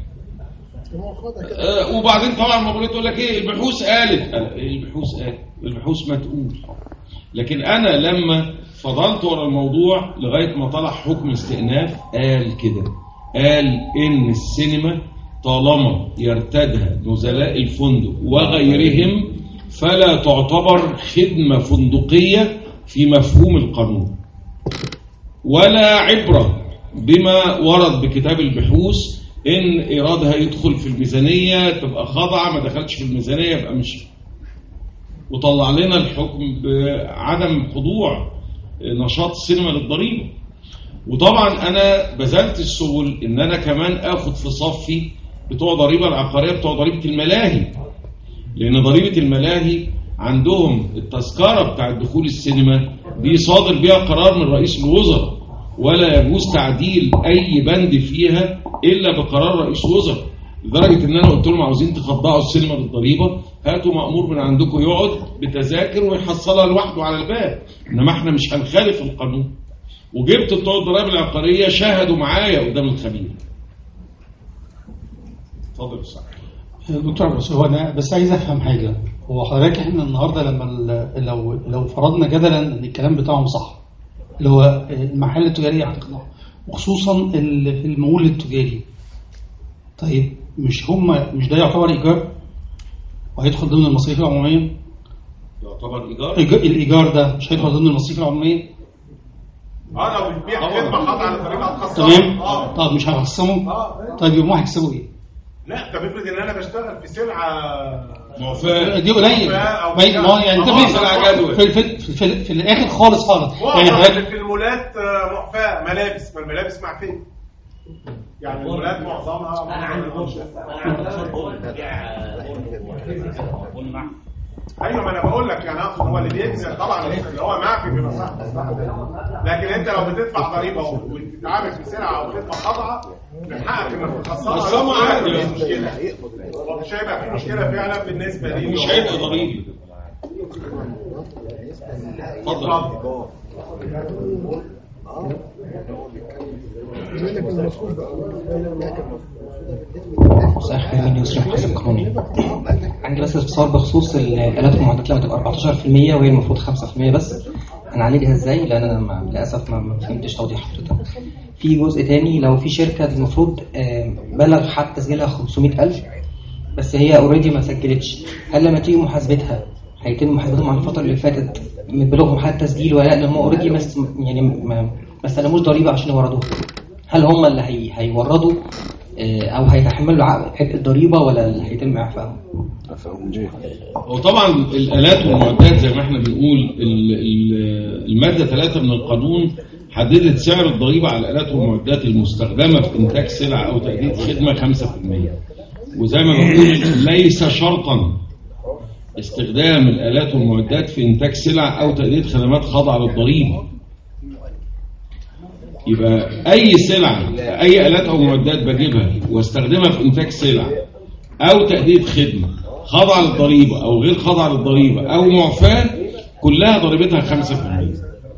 أه وبعدين طبعا المقولة تقول لك ايه البحوث قالت. البحوث قالت البحوث ما تقول. لكن انا لما فضلت ورا الموضوع لغاية ما طلع حكم استئناف قال كده، قال ان السينما طالما يرتدها نزلاء الفندق وغيرهم فلا تعتبر خدمة فندقية في مفهوم القانون، ولا عبرة بما ورد بكتاب البحوث ان ايرادها يدخل في الميزانية تبقى خاضعة، ما دخلش في الميزانية يبقى مش. وطلع لنا الحكم بعدم خضوع نشاط السينما للضريبة. وطبعا انا بذلت السبل ان انا كمان اخد في صفي بتوع ضريبة العقارية بتوع ضريبة الملاهي، لان ضريبة الملاهي عندهم التذكرة بتاع دخول السينما دي صادر بيها قرار من رئيس الوزراء، ولا يجوز تعديل اي بند فيها الا بقرار رئيس الوزراء. لدرجة ان انا قلت لهم عاوزين تخضعوا السينما للضريبة هاتوا مأمور من عندكم يقعد بتذاكر ويحصلها لوحده على الباب، انما احنا مش هنخالف القانون. وجبت بتوع الضرائب العقاريه شاهدوا معايا قدام الخبير. اتفضل صح. دكتور بس هو انا بس عايز افهم حاجه. هو حضرتك احنا النهارده لما لو لو فرضنا جدلا ان الكلام بتاعهم صح اللي هو المحل التجاري هتقطع وخصوصا في المول التجاري، طيب مش هم مش ده يعتبر ايجار وهيدخل ضمن المصاريف العموميه؟ يعتبر ايجار؟ الايجار ده مش هيدخل ضمن المصاريف العموميه؟ اه لو بتبيع خدمه خاضعه للضريبه هتخصمها. تمام. اه طب مش هيخصموا؟ اه طيب يبقوا هيكسبوا ايه؟ لا طب افرض ان انا بشتغل في سلعه موفاه دي قليل. ما يعني انت في في, في, في, في, في الاخر خالص خالص يعني حضرتك في المولات معفاه ملابس، ما الملابس معفيه يعني المولات معظمها ايوه ما انا بقول لك يعني اقصد هو اللي بينزل طبعا اللي هو معفي بيبقى صح، لكن انت لو بتدفع ضريبه وبتتعامل في سلعه او خدمه خاضعه من حقك انك تخصصها عادي مش مشكله، مش هيبقى في مشكله فعلا بالنسبه لي مش هيبقى ضريبه. اتفضل. صحيح من يسرح حسب قانوني. عندي بس استفسار بخصوص الآلات والمعدات لما تبقى أربعتاشر في المية وهي المفروض خمسة في المية بس، هنعالجها ازاي؟ لان انا ما للاسف ما فهمتش توضيح حضرتك. في جزء تاني، لو في شركه المفروض بلغ حد تسجيلها خمسمائة ألف بس هي اوريدي ما سجلتش، هل لما تيجي محاسبتها هيتم محاسبتهم عن الفتره اللي فاتت من بلوغهم حد تسجيل، ولا لان هم اوريدي مس يعني ما ما استلموش ضريبه عشان يوردوها؟ هل هم اللي هي هيوردوا او هيتحملوا عبء الضريبه ولا اللي هيتم اعفائهم؟ وطبعا الالات والمعدات زي ما احنا بنقول الماده ثلاثة من القانون حددت سعر الضريبه على الالات والمعدات المستخدمه في انتاج سلع او تأدية خدمه خمسة في المية، وزي ما بنقول ليس شرطا استخدام الالات والمعدات في انتاج سلع او تأدية خدمات خاضعه للضريبه. يبقى اي سلعه اي الات او معدات بجيبها واستخدمها في انتاج سلع او تأدية خدمه خاضعه للضريبه او غير خاضعه للضريبه او معفاه كلها ضريبتها خمسة في المية.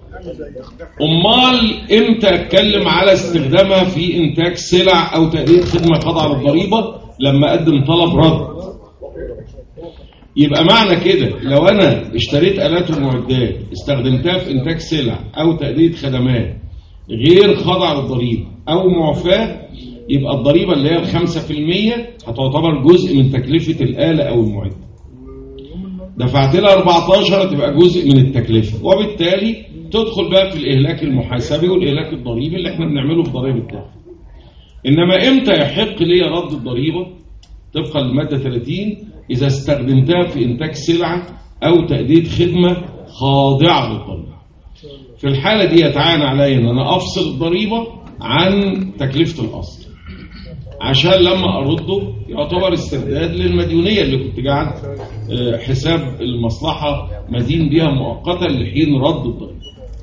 امال امتى اتكلم على استخدامها في انتاج سلع او تأدية خدمه خاضعه للضريبه؟ لما اقدم طلب رد. يبقى معنى كده لو انا اشتريت الات ومعدات استخدمتها في انتاج سلع او تأدية خدمات غير خاضعه للضريبه او معفاه، يبقى الضريبه اللي هي الخمسة في المية هتعتبر جزء من تكلفه الاله او المعده. دفعت لها أربعتاشر تبقى جزء من التكلفه، وبالتالي تدخل بقى في الاهلاك المحاسبي والاهلاك الضريبي اللي احنا بنعمله في ضرائب الدخل. انما امتى يحق لي رد الضريبه؟ طبقا للماده ثلاثين اذا استخدمتها في انتاج سلعه او تأدية خدمه خاضعه للضريبه. في الحالة دي يتعين علي ان انا افصل الضريبة عن تكلفة الاصل عشان لما ارده يعتبر استرداد للمديونية اللي كنت قاعد حساب المصلحة مدين بها مؤقتا لحين رد الضريبة.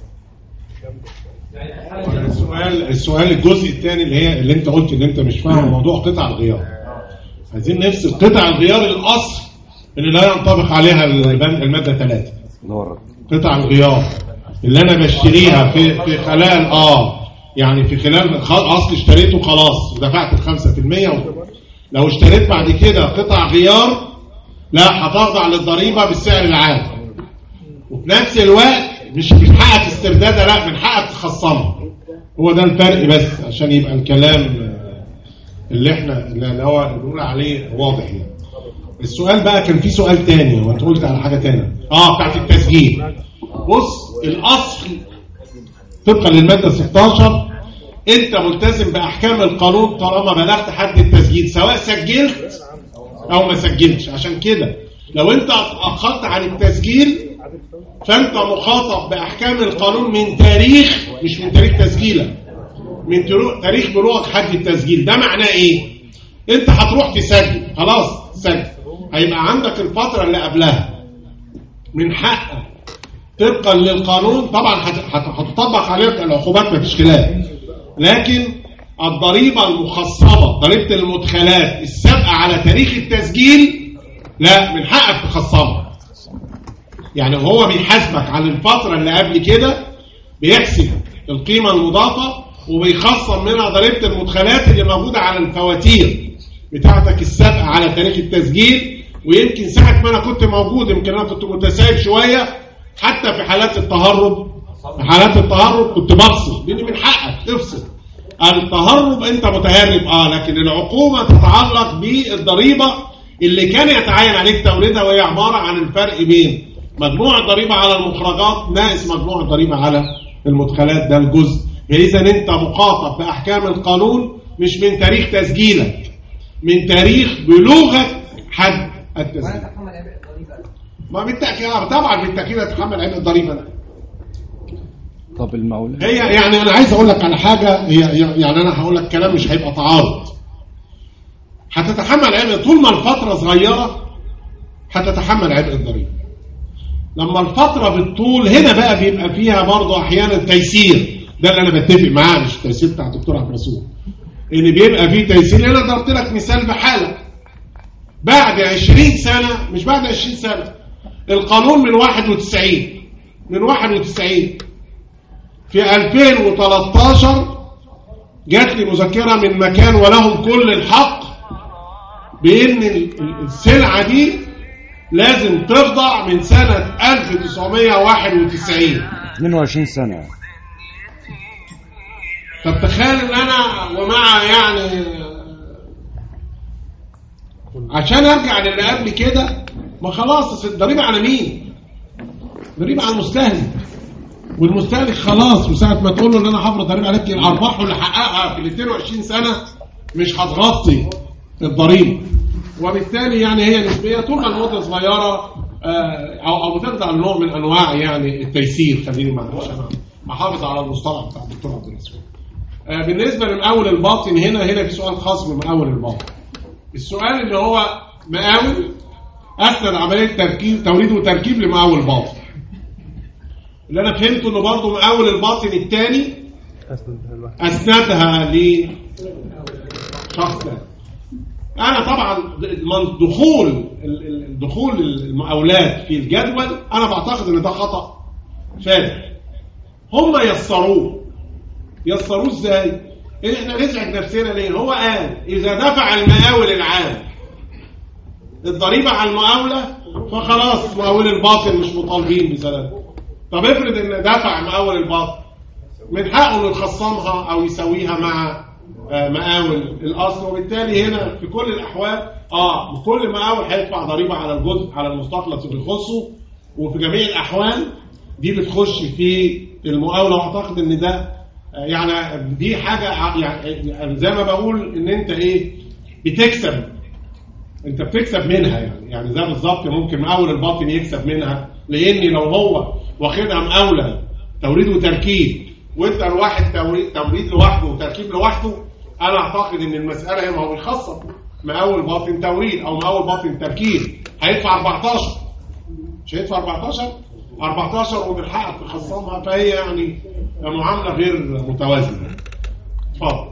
السؤال السؤال الجزء الثاني اللي هي اللي انت قلت ان انت مش فاهم موضوع قطع الغيار. عايزين نفصل قطع الغيار الاصل اللي لا ينطبق عليها المادة ثلاثة. قطع الغيار اللي انا بشتريها في في خلال اه يعني في خلال اصل اشتريته خلاص ودفعت الخمسة في المية، لو اشتريت بعد كده قطع غيار لا هتخضع للضريبة بالسعر العادي، وفي نفس الوقت مش من حقك استردادها، لا من حقك تخصمها. هو ده الفرق بس عشان يبقى الكلام اللي احنا اللي هو بنقول عليه واضح يعني. السؤال بقى كان في سؤال تاني وانت قلت على حاجة تانية اه بتاعت التسجيل. بص الاصل طبقا للماده ستاشر انت ملتزم باحكام القانون طالما بلغت حد التسجيل سواء سجلت او ما سجلتش. عشان كده لو انت اتاخرت عن التسجيل فانت مخاطب باحكام القانون من تاريخ مش من تاريخ تسجيلك، من تاريخ بلوغك حد التسجيل. ده معناه ايه؟ انت هتروح تسجل خلاص سجل، هيبقى عندك الفتره اللي قبلها من حقك طبقا للقانون. طبعا هتطبق عليك العقوبات مفيش خلاف، لكن الضريبه المخصبه ضريبه المدخلات السابقه على تاريخ التسجيل لا من حقك تخصمها. يعني هو بيحاسبك على الفتره اللي قبل كده، بيحسب القيمه المضافه وبيخصم منها ضريبه المدخلات اللي موجوده على الفواتير بتاعتك السابقه على تاريخ التسجيل. ويمكن ساعه ما انا كنت موجود، يمكن انا كنت متساهل شويه حتى في حالات التهرب. في حالات التهرب كنت بفصل، لان من حقك تفصل. التهرب انت متهرب اه، لكن العقوبه تتعلق بالضريبه اللي كان يتعين عليك توليدها، وهي عباره عن الفرق بين مجموع الضريبه على المخرجات ناقص مجموع الضريبه على المدخلات. ده الجزء. اذا انت مخاطب باحكام القانون مش من تاريخ تسجيلك، من تاريخ بلوغك حد التسجيل. ما بالتاكيد طبعا بالتاكيد هتحمل عبء الضريبه ده. طب المولى هي يعني انا عايز اقول لك على حاجه، هي يعني انا هقول لك كلام مش هيبقى تعارض. هتتحمل عبء طول ما الفتره صغيره، هتتحمل عبء الضريبه. لما الفتره بالطول هنا بقى بيبقى فيها برضه احيانا تيسير. ده اللي انا بتفق معاه، مش التيسير بتاع الدكتور عبد الرسول، ان بيبقى فيه تيسير. انا ضربت لك مثال بحاله بعد عشرين سنه، مش بعد عشرين سنه، القانون من واحد وتسعين من واحد وتسعين في ألفين وثلاثة عشر جات لي مذكره من مكان ولهم كل الحق بان السلعه دي لازم تخضع من سنه ألف وتسعمائة وواحد وتسعين، اثنين وعشرين سنه. طب تخيل ان انا ومع يعني عشان ارجع للي قبل كده، ما خلاص الضريبه على مين؟ ضريبه على المستهلك. والمستهلك خلاص، وساعه ما تقول له ان انا هفرض ضريبه عليك، الارباح اللي حققها في ال اثنين وعشرين سنه مش هتغطي الضريبه. وبالتالي يعني هي نسبيه طول ما المده صغيره او او بتخضع لنوع من انواع يعني التيسير. خليني معلش انا محافظ على المصطلح بتاع الدكتور عبد الرسول. بالنسبه لمقاول الباطن، هنا هنا في سؤال خاص بمقاول الباطن. السؤال اللي هو مقاول اسند عمليه تركيب توريد وتركيب لمقاول باطن. اللي انا فهمته انه برضه مقاول الباطن الثاني اسندها لشخص ثاني. انا طبعا دخول دخول المقاولات في الجدول انا بعتقد ان ده خطا فادح. هم يسروه. يسروه ازاي؟ احنا نزعج نفسنا ليه؟ هو قال اذا دفع المقاول العام الضريبه على المقاوله فخلاص مقاول الباطن مش مطالبين بسلامه. طب افرض ان دفع مقاول الباطن، من حقه انه يخصمها او يسويها مع مقاول الاصل. وبالتالي هنا في كل الاحوال اه كل مقاول هيدفع ضريبه على الجزء على المستخلص اللي يخصه. وفي جميع الاحوال دي بتخش في المقاوله. واعتقد ان ده يعني دي حاجه يعني زي ما بقول ان انت ايه بتكسب، انت بتكسب منها يعني يعني زي بالظبط ممكن مقاول الباطن يكسب منها، لان لو هو واخدها مقاوله توريد وتركيب وانت الواحد توريد توريد لوحده وتركيب لوحده، انا اعتقد ان المساله هي ما هو بيخصم مقاول باطن توريد او مقاول باطن تركيب هيدفع أربعتاشر، مش هيدفع أربعتاشر أربعتاشر ومن حقك تخصمها. فهي يعني معامله غير متوازنه. اتفضل.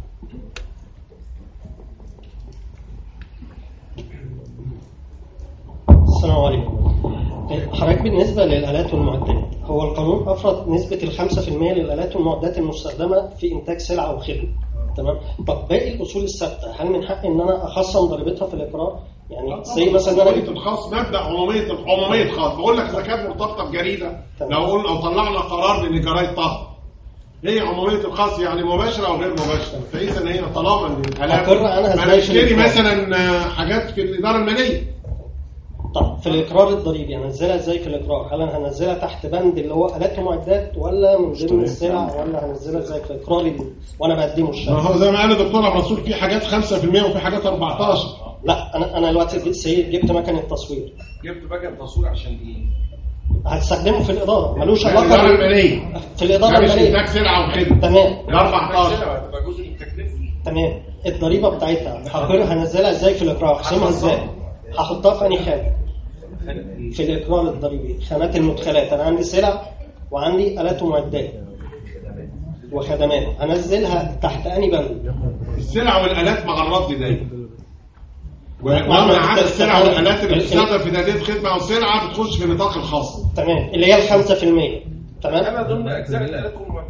السلام عليكم. حضرتك بالنسبة للآلات والمعدات، هو القانون أفرض نسبة الخمسة في المية للآلات والمعدات المستخدمة في إنتاج سلعة وخدمة، تمام؟ طب باقي الأصول الثابتة هل من حقي إن أنا أخصم ضريبتها في الإقرار؟ يعني زي مثلا عمومية الخاص، مبدأ عمومية عمومية خاص. بقول لك إذا كانت مرتبطة بجريدة، لو قلنا أو طلعنا قرار بإن جرايد طهر، هي عمومية الخاص يعني مباشرة أو غير مباشرة. فإذا هي طالما إن الآلات أنا بشتري مثلا حاجات في الإدارة المالية. طب في الإقرار الضريبي هنزلها ازاي في الإقرار؟ هل انا هنزلها تحت بند اللي هو آلات ومعدات ولا من ضمن السلع، ولا هنزلها ازاي في إقراري وانا بقدمه الشهر؟ ما هو زي ما قال الدكتور عبد الرسول في حاجات خمسة في المية وفي حاجات أربعتاشر. لا انا انا دلوقتي سيد جبت مكنه تصوير. جبت مكنه تصوير عشان ايه؟ هتستخدمه في الإدارة، ملوش علاقة علاقة بالمالية. في الإدارة المالية. إنتاج سلعة وخدمة. تمام. ده أربعتاشر. هتبقى جزء من التكلفة. تمام. الضريبة بتاعتها هقدر هنزلها ازاي في الإقرار؟ هقسمها ازاي؟ هحطها في أنهي خانة؟ في الإقرار الضريبي خانات المدخلات. أنا عندي سلع وعندي آلات ومعدات وخدمات، هنزلها تحت أنهي بند؟ السلع والآلات مع الرد دايما. وما عدا السلع والآلات اللي بتستخدم في تأدية خدمة أو سلعة بتخش في نطاق الخاص. تمام، اللي هي الخمسة في المية. تمام. أنا ضمن أجزاء الآلات والمعدات.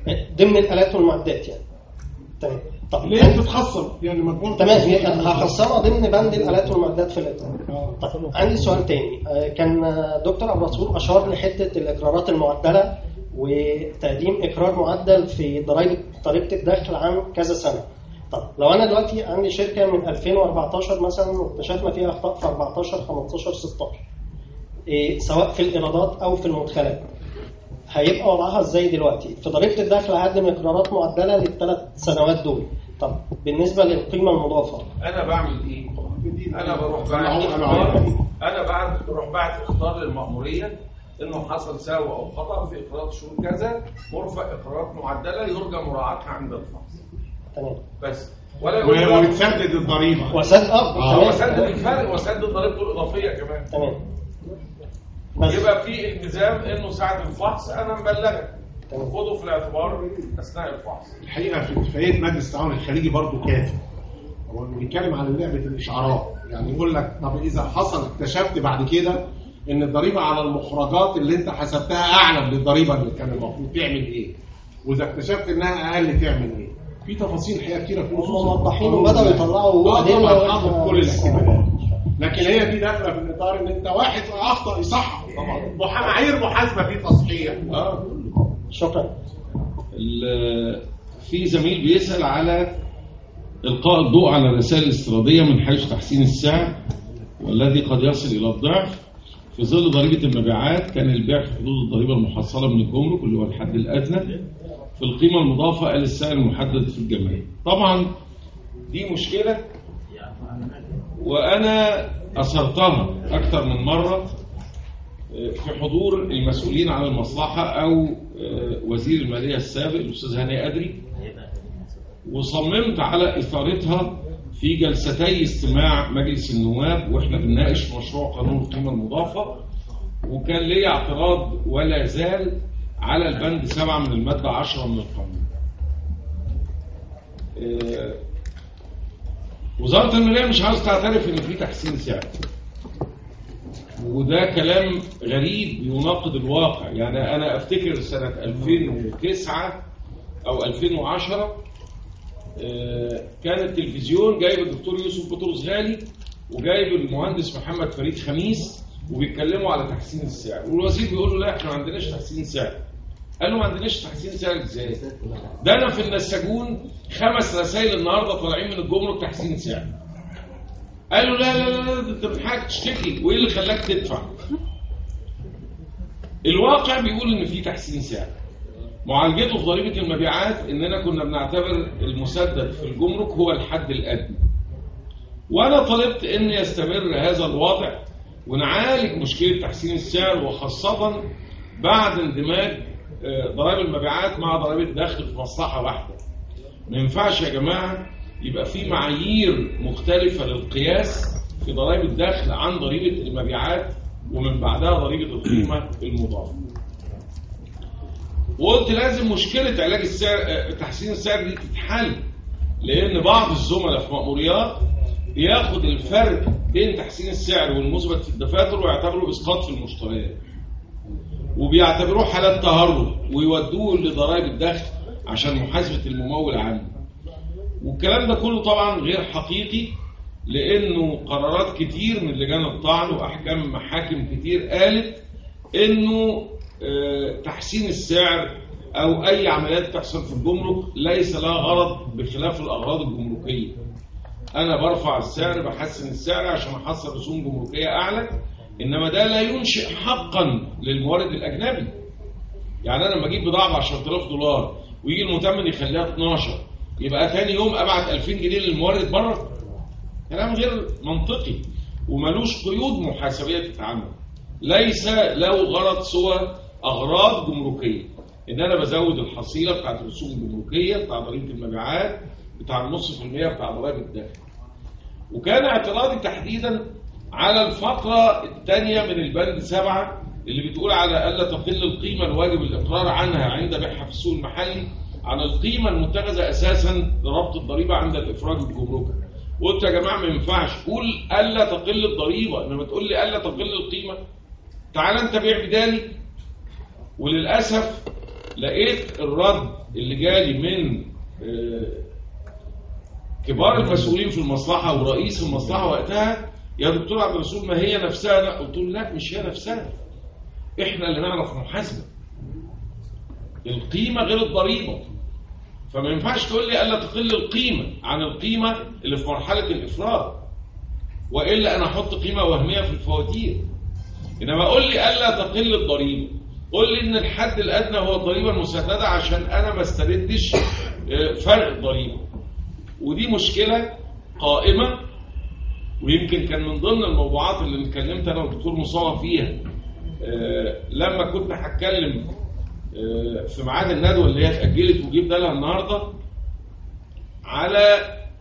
ضمن الالات والمعدات يعني. تمام. طب ليه بتخصم يعني مجموعه؟ تمام، هخصمها ضمن بند الالات والمعدات في الاطار. طيب عندي سؤال تاني. كان دكتور عبد الرسول اشار لحته الاقرارات المعدله وتقديم اقرار معدل في ضرائب ضريبه الدخل عن كذا سنه. طب لو انا دلوقتي عندي شركه من ألفين وأربعتاشر مثلا واكتشفنا فيها اخطاء في أربعتاشر خمستاشر ستاشر إيه سواء في الايرادات او في المدخلات، هيبقى وضعها ازاي دلوقتي؟ في ضريبه الدخل هقدم اقرارات معدله للثلاث سنوات دول. طب بالنسبه للقيمه المضافه انا بعمل ايه؟ انا بروح بعمل اقرار، انا بعد بروح بعت اقرار للمأموريه انه حصل سهو او خطا في اقرارات شهور كذا، مرفق اقرارات معدله يرجى مراعاتها عند الفحص. تمام. بس ولا وتسدد الضريبه. وسدد اه وسدد الفرق وسدد ضريبته الاضافيه كمان. تمام. يبقى في التزام انه ساعه الفحص انا مبلغك خده في الاعتبار اثناء الفحص. الحقيقه في اتفاقيه مجلس التعاون الخليجي برضه كافي. هو بيتكلم عن لعبه الاشعارات، يعني يقول لك طب اذا حصل اكتشفت بعد كده ان الضريبه على المخرجات اللي انت حسبتها اعلى من الضريبه اللي كان المفروض تعمل ايه؟ واذا اكتشفت انها اقل تعمل ايه؟ في تفاصيل حقيقه كتيره في نصوص موضحين وبداوا يطلعوا ادله حاطط كل الاحتمالات. لكن هي دي داخله في الاطار ان انت واحد اخطا يصحح طبعا. معايير محاسبه في تصحيح. اه شكرا. في زميل بيسال على القاء الضوء على الرسائل الاستيراديه من حيث تحسين السعر والذي قد يصل الى الضعف في ظل ضريبه المبيعات. كان البيع في حدود الضريبه المحصله من الجمرك اللي هو الحد الادنى في القيمه المضافه قال السعر المحدد في الجمارك. طبعا دي مشكله وانا اثرتها اكثر من مره في حضور المسؤولين عن المصلحه او وزير الماليه السابق الاستاذ هاني ادري، وصممت على اثارتها في جلستي استماع مجلس النواب واحنا بنناقش مشروع قانون القيمه المضافه، وكان لي اعتراض ولا زال على البند سبعة من الماده عشرة من القانون. وزاره الماليه مش عاوز تعترف ان في تحسين سعر، وده كلام غريب يناقض الواقع. يعني انا افتكر سنه ألفين وتسعة او ألفين وعشرة كان التلفزيون جايب الدكتور يوسف بطرس غالي وجايب المهندس محمد فريد خميس وبيتكلموا على تحسين السعر، والوزير بيقول له لا احنا ما عندناش تحسين سعر. قال له ما عندناش تحسين سعر ازاي؟ ده انا في النساجون خمس رسائل النهارده طالعين من الجمرك تحسين سعر. قال له لا لا لا انت من حقك تشتكي، وايه اللي خلاك تدفع؟ الواقع بيقول ان في تحسين سعر. معالجته في ضريبه المبيعات اننا كنا بنعتبر المسدد في الجمرك هو الحد الادنى. وانا طلبت ان يستمر هذا الوضع ونعالج مشكله تحسين السعر، وخاصه بعد اندماج ضرائب المبيعات مع ضرائب الدخل في مصلحه واحده. ما ينفعش يا جماعه يبقى في معايير مختلفه للقياس في ضرائب الدخل عن ضريبه المبيعات ومن بعدها ضريبه القيمه المضافه. وقلت لازم مشكله علاج السعر تحسين السعر دي تتحل، لان بعض الزملاء في مأموريات بياخد الفرق بين تحسين السعر والمثبت في الدفاتر ويعتبره اسقاط في المشتريات، وبيعتبروه حالات تهرب ويودوه لضرائب الدخل عشان محاسبه الممول عنه. والكلام ده كله طبعا غير حقيقي، لانه قرارات كتير من لجان الطعن واحكام محاكم كتير قالت انه تحسين السعر او اي عمليات تحصل في الجمرك ليس لها غرض بخلاف الاغراض الجمركيه. انا برفع السعر بحسن السعر عشان احصل رسوم جمركيه اعلى، انما ده لا ينشئ حقا للمورد الاجنبي. يعني انا لما اجيب بضاعه ب عشرة آلاف دولار ويجي المتمم يخليها اتناشر، يبقى ثاني يوم ابعت ألفين جنيه للمورد بره؟ كلام غير منطقي وملوش قيود محاسبيه تتعمل. ليس له غرض سوى اغراض جمركيه، ان انا بزود الحصيله بتاعت الرسوم الجمركيه بتاع ضريبه المبيعات بتاع النص في المية بتاع ضرائب الدخل. وكان اعتراضي تحديدا على الفقره الثانيه من البند سبعة اللي بتقول على الا تقل القيمه الواجب الاقرار عنها عند بيعها في السوق المحلي عن القيمه المتخذه اساسا لربط الضريبه عند الافراج الجمركي. قلت يا جماعه ما ينفعش قول الا تقل الضريبه انما تقول لي الا تقل القيمه. تعال انت بيع بدالي. وللاسف لقيت الرد اللي جالي من كبار المسؤولين في المصلحة ورئيس المصلحة وقتها: يا دكتور عبد الرسول ما هي نفسها. لا، قلت له لا مش هي نفسها، احنا اللي نعرف محاسبة القيمة غير الضريبة. فما ينفعش تقول لي ألا تقل القيمة عن القيمة اللي في مرحلة الإفراد، وإلا أنا أحط قيمة وهمية في الفواتير. إنما قول لي ألا تقل الضريبة، قول لي إن الحد الأدنى هو الضريبة المسددة عشان أنا ما استردش فرق الضريبة. ودي مشكلة قائمة، ويمكن كان من ضمن الموضوعات اللي اتكلمت أنا والدكتور مصطفى فيها لما كنت هتكلم في ميعاد الندوة اللي هي اتأجلت وجيب ده لها النهاردة، على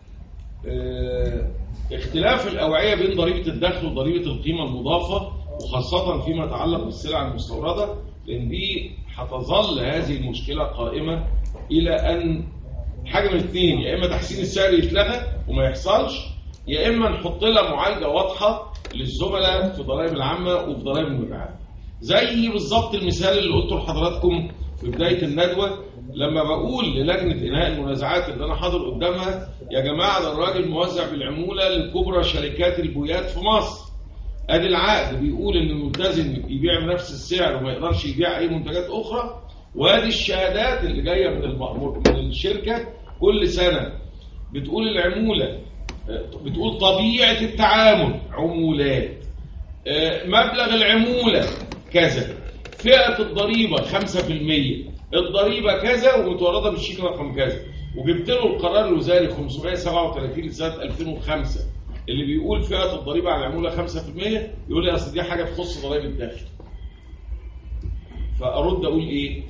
اختلاف الأوعية بين ضريبة الدخل وضريبة القيمة المضافة، وخاصة فيما يتعلق بالسلع المستوردة، لأن دي هتظل هذه المشكلة قائمة إلى أن حاجة من الاثنين: يا إما تحسين السعر يتلغى وما يحصلش، يا إما نحط لها معالجة واضحة للزملاء في الضرائب العامة وفي ضرائب المبيعات. زي بالظبط المثال اللي قلته لحضراتكم في بداية الندوة لما بقول للجنة إنهاء المنازعات اللي أنا حاضر قدامها: يا جماعة ده الراجل موزع بالعمولة لكبرى شركات البويات في مصر. ادي العقد بيقول ان الملتزم يبيع بنفس السعر وما يقدرش يبيع اي منتجات اخرى، وادي الشهادات اللي جايه من المأمور من الشركه كل سنه بتقول العموله، بتقول طبيعه التعامل عمولات، مبلغ العموله كذا، فئه الضريبه خمسة في المية، الضريبه كذا ومتورده بالشيك رقم كذا. وجبت له القرار الوزاري خمسمائة وسبعة وثلاثين لسنه ألفين وخمسة اللي بيقول فئه الضريبه على العموله خمسة في المية، يقول لي اصل دي حاجه تخص ضرائب الداخل. فارد اقول ايه؟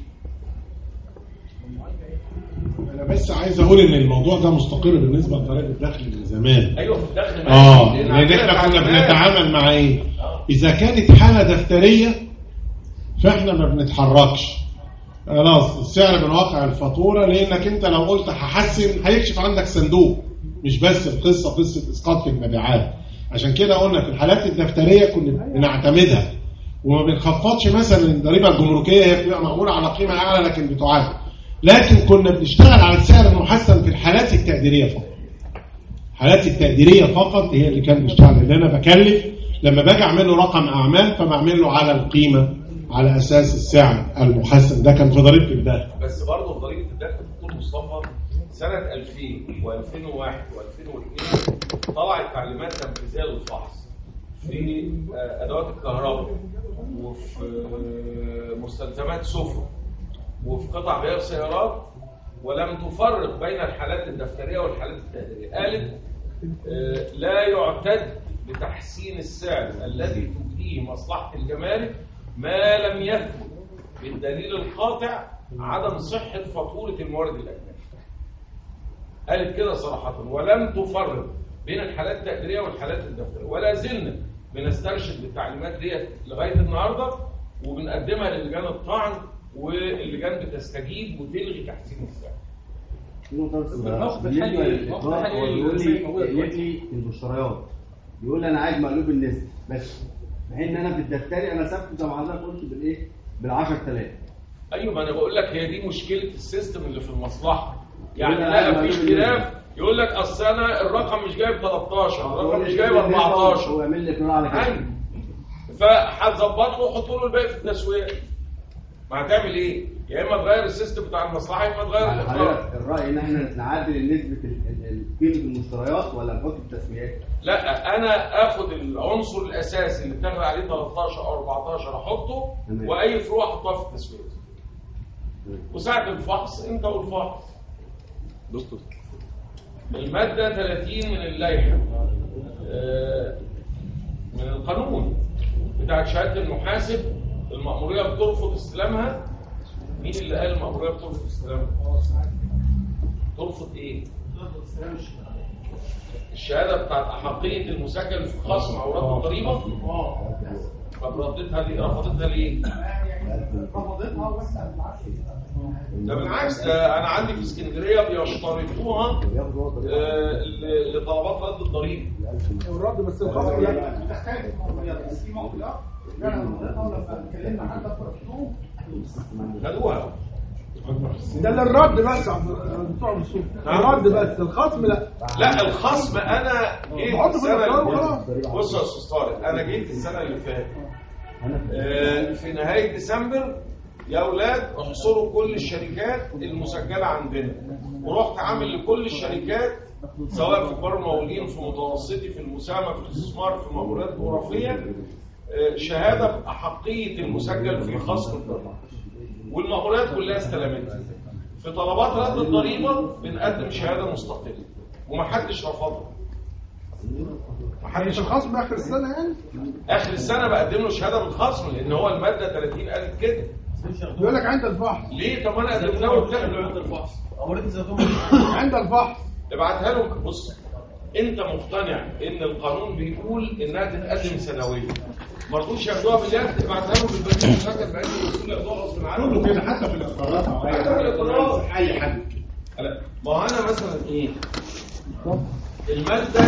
انا بس عايز اقول ان الموضوع ده مستقر بالنسبه لضرائب الدخل من زمان. ايوه في الدخل اه لان احنا كنا بنتعامل مع ايه؟ اذا كانت حاله دفتريه فاحنا ما بنتحركش خلاص، السعر من واقع الفاتوره، لانك انت لو قلت هحسن هيكشف عندك صندوق، مش بس القصه قصه اسقاط في المبيعات. عشان كده قلنا في الحالات الدفتريه كنا بنعتمدها وما بنخفضش مثلا الضريبه الجمركيه، هي بتبقى معموله على قيمه اعلى لكن بتعاد، لكن كنا بنشتغل على السعر المحسن في الحالات التقديريه فقط. الحالات التقديريه فقط هي اللي كان بنشتغل، لان انا بكلف لما باجي اعمل له رقم اعمال فبعمل له على القيمه على اساس السعر المحسن. ده كان في ضريبه الدخل. بس برضه في ضريبه الدخل دكتور مصطفى سنه ألفين وألفين وواحد وألفين واثنين طلعت تعليمات تنفيذيه للفحص في ادوات الكهرباء وفي مستلزمات سفن وفي قطع غيار سيارات، ولم تفرق بين الحالات الدفتريه والحالات التقديريه. قالت لا يعتد بتحسين السعر الذي تجريه مصلحه الجمارك ما لم يثبت بالدليل القاطع عدم صحه فاتوره المورد الاجنبي. قالت كده صراحه، ولم تفرق بين الحالات التقديريه والحالات الدفتريه، ولا زلنا بنسترشد بالتعليمات ديت لغايه النهارده وبنقدمها للجان الطعن، واللجان بتستجيب وتلغي تحسين السعر. بالنسبه للاقراء هو يقول لي يقول لي المشتريات، يقول لي انا عايز مقلوب النسبه بس، مع ان انا في الدفتري انا ثابت زي ما حضرتك قلت بالايه؟ بال عشرة آلاف. ايوه، ما انا بقول لك هي دي مشكله السيستم اللي في المصلحه. يعني لا في اختلاف، يقول لك اصل انا الرقم مش جايب ثلاثة عشر، الرقم مش جايب أربعة عشر، هو يعمل لي اقراء على كده. فهتظبط له وحط له الباقي في التسويق. ما هتعمل ايه؟ يا اما تغير السيستم بتاع المصلحه يا اما تغير الاقرار. الراي ان احنا نعدل نسبه قيمه المشتريات ولا نحط التسويقات؟ لا، انا اخد العنصر الاساسي اللي بتاخد عليه ثلاثة عشر او أربعة عشر احطه، واي فروع احطها في التسويق. وساعه الفحص انت والفحص. دكتور الماده ثلاثين من اللائحه من القانون بتاع شهاده المحاسب، المأمورية بترفض استلامها. مين اللي قال المأمورية بترفض استلامها؟ ترفض ايه؟ الشهادة بتاعت أحقية المسجل في خصم أوراق الضريبة. طب ردتها ليه؟ رفضتها ليه؟ رفضتها بس ده بالعكس، ده أنا عندي في اسكندرية بيشترطوها لطلبات رد الضريبة. الرد بس الخصم يعني بتختلف بس في معقولات. لا لا اتكلمنا حتى في رفضهم خدوها. ده للرد بس بتوع السوق الرد بس الخصم لا لا الخصم انا جيت حط في السنه الإقرار اللي وخلاص. فاتت. بص يا استاذ طارق انا جيت السنه اللي فاتت آه، في نهايه ديسمبر يا اولاد احصروا كل الشركات المسجله عندنا ورحت عامل لكل الشركات سواء في كبار المقاولين في متوسطي في المساهمه في الاستثمار في المقاولات الجغرافيه آه، شهاده باحقيه المسجل في خصم الضريبه والمقاولات كلها استلمتها. في طلبات رد الضريبه بنقدم شهاده مستقله ومحدش رفضها. محدش الخصم اخر السنه يعني اخر السنه بقدم له شهاده بالخصم لان هو الماده ثلاثين قالت كده. بيقول لك عند الفحص ليه؟ طب انا قدمت له بتاعه عند الفحص. عند الفحص ابعتها له. بص انت مقتنع ان القانون بيقول انها تتقدم سنويا ما رضوش ياخدوها باليد ابعتها له بالبريد المسجل بقى يقول لك ياخدوها غصب عنه كله كده حتى في الاقرارات او حتى في الاقرارات اي حد. لا ما هو انا مثلا ايه الماده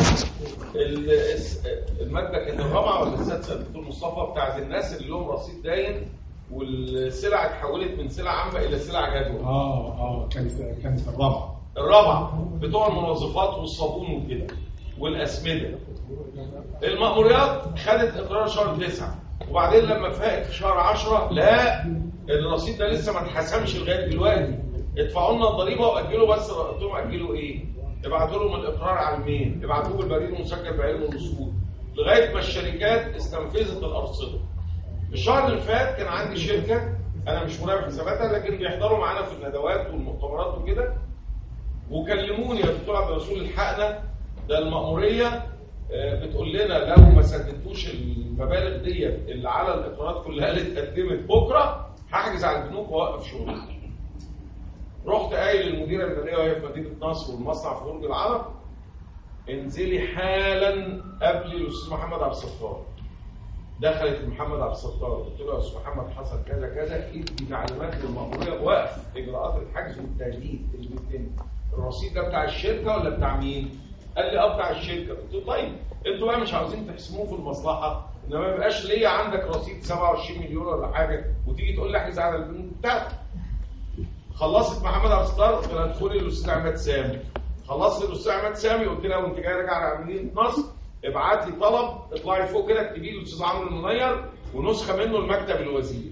الماده كانت الرابعه ولا السادسه دكتور مصطفى بتاعت الناس اللي لهم رصيد داين والسلع اتحولت من سلع عامه الى سلع جدوى. اه اه كانت كانت الرابعه الرابعه بتوع المنظفات والصابون وكده والاسمده. المأموريات خدت اقرار شهر تسعة وبعدين لما فاقت في شهر عشرة لا الرصيد ده لسه ما اتحسمش لغايه دلوقتي ادفعوا لنا الضريبه واجلوا بس. قلت لهم اجلوا ايه؟ ابعتوا لهم الاقرار على الميل ابعتوه بالبريد المسجل بعلم الوصول لغايه ما الشركات استنفذت الارصده. الشهر اللي فات كان عندي شركه انا مش مراقب حساباتها لكن بيحضروا معانا في الندوات والمؤتمرات وكده وكلموني يا دكتور عبد الرسول الحقنا ده المأموريه بتقول لنا لو ما سددتوش المبالغ دي اللي على الاقرارات كلها اللي اتقدمت بكره هحجز على البنوك واوقف شغلي. رحت قايل للمديره الماليه وهي في مدينه نصر والمصنع في برج العرب انزلي حالا قبل الاستاذ محمد عبد الستار. دخلت محمد عبد الستار قلت له يا استاذ محمد حصل كذا كذا ادي تعليمات للمأموريه بوقف اجراءات الحجز والتهديد اللي بتتم. الرصيد ده بتاع الشركه ولا بتاع مين؟ قال لي اه بتاع الشركه. قلت له طيب انتوا بقى مش عاوزين تحسموه في المصلحه انما ما يبقاش ليا عندك رصيد سبعة وعشرين مليون ولا حاجه وتيجي تقول لي احجز على البنوك بتاعتك. خلصت محمد عبد الستار قلت لها ادخلي للاستاذ عماد سامي. خلصت الاستاذ عماد سامي قلت لها وانت جاي راجع على مدينه نصر ابعت لي طلب اطلعي فوق كده اكتبي لي الاستاذ عمرو المنير ونسخه منه لمكتب الوزير.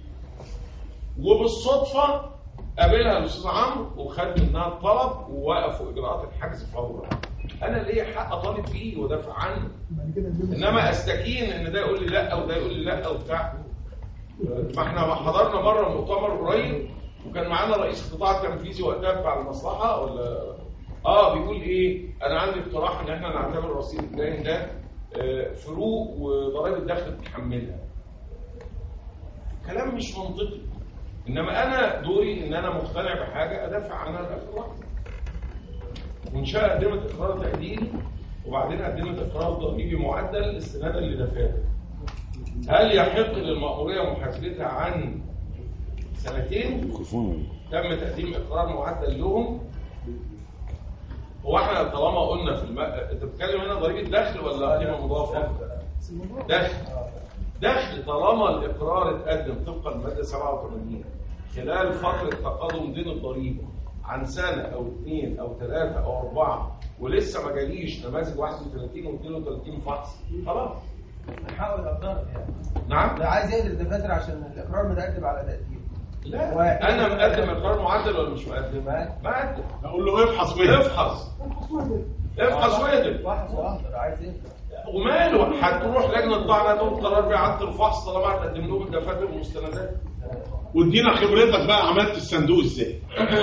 وبالصدفه قابلها الاستاذ عمرو وخد منها الطلب ووقفوا اجراءات الحجز فورا. انا ليا حق اطالب بيه وادافع عنه انما استكين ان ده يقول لي لا وده يقول لي لا وبتاع. ما احنا حضرنا مره مؤتمر قريب وكان معانا رئيس القطاع التنفيذي وقتها بتاع المصلحه ولا اه بيقول ايه انا عندي اقتراح ان احنا نعتبر الرصيد الدائن ده فروق وضرائب الدخل تتحملها. كلام مش منطقي انما انا دوري ان انا مقتنع بحاجه ادافع عنها لاخر وقت. وانشاء قدمت اقرار تقديري وبعدين قدمت اقرار ضريبي معدل استنادا لدفاتر. هل يحق للمأموريه محاسبتها عن سنتين تم تقديم اقرار معدل لهم؟ هو احنا طالما قلنا في الم... انت بتتكلم هنا ضريبه دخل ولا قيمه مضافه؟ دخل. دخل طالما الاقرار اتقدم طبقا للماده سبعة وثمانين خلال فتره تقادم دين الضريبه عن سنه او اثنين او ثلاثه او اربعه ولسه ما جاليش نماذج واحد وثلاثين واثنين وثلاثين فحص خلاص. نحاول نقدر يعني. نعم؟ ده عايز يقدر الدفاتر عشان الاقرار متقدم على تقدير. لا و... انا مقدم اقرار معدل ولا مش مقدم؟ مقدم. اقول له افحص ويدل. افحص. افحص ويدل. فحص واحضر عايز ايه؟ وماله هتروح لجنه طعنه تقول قرار باعاده الفحص طالما هتقدم لهم الدفاتر والمستندات. وادينا خبرتك بقى عملت الصندوق ازاي؟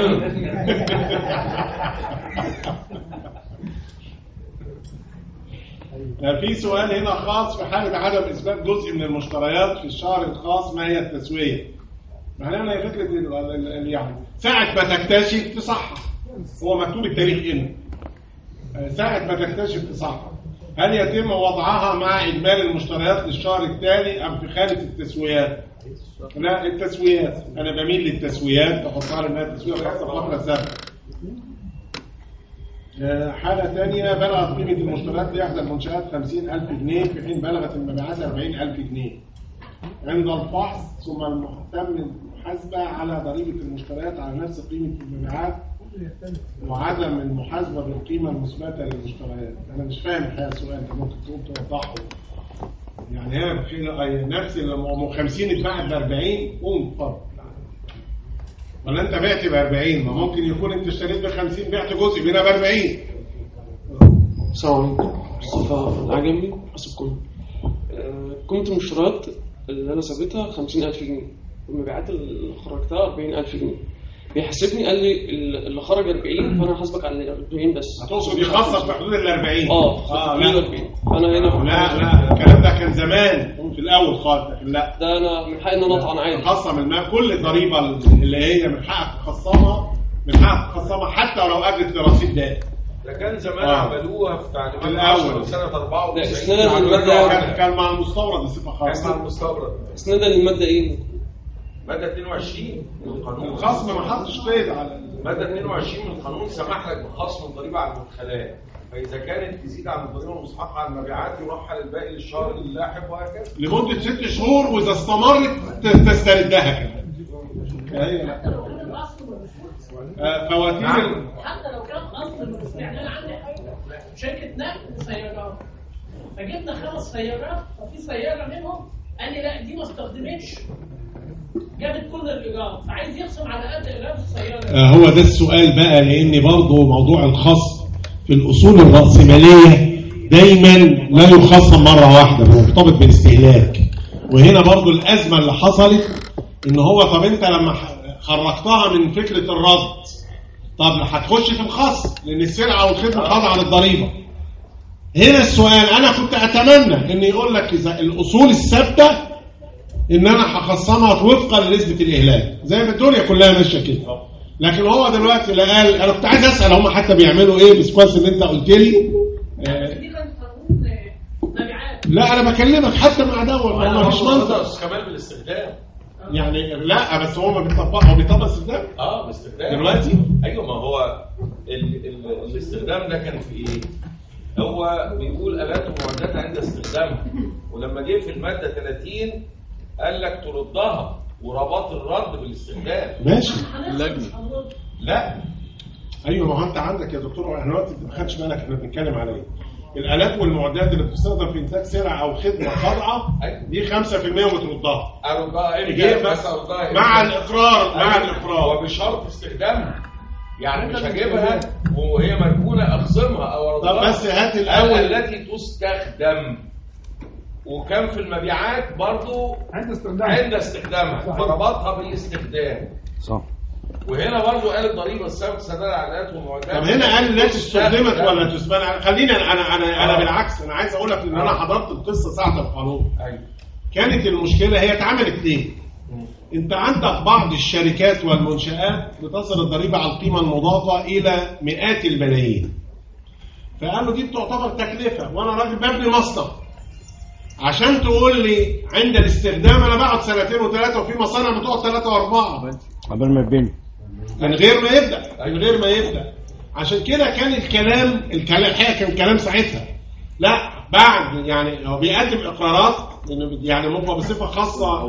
في سؤال هنا خاص في حالة عدم إثبات جزء من المشتريات في الشهر الخاص ما هي التسوية؟ معناها هي فكرة يعني ساعة ما تكتشف تصحح. هو مكتوب التاريخ هنا. ساعة ما تكتشف تصحح. هل يتم وضعها مع إجمالي المشتريات للشهر التالي أم في خانة التسويات؟ لا التسويات، أنا بميل للتسويات تحطها لأنها التسوية خاصة بفترة سابقة. حالة ثانية بلغت قيمة المشتريات لإحدى المنشآت خمسين ألف جنيه في حين بلغت المبيعات أربعين ألف جنيه. عند الفحص ثم المهتم المحاسبة على ضريبة المشتريات على نفس قيمة المبيعات وعدم المحاسبة بالقيمة المثبتة للمشتريات. أنا مش فاهم الحقيقة السؤال، أنت ممكن تقوم توضحه. يعني هي نفس ال خمسين اتباعت ب أربعين، قوم اتفضل. ولا أنت بعت ب أربعين؟ ما ممكن يكون أنت اشتريت ب خمسين بعت جزء منها ب أربعين. السلام عليكم. مصطفى العجمي حسب كله. قيمة المشتريات اللي أنا ثابتها خمسين ألف جنيه، والمبيعات اللي خرجتها أربعين ألف جنيه. بيحاسبني قال لي اللي خرج أربعين فأنا هحاسبك على ال أربعين بس. هتقصد يخصص في حدود ال أربعين؟ اه اه لا أربعين. أنا هنا لا لا الكلام ده كان زمان في الأول خالص، لكن لا ده أنا من حقي إن أنا أطعن عادي. تخصم المال، كل الضريبة اللي هي من حقك تخصمها، من حقك تخصمها حتى ولو أجلت لرصيد دائم. ده كان زمان آه. عملوها في تعليمات الأول سنة أربعة وتسعين. ده كان كان مع المستورد بصفة خاصة. كان مع المستورد. إسنادا للمادة إيه؟ مادة اتنين وعشرين من القانون. الخصم ما حطش قيد على مادة اتنين وعشرين من القانون سمح لك بخصم الضريبة على المدخلات، فإذا كانت تزيد عن الضريبة المستحقة على المبيعات يرحل الباقي للشهر اللاحق وهكذا. لمدة ست شهور وإذا استمرت تستردها كمان. هي لا. فواتير حتى لو كان اصل يعني انا عندي شركه نقل سيارات، فجبنا خمس سيارات وفي سياره منهم قال لي لا دي ما استخدمتش، جابت كل الايجار، فعايز يقسم على قد ايجار السياره. آه هو ده السؤال بقى، لان برضه موضوع الخصم في الاصول الراسماليه دايما لا يخصم مره واحده، مرتبط بالاستهلاك. وهنا برضه الازمه اللي حصلت ان هو طب انت لما خرجتها من فكره الرصد، طب هتخش في الخصم لان السلعه والخدمه خاضعه للضريبه. هنا السؤال، انا كنت اتمنى ان يقول لك اذا الاصول الثابته ان انا هخصمها وفقا لنسبه الاهلاك زي ما الدنيا كلها ماشيه كده. لكن هو دلوقتي لا قال، انا كنت عايز اسال هم حتى بيعملوا ايه، بس كويس ان انت قلت لي. آه لا انا بكلمك حتى مع دول ما مش منطق كمان بالاستخدام. يعني لا بس هو ما بيطبقها، هو بيطبق استخدام اه باستخدام دلوقتي. ايوه ما هو ال ال الاستخدام ده كان في ايه؟ هو بيقول آلات ومعدات عند استخدامها، ولما جه في الماده ثلاثين قال لك تردها وربط الرد بالاستخدام. ماشي اللجنه لا ايوه ما هو انت عندك يا دكتور، انا دلوقتي ما خدتش بالك احنا بنتكلم على ايه. الآلات والمعدات اللي بتستخدم في إنتاج سلع أو خدمة خاضعة دي خمسة في المية وبتردها. أردها إمتى؟ بس أردها مع الإقرار، مع الإقرار وبشرط استخدامها. يعني مش هجيبها وهي مركونة أخصمها أو أردها. طب بس هات الأول التي تستخدم، وكان في المبيعات برضو عند استخدامها عند استخدامها فربطها بالاستخدام. صح. وهنا برضو قال الضريبه السابقه سداد العادات والمعدات. طب هنا قال لا استخدمت ولا تسبان. خلينا انا انا انا بالعكس، انا عايز اقول لك ان انا حضرت القصه ساعه القانون. ايوه كانت المشكله هي اتعملت ليه؟ انت عندك بعض الشركات والمنشآت بتصل الضريبه على القيمه المضافه الى مئات الملايين. فقالوا دي بتعتبر تكلفه، وانا راجل ببني مصنع. عشان تقول لي عند الاستخدام انا بقعد سنتين وثلاثه، وفي مصانع بتقعد ثلاثه واربعه قبل ما يبني من غير ما يبدا من غير ما يبدا عشان كده كان الكلام الكلام الحقيقه كان كلام ساعتها لا بعد يعني هو بيقدم اقرارات يعني مبقى بصفه خاصه.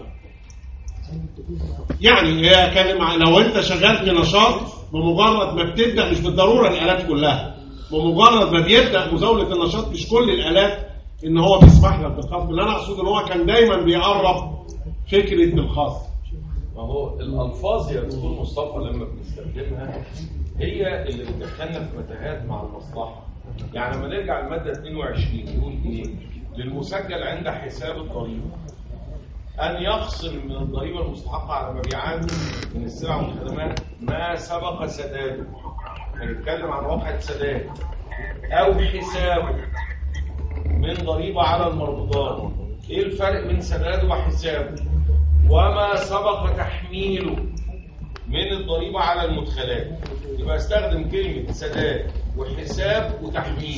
يعني هي كان لو انت شغال في نشاط بمجرد ما بتبدا، مش بالضروره الالات كلها، بمجرد ما بيبدا مزاوله النشاط مش كل الالات ان هو بيسمح لك بالخصم. اللي انا اقصد ان هو كان دايما بيقرب فكره الخصم. ما هو الالفاظ يا دكتور مصطفى لما بنستخدمها هي اللي بتدخلنا في متاهات مع المصلحه. يعني لما نرجع للماده اتنين وعشرين يقول ايه؟ للمسجل عند حساب الضريبه ان يخصم من الضريبه المستحقه على مبيعاته من السلع والخدمات ما سبق سداده. هنتكلم عن واقعه سداد او حسابه من ضريبه على المردودات. ايه الفرق بين سداده وحسابه؟ وما سبق تحميله من الضريبة على المدخلات. يبقى استخدم كلمة سداد وحساب وتحميل.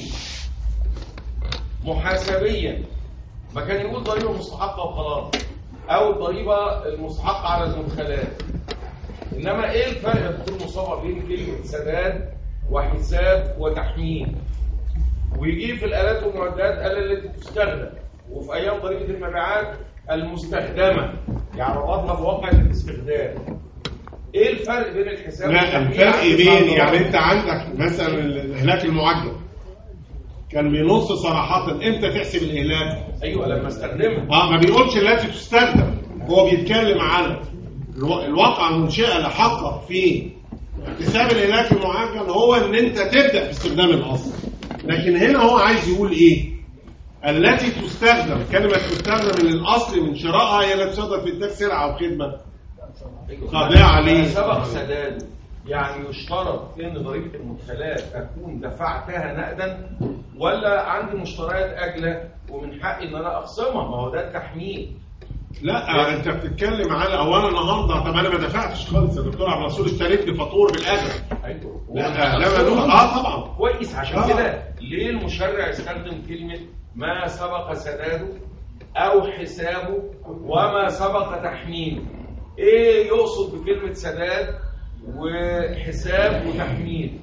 محاسبيا ما كان يقول ضريبة مستحقة وخلاص، أو الضريبة المستحقة على المدخلات. إنما إيه الفرق يا دكتور مصطفى بين كلمة سداد وحساب وتحميل؟ ويجي في الآلات والمعدات قال التي تستخدم، وفي أيام ضريبة المبيعات المستخدمة. يعني ربطنا بواقع الاستخدام. ايه الفرق بين الحساب لا الفرق بين يعني انت عندك مثلا الاهلاك المعجل كان بينص صراحه امتى تحسب الاهلاك؟ ايوه لما استخدمها. اه ما بيقولش التي تستخدم، هو بيتكلم على الواقع المنشئه اللي حقق في حساب الاهلاك المعجل هو ان انت تبدا في استخدام الاصل. لكن هنا هو عايز يقول ايه؟ التي تستخدم، كلمه تستخدم من الاصل من شرائها هي التي تصدر في انتاج سلعه او خدمه خاضعه ليه؟ سبق سداد، يعني يشترط ان ضريبه المدخلات اكون دفعتها نقدا ولا عندي مشتريات اجله ومن حقي ان انا اخصمها؟ ما هو ده التحميل. لا انت بتتكلم على اولا النهارده، طب انا ما دفعتش خالص يا دكتور عبد الرسول، اشتريت لي فاتور بالاجل. ايوه لا لا ملوش اه طبعا كويس. عشان آه. كده ليه المشرع يستخدم كلمه ما سبق سداده او حسابه وما سبق تحميله؟ ايه يقصد بكلمه سداد وحساب وتحميل؟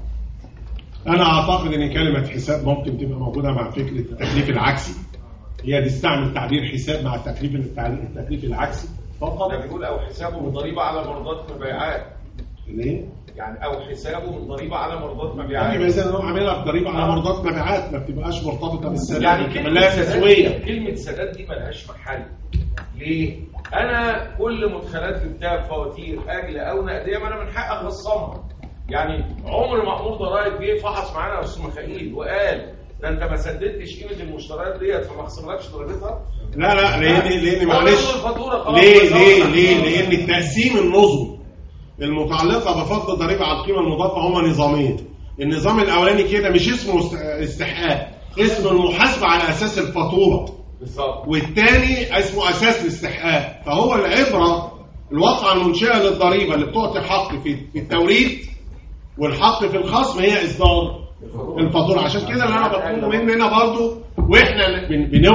انا اعتقد ان كلمه حساب ممكن تبقى موجوده مع فكره التكليف العكسي. هي بتستعمل تعبير حساب مع التكليف التكليف العكسي فقط. ده بيقول او حسابه من ضريبه على مرضات مبيعات. ليه؟ يعني او حسابه من ضريبه على مرضات مبيعات. يعني اذا انا عاملها بضريبه على مرضات مبيعات ما بتبقاش مرتبطه بالسداد، يعني كلمه تسويه. كلمه سداد دي ملهاش محل. ليه؟ انا كل مدخلات جبتها بفواتير اجل او نقديه ما انا من حقي اخصمها. يعني عمر مأمور ضرائب جه فحص معانا يا استاذ ميخائيل وقال ده انت ما سددتش قيمه المشتريات ديت فما خصملكش ضريبتها؟ لا لا لان لان معلش ليه ليه ليه لان التقسيم النظم المتعلقه بفرض الضريبه على القيمه المضافه هما نظامين. النظام الاولاني كده مش اسمه استحقاق، اسمه المحاسبه على اساس الفاتوره بالظبط، والثاني اسمه اساس الاستحقاق. فهو العبره الواقعه المنشئه للضريبه اللي بتعطي حق في في التوريد والحق في الخصم هي اصدار الفاتوره. عشان كده اللي انا بطلبه مننا برضو واحنا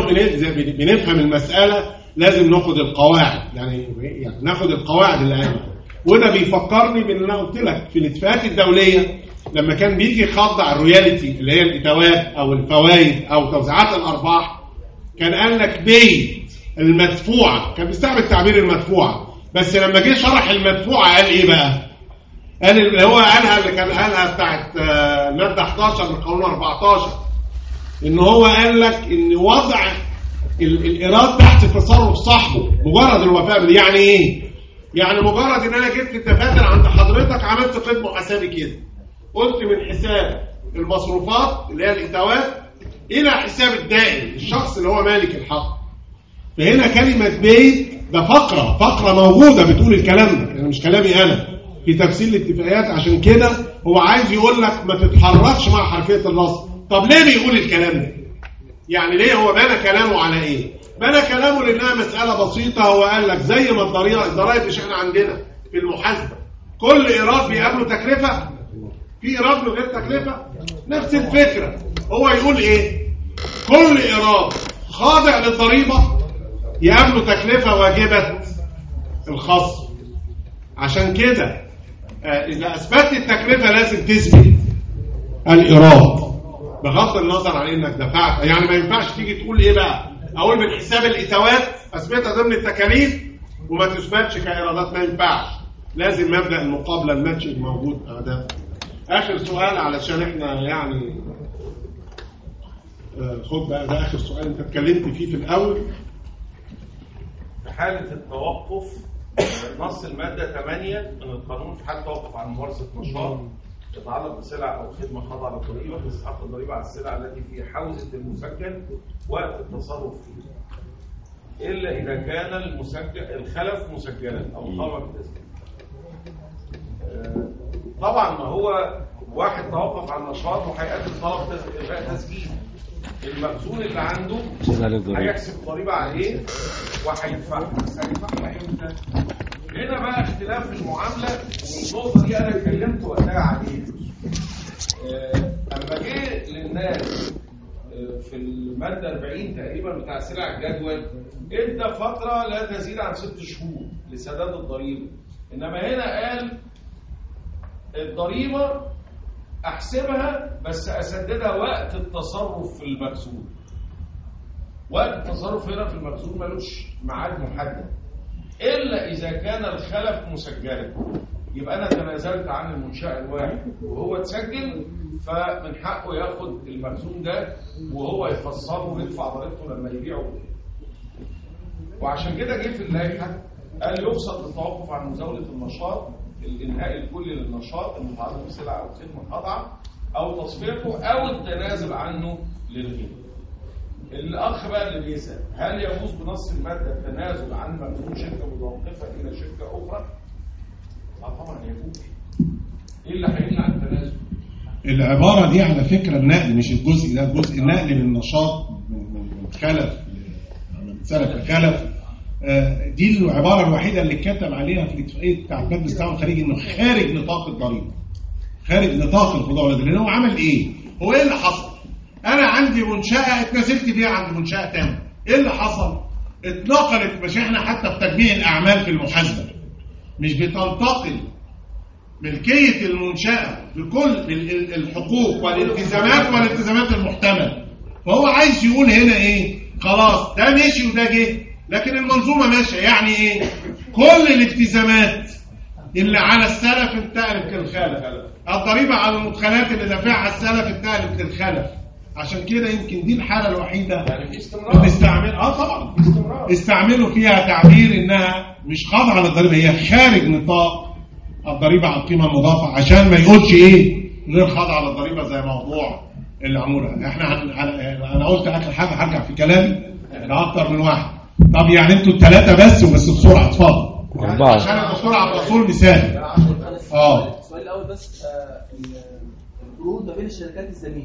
بنفهم المساله لازم ناخد القواعد، يعني يعني ناخد القواعد اللي قالها. وده بيفكرني بان انا قلت لك في الاتفاقات الدوليه لما كان بيجي يخضع الرويالتي اللي هي الاتوات او الفوائد او توزيعات الارباح كان قال لك بيت المدفوعه، كان بيستعمل تعبير المدفوعه، بس لما جه شرح المدفوعه قال ايه بقى؟ قال اللي هو قالها اللي كان قالها بتاعت الماده احداشر من قانون اربعتاشر ان هو قال لك ان وضع الايراد تحت تصرف صاحبه مجرد الوفاء. يعني ايه؟ يعني مجرد ان انا جبت الدفاتر عند حضرتك عملت قيد محاسبي كده، قلت من حساب المصروفات اللي هي الاتوات الى حساب الدائن الشخص اللي هو مالك الحق. فهنا كلمه بيت ده فقره فقره موجوده بتقول الكلام ده، يعني مش كلامي انا في تفسير الاتفاقيات. عشان كده هو عايز يقول لك ما تتحركش مع حركيه النصب. طب ليه بيقول الكلام ده؟ يعني ليه هو بنى كلامه على ايه؟ بنى كلامه لانها مساله بسيطه. هو قال لك زي ما الضريبه الضرايب مش احنا عندنا في المحاسبه كل ايراد بيقابله تكلفه، في ايراد من غير تكلفه، نفس الفكره. هو يقول ايه؟ كل ايراد خاضع للضريبه يقابله تكلفه واجبه الخصم. عشان كده اذا اثبتت التكلفه لازم تثبت الايراد بغض النظر عن انك دفعت. يعني ما ينفعش تيجي تقول ايه بقى؟ اقول من حساب الاتوات اثبتها ضمن التكاليف وما تثبتش كايرادات، ما ينفعش. لازم مبدا المقابله الماتشنج موجود. ده اخر سؤال علشان احنا يعني خد بقى ده اخر سؤال انت اتكلمت فيه في الاول. في حاله التوقف نص الماده ثمانية من القانون في حال توقف عن ممارسه نشاط يتعلق بسلع او خدمه خاضعه للضريبه تستحق الضريبه على السلع التي في حوزه المسجل وقت التصرف فيه الا اذا كان المسجل الخلف مسجلا او قام بالتسجيل. طبعا ما هو واحد توقف عن نشاط وهيقدم طلب الغاء تسجيل، المخزون اللي عنده هيحسب ضريبه عليه وهيدفعها. بس هيدفعها امتى؟ هنا بقى اختلاف المعامله، والنقطه دي انا اتكلمت وقتها عليها. اما جه للناس في الماده أربعين تقريبا بتاع سلع الجدول ادى فتره لا تزيد عن ست شهور لسداد الضريبه، انما هنا قال الضريبه احسبها بس اسددها وقت التصرف في المخزون. وقت التصرف هنا في المخزون ملوش ميعاد محدد. الا اذا كان الخلف مسجلا، يبقى انا تنازلت عن المنشاه الواحد وهو اتسجل، فمن حقه ياخد المخزون ده وهو يفصله ويدفع ضريبته لما يبيعه. وعشان كده جه في اللائحه قال يقصد التوقف عن مزاوله النشاط، الانهاء الكلي للنشاط المتعلق بسلعه او خدمه خاضعه او تصفيته او التنازل عنه للغير. الاخ بقى اللي بيسال هل يجوز بنص الماده التنازل عن مخزون شركه متوقفه الى شركه اخرى؟ اه طبعا يجوز. ايه اللي هيمنع التنازل؟ العباره دي على فكره النقل، مش الجزء ده، جزء النقل من النشاط من خلف من سلف لخلف. دي العباره الوحيده اللي اتكتب عليها في الاتفاقيه بتاع مجلس التعاون الخارجي انه خارج نطاق الضريبه، خارج نطاق الخضوع. لان هو عمل ايه؟ هو ايه اللي حصل؟ انا عندي منشاه اتنازلت بيها عند منشاه ثانيه، ايه اللي حصل؟ اتنقلت. مش احنا حتى في تجميع الاعمال في المحاسبه مش بتنتقل ملكيه المنشاه بكل الحقوق والالتزامات والالتزامات المحتمله. فهو عايز يقول هنا ايه؟ خلاص ده مشي وده جه، لكن المنظومه ماشيه. يعني ايه؟ كل الالتزامات اللي على السلف انتقلت للخلف، الضريبه على المدخلات اللي دافعها السلف انتقلت للخلف. عشان كده يمكن دي الحاله الوحيده يعني استمرار استعمل اه طبعا استمرار. استعملوا فيها تعبير انها مش خاضعه للضريبه، هي خارج نطاق الضريبه على القيمه المضافه، عشان ما يقولش ايه غير خاضعه للضريبه زي موضوع العموله. احنا عن... انا قلت اخر حاجه هرجع في كلامي لاكثر من واحد. طب يعني انتوا الثلاثه بس وبس بسرعه اتفضل. أربعة. عشان بسرعه الرسول مثال. اه السؤال الاول بس القروض ما بين الشركات الزميله.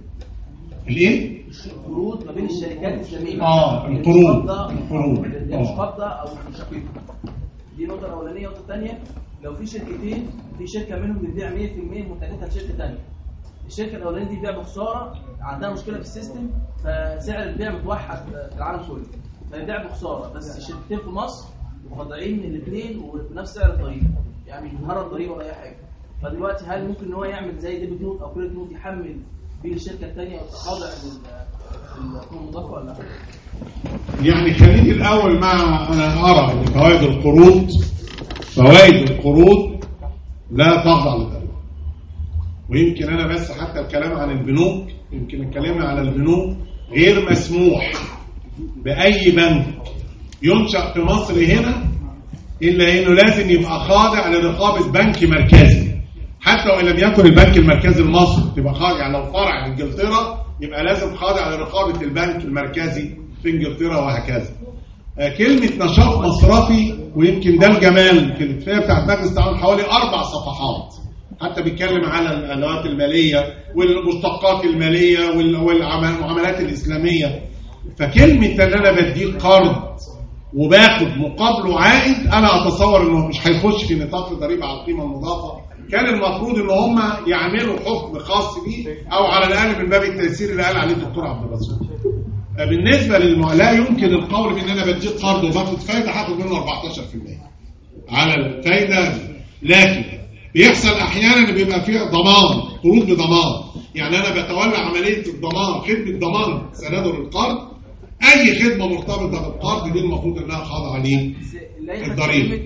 الايه؟ القروض ما بين الشركات الزميله. اه القروض القروض اللي مش قابضه او مش شقيقه. دي النقطه الاولانيه. النقطه الثانيه لو في شركتين، في شركه منهم بتبيع مية في المية منتجاتها لشركه ثانيه. الشركه الاولانيه دي بتبيع بخساره، عندها مشكله في السيستم، فسعر البيع متوحد في العالم كله، فبيبيع بخساره. بس الشركتين في مصر مخضعين الاثنين وبنفس سعر الضريبه، يعني بينهار الضريبه ولا اي حاجه. فدلوقتي هل ممكن ان هو يعمل زي ديبت نوت او كريدت نوت يحمل بيه الشركه الثانيه وتخاضع للقيمه المضافه ولا لا؟ يعني خليني الاول مع انا ارى ان فوائد القروض فوائد القروض لا تخضع للضريبه. ويمكن انا بس حتى الكلام عن البنوك، يمكن اتكلمنا على البنوك، غير مسموح باي بنك ينشأ في مصر هنا الا انه لازم يبقى خاضع لرقابه بنك مركزي. حتى وان لم يكن البنك المركزي المصري تبقى خاضع، يعني لو فرع انجلترا يبقى لازم خاضع لرقابه البنك المركزي في انجلترا وهكذا. كلمه نشاط مصرفي، ويمكن ده الجمال في الاتفاقيه بتاعت مجلس التعاون، حوالي اربع صفحات حتى بيتكلم على الادوات الماليه والمشتقات الماليه والمعاملات الاسلاميه. فكلمه ان انا بديك قرض وباخد مقابله عائد، انا اتصور انه مش هيخش في نطاق الضريبه على القيمه المضافه. كان المفروض ان هم يعملوا حكم خاص بيه، او على الاقل من باب التيسير اللي قال عليه الدكتور عبد الرسول. بالنسبه للم... لا يمكن القول بان انا بديك قرض وباخد فايده هاخد منه أربعتاشر في المية على الفايده. لكن بيحصل احيانا ان بيبقى فيها ضمان، قروض بضمان، يعني انا بتولى عمليه الضمان، خدمه ضمان سنده للقرض. اي خدمه مرتبطه بالقرض دي المفروض انها خاضعه ليه الضريبه.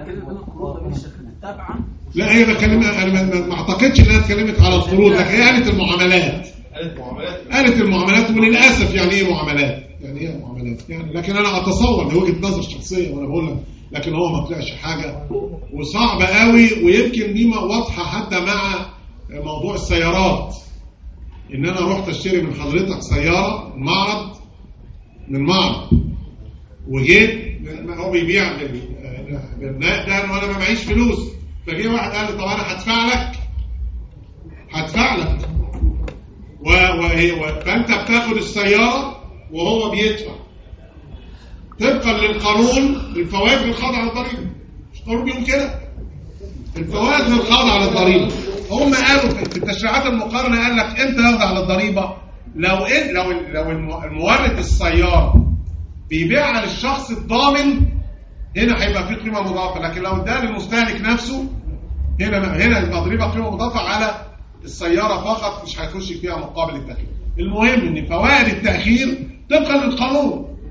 لا هي بكلم انا ما اعتقدش انها اتكلمت على القروض، لكن هي قالت المعاملات قالت المعاملات وللاسف يعني ايه معاملات؟ يعني ايه معاملات؟ يعني لكن انا اتصور ده وجهه نظر شخصيه وانا بقول لك، لكن هو ما طلعش حاجه وصعبه قوي. ويمكن دي واضحه حتى مع موضوع السيارات، ان انا رحت اشتري من حضرتك سياره من معرض من معرض وجيت هو بيبيع بالنقد ده وانا ما معيش فلوس، فجي واحد قال لي طب انا هدفع لك هدفع لك و... و... فانت بتاخد السياره وهو بيدفع طبقا للقانون. الفوائد للخاضعه للضريبه، مش قانون بيقول كده؟ الفوائد للخاضعه للضريبه. هم قالوا في التشريعات المقارنه قال لك انت يخضع للضريبه لو إن لو لو المورد السياره بيبيعها للشخص الضامن، هنا هيبقى في قيمه مضافه. لكن لو اداها للمستهلك نفسه، هنا هنا يبقى ضريبه قيمه مضافه على السياره فقط، مش هيخش فيها مقابل التاخير. المهم ان فوائد التاخير طبقا للقانون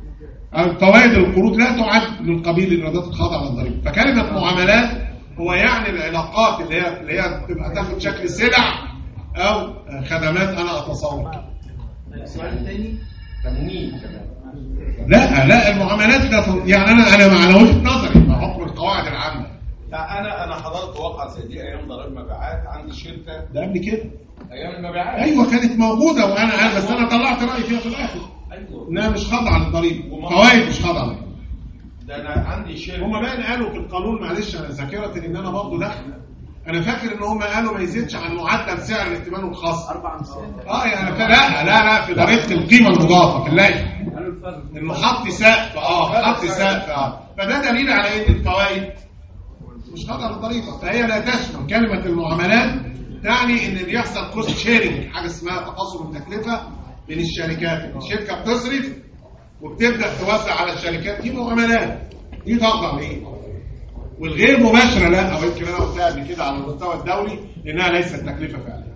فوائد القروض لا تعد من قبيل الايرادات الخاضعه للضريبه. فكلمه معاملات هو يعني العلاقات اللي هي اللي هي تبقى تاخد شكل سلع او خدمات. انا اتصور السؤال الثاني تمويل كمان. لا لا المعاملات لا يعني انا انا على وجهه نظري بحكم القواعد العامه. لا انا انا حضرت واقعه زي دي ايام ضرائب مبيعات عندي شركه. ده قبل كده ايام المبيعات. ايوه كانت موجوده وانا بس انا طلعت رايي فيها في الاخر. ايوه انها مش خاضعه للضريبه، فوائد مش خاضعه للضريبه. ده انا عندي شركه. هم بقى قالوا في القانون، معلش انا ذاكرتي ان انا برضه داخله، انا فاكر ان هم قالوا ما يزيدش عن معدل سعر الائتمان الخاص اربع امثال. اه يعني لا لا لا في ضريبه القيمه المضافه في اللائحه انه حط سقف اه حط سقف اه فده دليل على ان الفوائد مش خاضعه للضريبه. فهي لا تشمل كلمه المعاملات تعني ان بيحصل كوست شيرنج، حاجه اسمها تقاسم التكلفه بين الشركات. الشركه بتصرف وبتبدا توزع على الشركات، دي معاملات، دي تخضع لايه؟ والغير مباشره لا، او يمكن انا قلتها قبل كده على المستوى الدولي انها ليست تكلفه فعليه.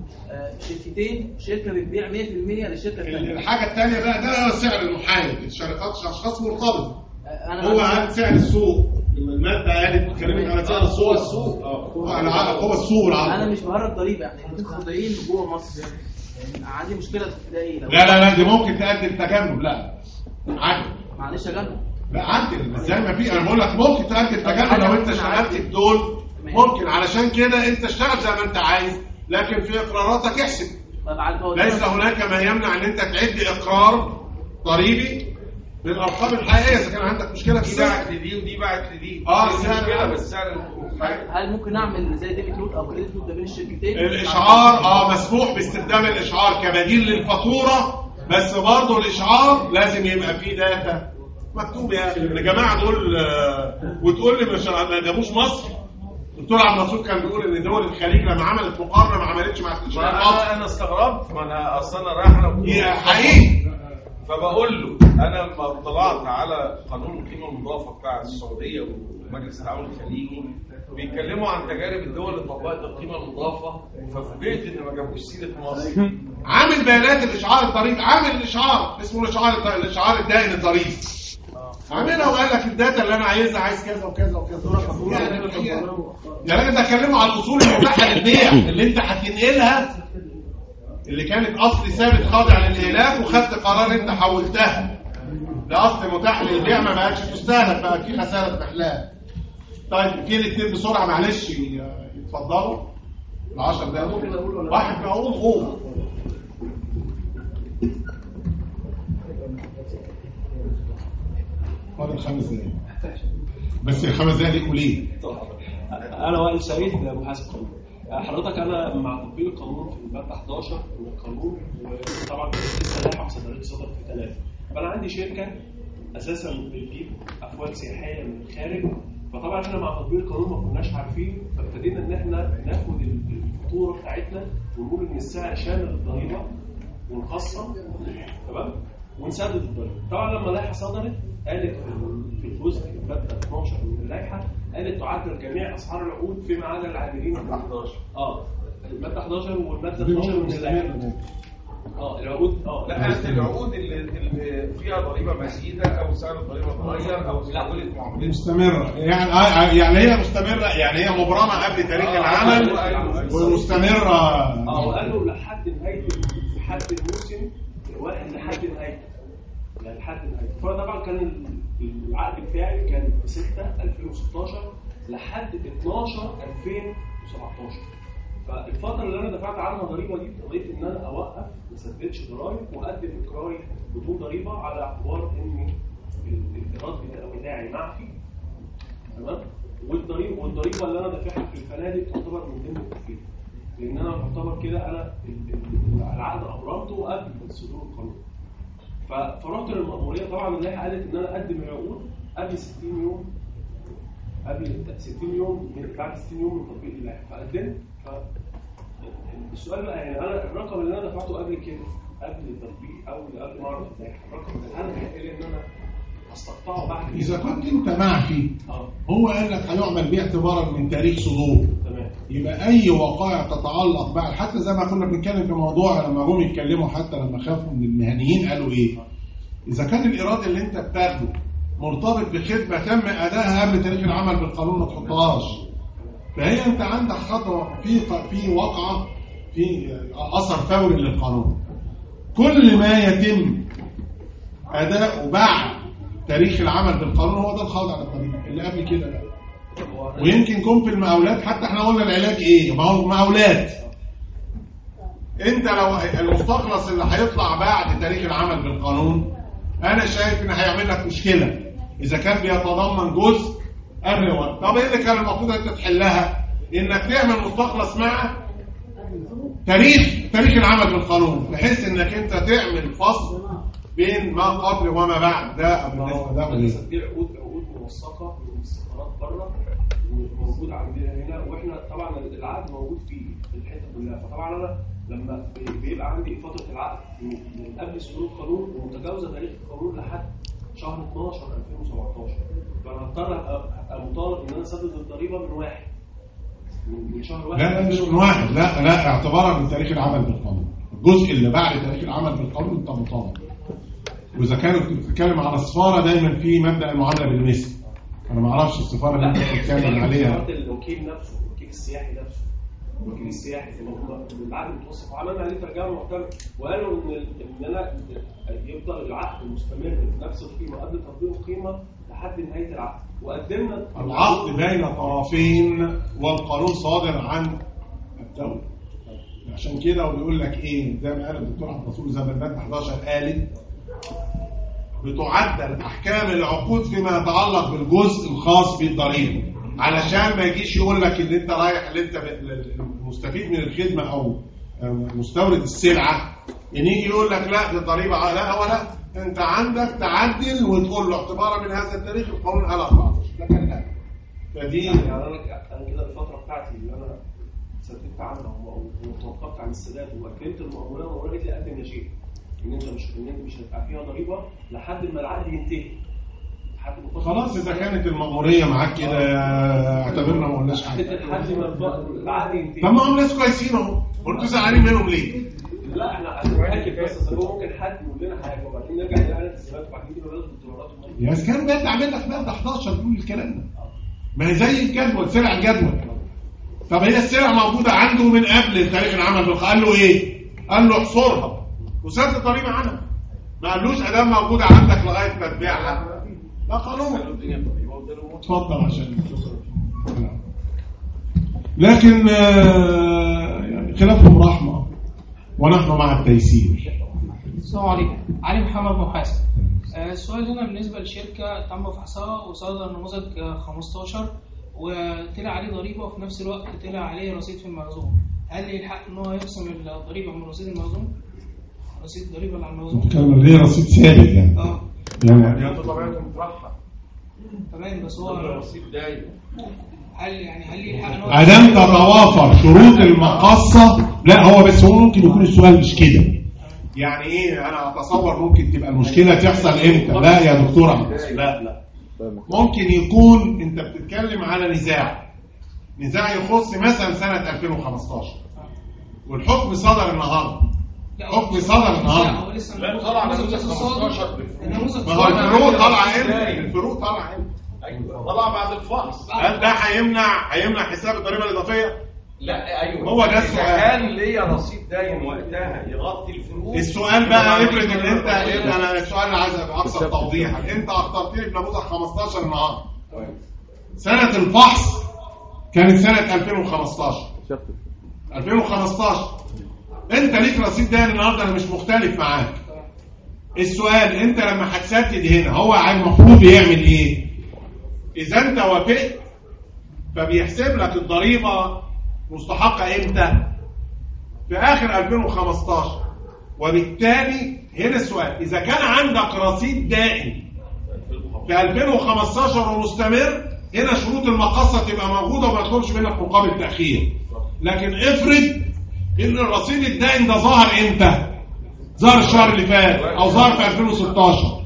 شركتين شركه بتبيع مية في المية للشركه الثانيه. الحاجه الثانيه بقى ده سعر المحايد، الشركات اشخاص مرتبط. أنا هو عن سعر السوق، الماده قالت اتكلمت على سعر السوق السوق اه هو السوق العربي. انا مش بهرب ضريبه، يعني انتوا خاضعين جوه مصر، عندي مشكله في ايه؟ لا لا لا دي ممكن تقدم تجنب. لا عدل معلش تجنب. لا عدل زي ما في، انا بقول لك ممكن تقدم تجنب لو انت اشتغلت بدول ممكن، علشان كده انت اشتغل زي ما انت عايز، لكن في اقراراتك احسب. ليس هناك ما يمنع ان انت تعد اقرار ضريبي بالارقام الحقيقيه اذا كان عندك مشكله في دي باعت لدي ودي باعت لدي. اه مشكله بس سعر. هل ممكن اعمل زي ديبت نوت او كريدت نوت بين الشركتين؟ الاشعار اه مسموح باستخدام الاشعار كبديل للفاتوره، بس برضه الاشعار لازم يبقى فيه داتا مكتوب. يا اخي الجماعه دول آه وتقول لي مش ما جابوش مصر. الدكتور عبد الناصر كان بيقول ان دول الخليج لما عملت مقارنه ما عملتش مع الاشعار. انا انا استغربت، ما انا اصل انا رايح انا حقيقي فبقول له انا لما اطلعت على قانون القيمه المضافه بتاع السعوديه ومجلس التعاون الخليجي بيتكلموا عن تجارب الدول اللي طبقت القيمه المضافه، ففوجئت ان ما جابوش سيره مصر. عامل بيانات الاشعار الضريبي، عامل الاشعار اسمه الاشعار الاشعار الدائن الضريبي، عاملها وقال لك الداتا اللي انا عايزها عايز كذا وكذا وكذا. يعني يا راجل ده اتكلموا على الاصول المتاحه للبيع اللي انت هتنقلها، اللي كانت اصل ثابت خاضع للاهلاك وخدت قرار انت حولتها لاصل متاح للبيع ما بقتش تستهلك، بقى في خساره محلات. طيب في الاثنين بسرعه معلش يتفضلوا العشر دقايق. واحد بقوم قوم فاضل خمس دقايق بس الخمس دقايق ليكوا ليه؟ انا وائل سعيد محاسب قانون. حضرتك انا مع تطبيق القانون في الماده حداشر من القانون، وطبعا لسه لائحه صدرت صدر في ثلاثه. فانا عندي شركه اساسا بتجيب افواج سياحيه من الخارج، فطبعا احنا مع تطبيق القانون ما كناش عارفين، فابتدينا ان احنا ناخد الفاتوره بتاعتنا ونقول ان السعر شامل الضريبه ونخصم تمام ونسدد الضريبه. طبعا لما اللائحه صدرت قالت في الجزء الماده اتناشر من اللائحه قالت تعدل جميع اسعار العقود فيما عدا العاملين. حداشر اه الماده حداشر والماده اتناشر من اللائحه. اه العقود اه لا العقود اللي, اللي فيها ضريبه مزيده او سعر الضريبه اتغير او تحولت معاملات مستمره، يعني آه يعني هي مستمره، يعني هي مبرمه قبل تاريخ آه العمل ومستمره. اه وقالوا لحد نهايه حد الموسم واحد لحد نهايته، يعني لحد نهايته. فطبعا كان العقد بتاعي كان في ستة ألفين وستاشر لحد اتناشر ألفين وسبعتاشر. فالفتره اللي انا دفعت عنها ضريبه دي اضطريت ان انا اوقف ما سددش ضرايب واقدم اقراري بدون ضريبه على اعتبار ان الايراد بتاعي معفي تمام، والضريبه والضريبه اللي انا دافعها في الفنادق تعتبر من ضمن التكليف، لان انا بعتبر كده انا العقد ابرمته قبل صدور القانون. فرحت للمأموريه، طبعا اللائحه قالت ان انا اقدم العقود قبل ستين يوم، قبل ستين يوم من بعد ستين يوم من تطبيق اللائحه، فقدمت. السؤال بقى يعني انا الرقم اللي انا دفعته قبل كده قبل التطبيق او قبل ما اعرف اللائحه، الرقم ده انا محتاج ان انا استقطعه بعد اذا كنت انت معفي هو قال لك هيعمل بيه اعتبارا من تاريخ صدور، تمام، يبقى اي وقائع تتعلق بقى، حتى زي ما كنا بنتكلم في موضوع لما جم يتكلموا، حتى لما خافوا من المهنيين قالوا ايه؟ اذا كان الايراد اللي انت بتاخده مرتبط بخدمه تم ادائها قبل تاريخ العمل بالقانون ما تحطهاش. فهي انت عندك خطوه في في واقعه في اثر فوري للقانون. كل ما يتم اداؤه بعد تاريخ العمل بالقانون هو ده الخاضع للضريبه، اللي قبل كده لا. ويمكن يكون في المقاولات حتى احنا قلنا العلاج ايه؟ ما هو مقاولات. انت لو المستخلص اللي هيطلع بعد تاريخ العمل بالقانون انا شايف ان هيعمل لك مشكله اذا كان بيتضمن جزء قبل وقت. طب ايه اللي كان المفروض انت تحلها؟ انك تعمل مستخلص مع تاريخ تاريخ العمل بالقانون، بحيث انك انت تعمل فصل بين ما قبل وما بعد. ده بالنسبه ده لسه في عقود عقود موثقه من المستخدمات بره وموجود عندنا هنا، واحنا طبعا العقد موجود في الحته كلها. فطبعا انا لما بيبقى عندي فتره العقد من قبل صدور القانون ومتجاوزه تاريخ القانون لحد شهر اتناشر ألفين وسبعتاشر، فانا هضطر ابقى مطالب ان انا اسدد الضريبه من واحد من شهر واحد. لا لا مش من واحد، لا لا اعتبارا من تاريخ العمل بالقانون. الجزء اللي بعد تاريخ العمل بالقانون انت مطالب. واذا كانت بتتكلم على السفاره دايما في مبدا المعامله بالمثل. انا ما اعرفش السفاره اللي انت بتتكلم عليها. الوكيل نفسه، الوكيل السياحي نفسه، الوكيل السياحي في العقد المتوسط وعملنا عليه ترجمه محترمه، وقالوا ان ان انا يفضل العقد مستمر بنفس القيمه قبل تطبيق القيمه لحد نهايه العقد. وقدمنا العقد بين طرفين والقانون صادر عن الدوله. عشان كده وبيقول لك ايه زي ما قال الدكتور عبد الرسول زي ما الماده احداشر قالت بتعدل احكام العقود فيما يتعلق بالجزء الخاص بالضريبه، علشان ما يجيش يقول لك ان انت رايح اللي انت مستفيد من الخدمه او مستورد السلعه ان يجي يقول لك لا دي ضريبه. لا هو لا، انت عندك تعدل وتقول له اعتبارا من هذا التاريخ القانون قال أربعتاشر. لكن لا فدي يعني انا انا كده الفتره بتاعتي اللي انا سددت عنها وتوقفت عن السداد واكلمت المقاوله وقالت لي قدم يا شيخ ان انت مش ان انت مش هتبقى فيها ضريبه لحد ما العقد ينتهي. خلاص اذا كانت المأموريه معاك كده اعتبرنا ما قلناش حاجه. لحد ما العقد ينتهي. طب ما هم ناس كويسين اهو، وانتوا زعلانين منهم ليه؟ لا احنا هنحكي بس ممكن حد يقول لنا حاجه وبعدين نرجع لحاله السبات وبعدين نجيب بلد الدولارات. يا اذا كان بقى عامل لك ماده احداشر بيقول الكلام ده. ما هي زي الجدول، سلع الجدول. طب هي السلع موجوده عنده من قبل تاريخ العمل، قال له ايه؟ قال له احصرها وسدد ضريبه عنها. ما قالوش ادام موجوده عندك لغايه ما تبيعها. ده قانون. اتفضل عشان لكن يعني خلافهم رحمه ونحن مع التيسير. السلام عليكم. علي محمد محاسب. السؤال هنا بالنسبه لشركه تم فحصها وصدر نموذج خمستاشر وطلع عليه ضريبه وفي نفس الوقت طلع عليه رصيد في المخزون، هل يلحق ان هو يقسم الضريبه من رصيد المخزون؟ رصيد الضريبه اللي على المخزون. بتتكلم ليه رصيد ثابت يعني؟ اه يعني انت طبيعتهم مطرحها. تمام بس هو الرصيد دايم. هل يعني هل يلحق ان هو ادام تتوافر شروط المقاصه؟ لا هو بس هو ممكن يكون السؤال مش كده. يعني ايه انا اتصور ممكن تبقى المشكله تحصل امتى؟ لا يا دكتوره لا لا ممكن يكون انت بتتكلم على نزاع نزاع يخص مثلا سنه ألفين وخمستاشر والحكم صدر النهارده. حكم صدر النهارده. لا طلع على نموذج خمستاشر بالفروق. ما هو الفروق طالعه امتى؟ الفروق طالعه امتى؟ ايوه طلع بعد الفحص. هل ده هيمنع هيمنع حساب الضريبه الاضافيه؟ لا ايوه هو ده السؤال. كان ليا رصيد دايم وقتها يغطي الفروق. السؤال بقى افرض ان انت انا السؤال اللي عايز ابقى اكثر توضيحا. انت اخترت لي بنموذج خمستاشر النهارده. سنه الفحص كانت سنه ألفين وخمستاشر. ألفين وخمستاشر انت ليك رصيد دايم النهارده، انا مش مختلف معاك. السؤال انت لما هتسدد هنا هو المفروض يعمل ايه؟ اذا انت وافقت فبيحسب لك الضريبه مستحقه امتى؟ في اخر ألفين وخمستاشر. وبالتالي هنا السؤال اذا كان عندك رصيد دائم في ألفين وخمستاشر ومستمر، هنا شروط المقاصه تبقى موجوده وما يطلبش منك مقابل تاخير. لكن افرض ان الرصيد الدائم ده ظهر امتى؟ ظهر الشهر اللي فات او ظهر في ألفين وستاشر.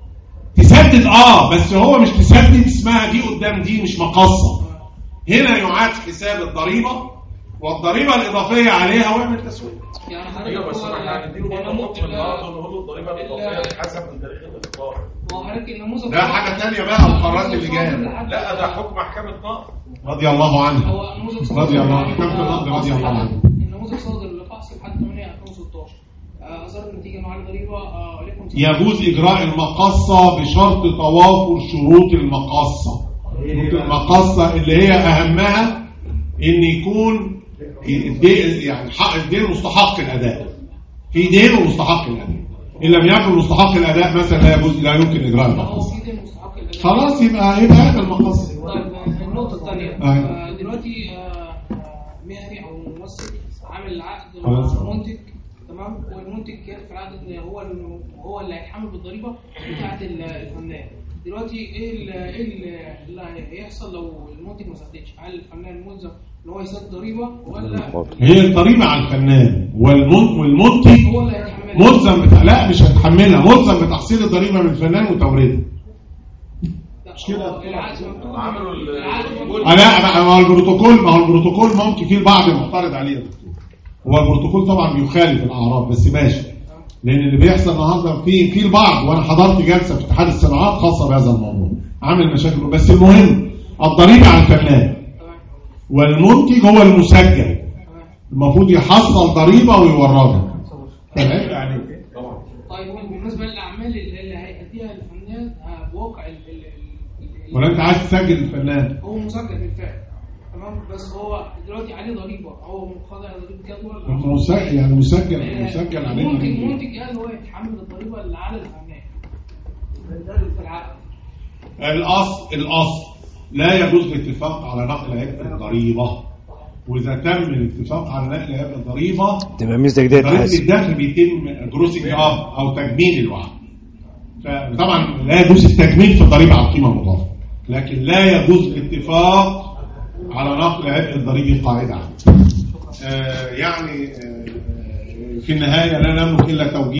تسدد اه بس هو مش تسدد اسمها دي قدام دي مش مقاصه. هنا يعاد حساب الضريبه والضريبه الاضافيه عليها واعمل تسويق. يعني ايوه بس احنا هنديله برضه حكم النهارده ونقول له الضريبه الاضافيه حسب من تاريخ الاصدار. وحضرتك النموذج ده حاجه ثانيه بقى وقرارات اللجان. لا ده حكم محكمه نقض رضي الله عنه. هو نموذج رضي الله عنه. محكمه النقض رضي الله عنه. النموذج صادر لفحص لحد ثمانية ألفين وستاشر. اظهر النتيجه مع الضريبه ولكم يجوز اجراء المقاصه بشرط توافر شروط المقاصه. شروط المقاصه اللي هي اهمها ان يكون الدين يعني حق الدين مستحق الاداء. في دين ومستحق الاداء. ان لم يكن مستحق الاداء مثلا لا يجوز لا يمكن اجراء المقاصه. خلاص يبقى يبقى هذا المقاصه. طيب النقطه الثانيه آه. دلوقتي آه مهني او ممثل عامل العقد مع منتج تمام، والمنتج في العقد هو هو اللي هيتحمل بالضريبه بتاعه الفنان. دلوقتي ايه ايه اللي هيحصل لو المنتج ما سددش؟ هل الفنان ملزم ان هو يسدد ضريبه ولا هي الضريبه على الفنان والمنتج هو اللي هيتحملها؟ ملزم بتاع لا مش هيتحملها، ملزم بتحصيل الضريبه من الفنان وتوريدها. مش كده؟ عملوا لا ما هو البروتوكول ما هو البروتوكول ممكن في البعض معترض عليه. هو البروتوكول طبعا بيخالف الاعراف بس ماشي، لان اللي بيحصل النهارده في في البعض، وانا حضرت جلسه في اتحاد الصناعات خاصه بهذا الموضوع عامل مشاكل. بس المهم الضريبه على الفنان والمنتج هو المسجل، المفروض يحصل ضريبه ويوردها. تمام يعني. طيب بالنسبه للاعمال اللي هيأديها الفنان بواقع ولا انت عايز تسجل الفنان؟ هو مسجل بالفعل تمام، بس هو دلوقتي عليه ضريبه، هو خاضع لضريبه جدول مسجل يعني مسجل مسجل عليه. ممكن منتج قال هو يتحمل الضريبه اللي على الفنان في العقد. الاصل الاصل لا يجوز الاتفاق على نقل عبء الضريبه، واذا تم الاتفاق على نقل عبء الضريبه تبقى ميزه جديده. ضريبه الدخل بيتم جروسنج اب او تجميل الوعد. فطبعا لا يجوز التجميل في الضريبه على القيمه المضافه، لكن لا يجوز الاتفاق على نقل عبء الضريبي قاعده عامه. آه يعني آه في النهايه لا نملك الا توجيه